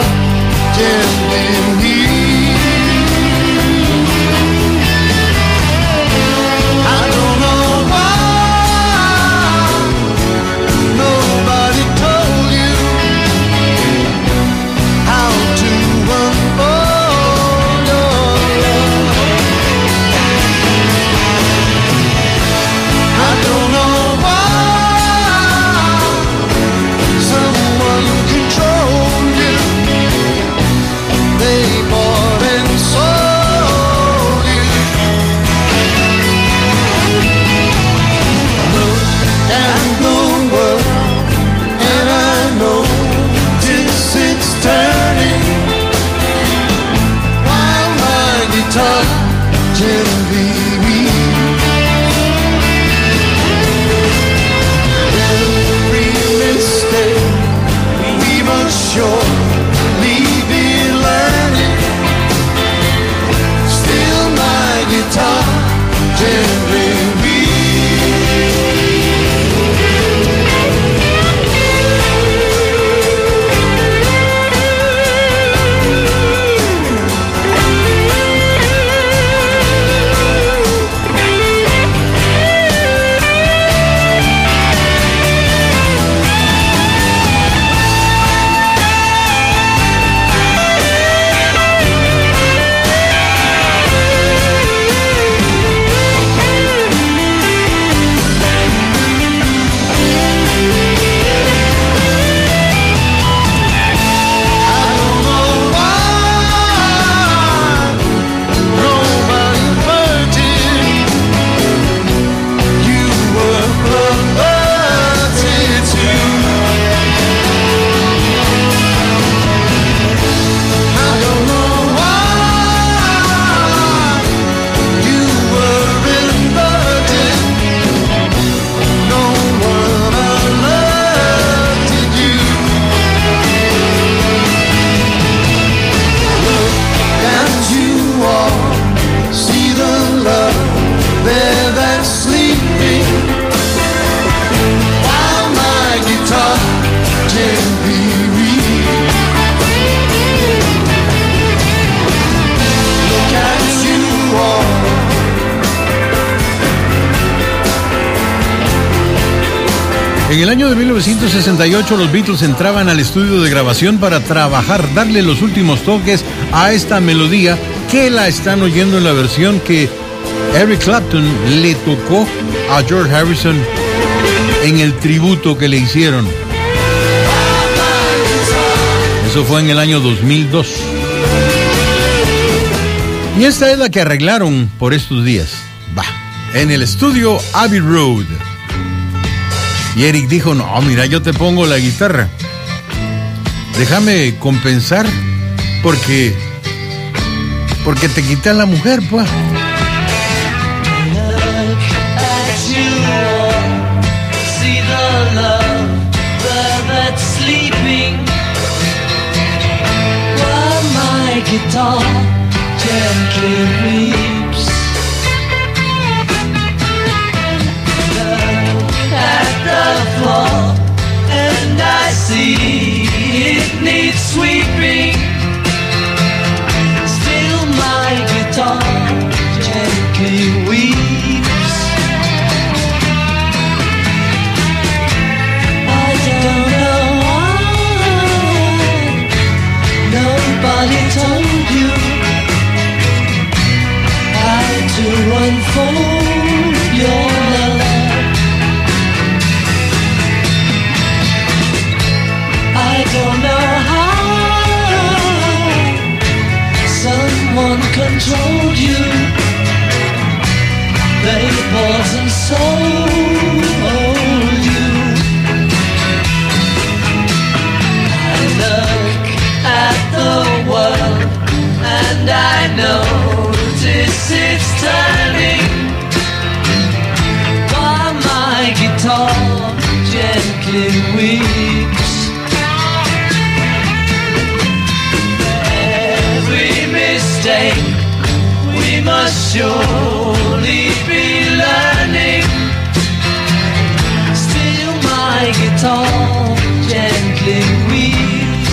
gently weep. Every mistake we must surely be learning. Still my guitar gently En el año de 1968 los Beatles entraban al estudio de grabación para trabajar, darle los últimos toques a esta melodía que la están oyendo en la versión que Eric Clapton le tocó a George Harrison en el tributo que le hicieron. Eso fue en el año 2002. Y esta es la que arreglaron por estos días. Va, en el estudio Abbey Road. Y Eric dijo, no, mira, yo te pongo la guitarra. Déjame compensar porque te quité a la mujer, pues. And I see it needs sweeping. Still my guitar gently weeps. I don't know why nobody told you how to unfold your love. I don't know how someone controlled you. They bought and sold you. I look at the world and I notice it's turning. While my guitar gently weeps. We must surely be learning. Still my guitar gently weeps.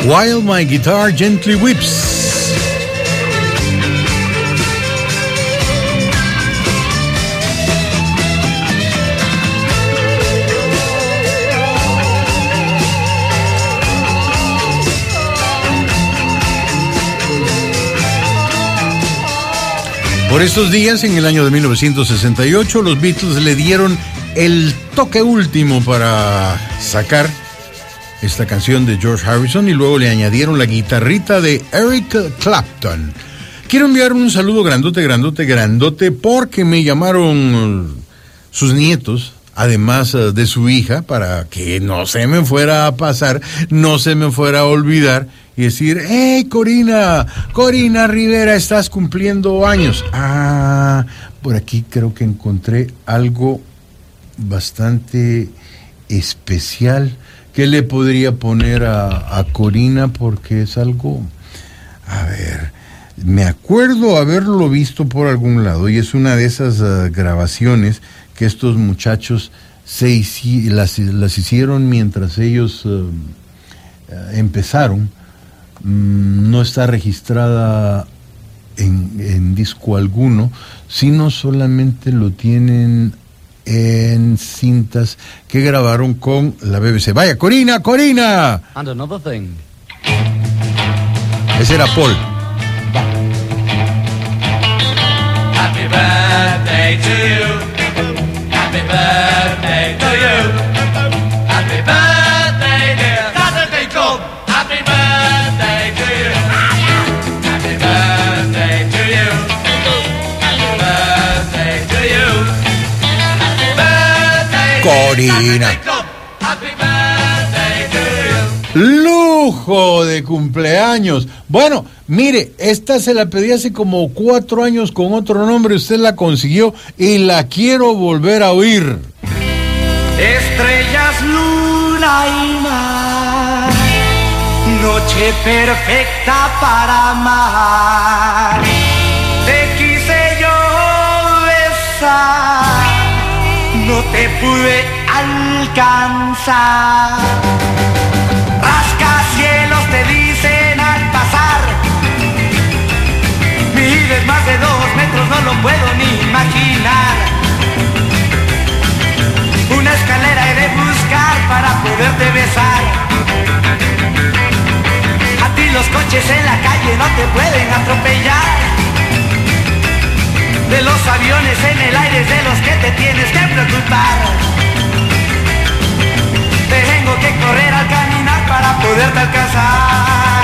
While My Guitar Gently Weeps. Por estos días, en el año de 1968, los Beatles le dieron el toque último para sacar esta canción de George Harrison y luego le añadieron la guitarrita de Eric Clapton. Quiero enviar un saludo grandote porque me llamaron sus nietos, además de su hija, para que no se me fuera a pasar, no se me fuera a olvidar y decir: ¡hey, Corina Rivera, estás cumpliendo años! Ah, por aquí creo que encontré algo bastante especial que le podría poner a Corina, porque es algo, a ver, me acuerdo haberlo visto por algún lado y es una de esas grabaciones que estos muchachos las hicieron mientras ellos empezaron. No está registrada en disco alguno, sino solamente lo tienen en cintas que grabaron con la BBC. ¡Vaya, Corina! And another thing. Ese era Paul. Happy birthday to you. Happy birthday to you. Happy birthday, dear Saturday Club. Happy birthday to you. Happy birthday to you. Happy birthday to you. Happy birthday, Corina. Happy birthday to you. Lujo de cumpleaños. Bueno, mire, esta se la pedí hace como 4 años con otro nombre, usted la consiguió y la quiero volver a oír. Estrellas, luna y mar, noche perfecta para amar. Te quise yo besar, no te pude alcanzar. Rascacielos te dicen al pasar, mides más de 2 metros, no lo puedo ni imaginar. Una escalera he de buscar para poderte besar. A ti los coches en la calle no te pueden atropellar. De los aviones en el aire es de los que te tienes que preocupar. Tengo que correr al caminar para poderte alcanzar.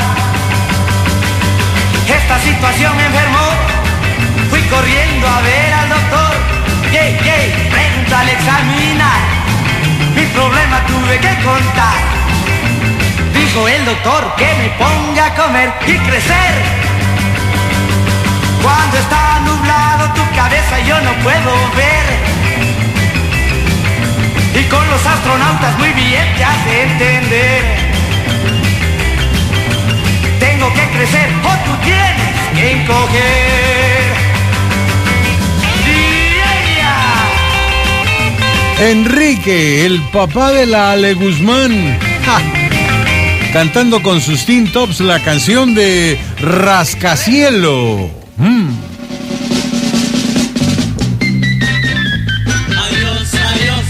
Esta situación me enfermó, fui corriendo a ver al doctor. Pregunta al examinar, mi problema tuve que contar. Dijo el doctor que me ponga a comer y crecer. Cuando está nublado tu cabeza yo no puedo ver. Y con los astronautas muy bien te has de entender. Tengo que crecer o tú tienes que encoger. Enrique, el papá de la Ale Guzmán, cantando con sus Teen Tops la canción de Rascacielo. Adiós, adiós,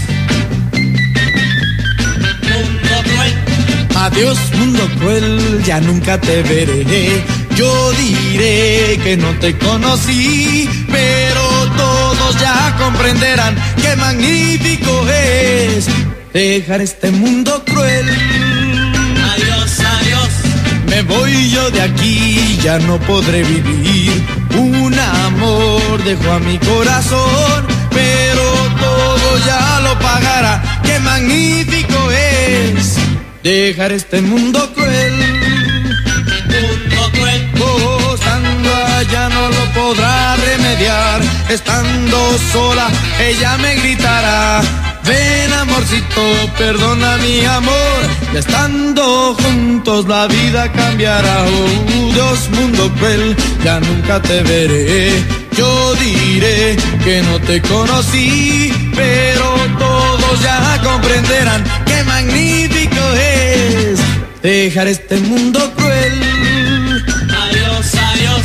mundo cruel. Adiós, mundo cruel, ya nunca te veré. Yo diré que no te conocí, pero todos ya comprenderán qué magnífico es dejar este mundo cruel. Adiós, adiós. Me voy yo de aquí, ya no podré vivir. Un amor dejó a mi corazón, pero todo ya lo pagará. Qué magnífico es dejar este mundo cruel. Mundo cruel. Oh, estando allá no lo podrá remediar. Estando sola, ella me gritará. Ven, amorcito, perdona mi amor. Ya estando juntos la vida cambiará. Oh, Dios, mundo cruel, ya nunca te veré. Yo diré que no te conocí, pero todos ya comprenderán qué magnífico es dejar este mundo cruel. Adiós, adiós.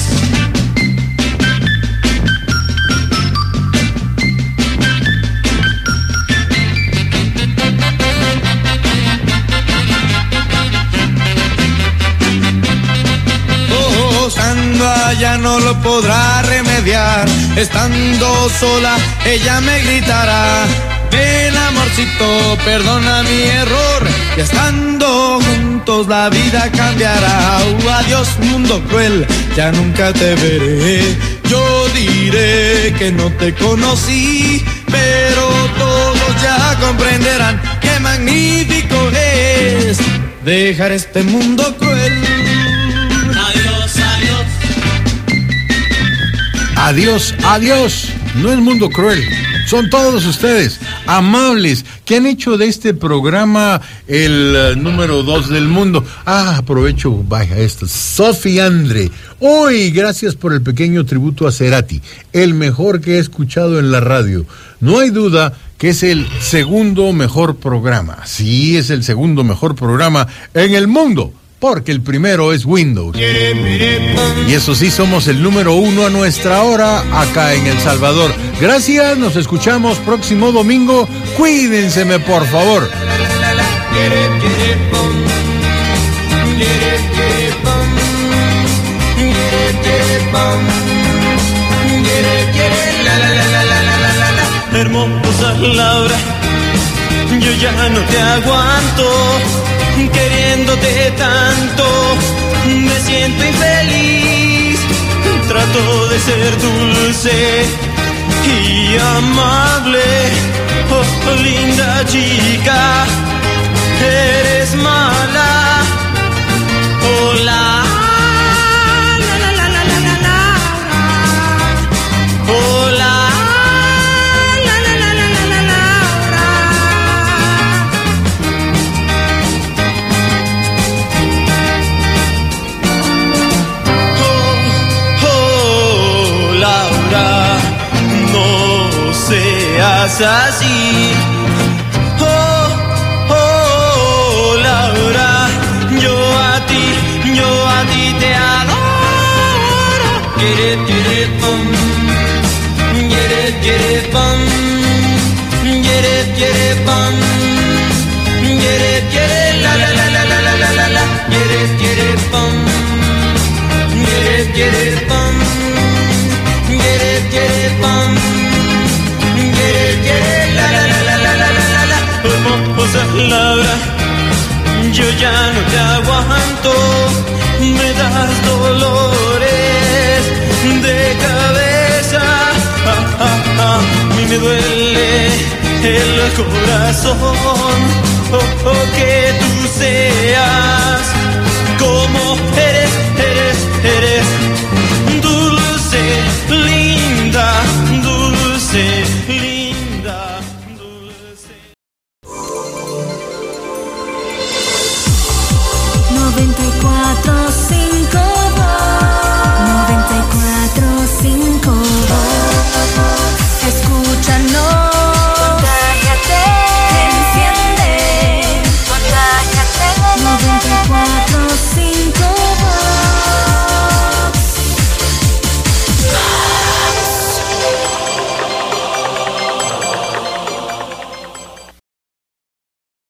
Estando allá no lo podrá remediar. Estando sola, ella me gritará: ven amorcito, perdona mi error. Y estando juntos la vida cambiará. Adiós mundo cruel, ya nunca te veré. Yo diré que no te conocí, pero todos ya comprenderán qué magnífico es dejar este mundo cruel. Adiós, adiós. No es mundo cruel. Son todos ustedes, amables, que han hecho de este programa el número 2 del mundo. Aprovecho, vaya esto. Sophie Andre. Hoy, gracias por el pequeño tributo a Cerati, el mejor que he escuchado en la radio. No hay duda que es el segundo mejor programa. Sí, es el segundo mejor programa en el mundo, porque el primero es Windows. Y eso sí, somos el número 1 a nuestra hora acá en El Salvador. Gracias, nos escuchamos próximo domingo. Cuídenseme, por favor. Hermosa Laura, yo ya no te aguanto, queriéndote tanto, me siento infeliz. Trato de ser dulce y amable, oh linda chica, eres mala. Hola, hola. Así, oh Laura, yo a ti te adoro. Get it bum, get it bum, get it bum, get it la la la la la la la la, get it bum, get it bum, get it bum. Laura, yo ya no te aguanto, me das dolores de cabeza, a mí me duele el corazón, que tú seas como eres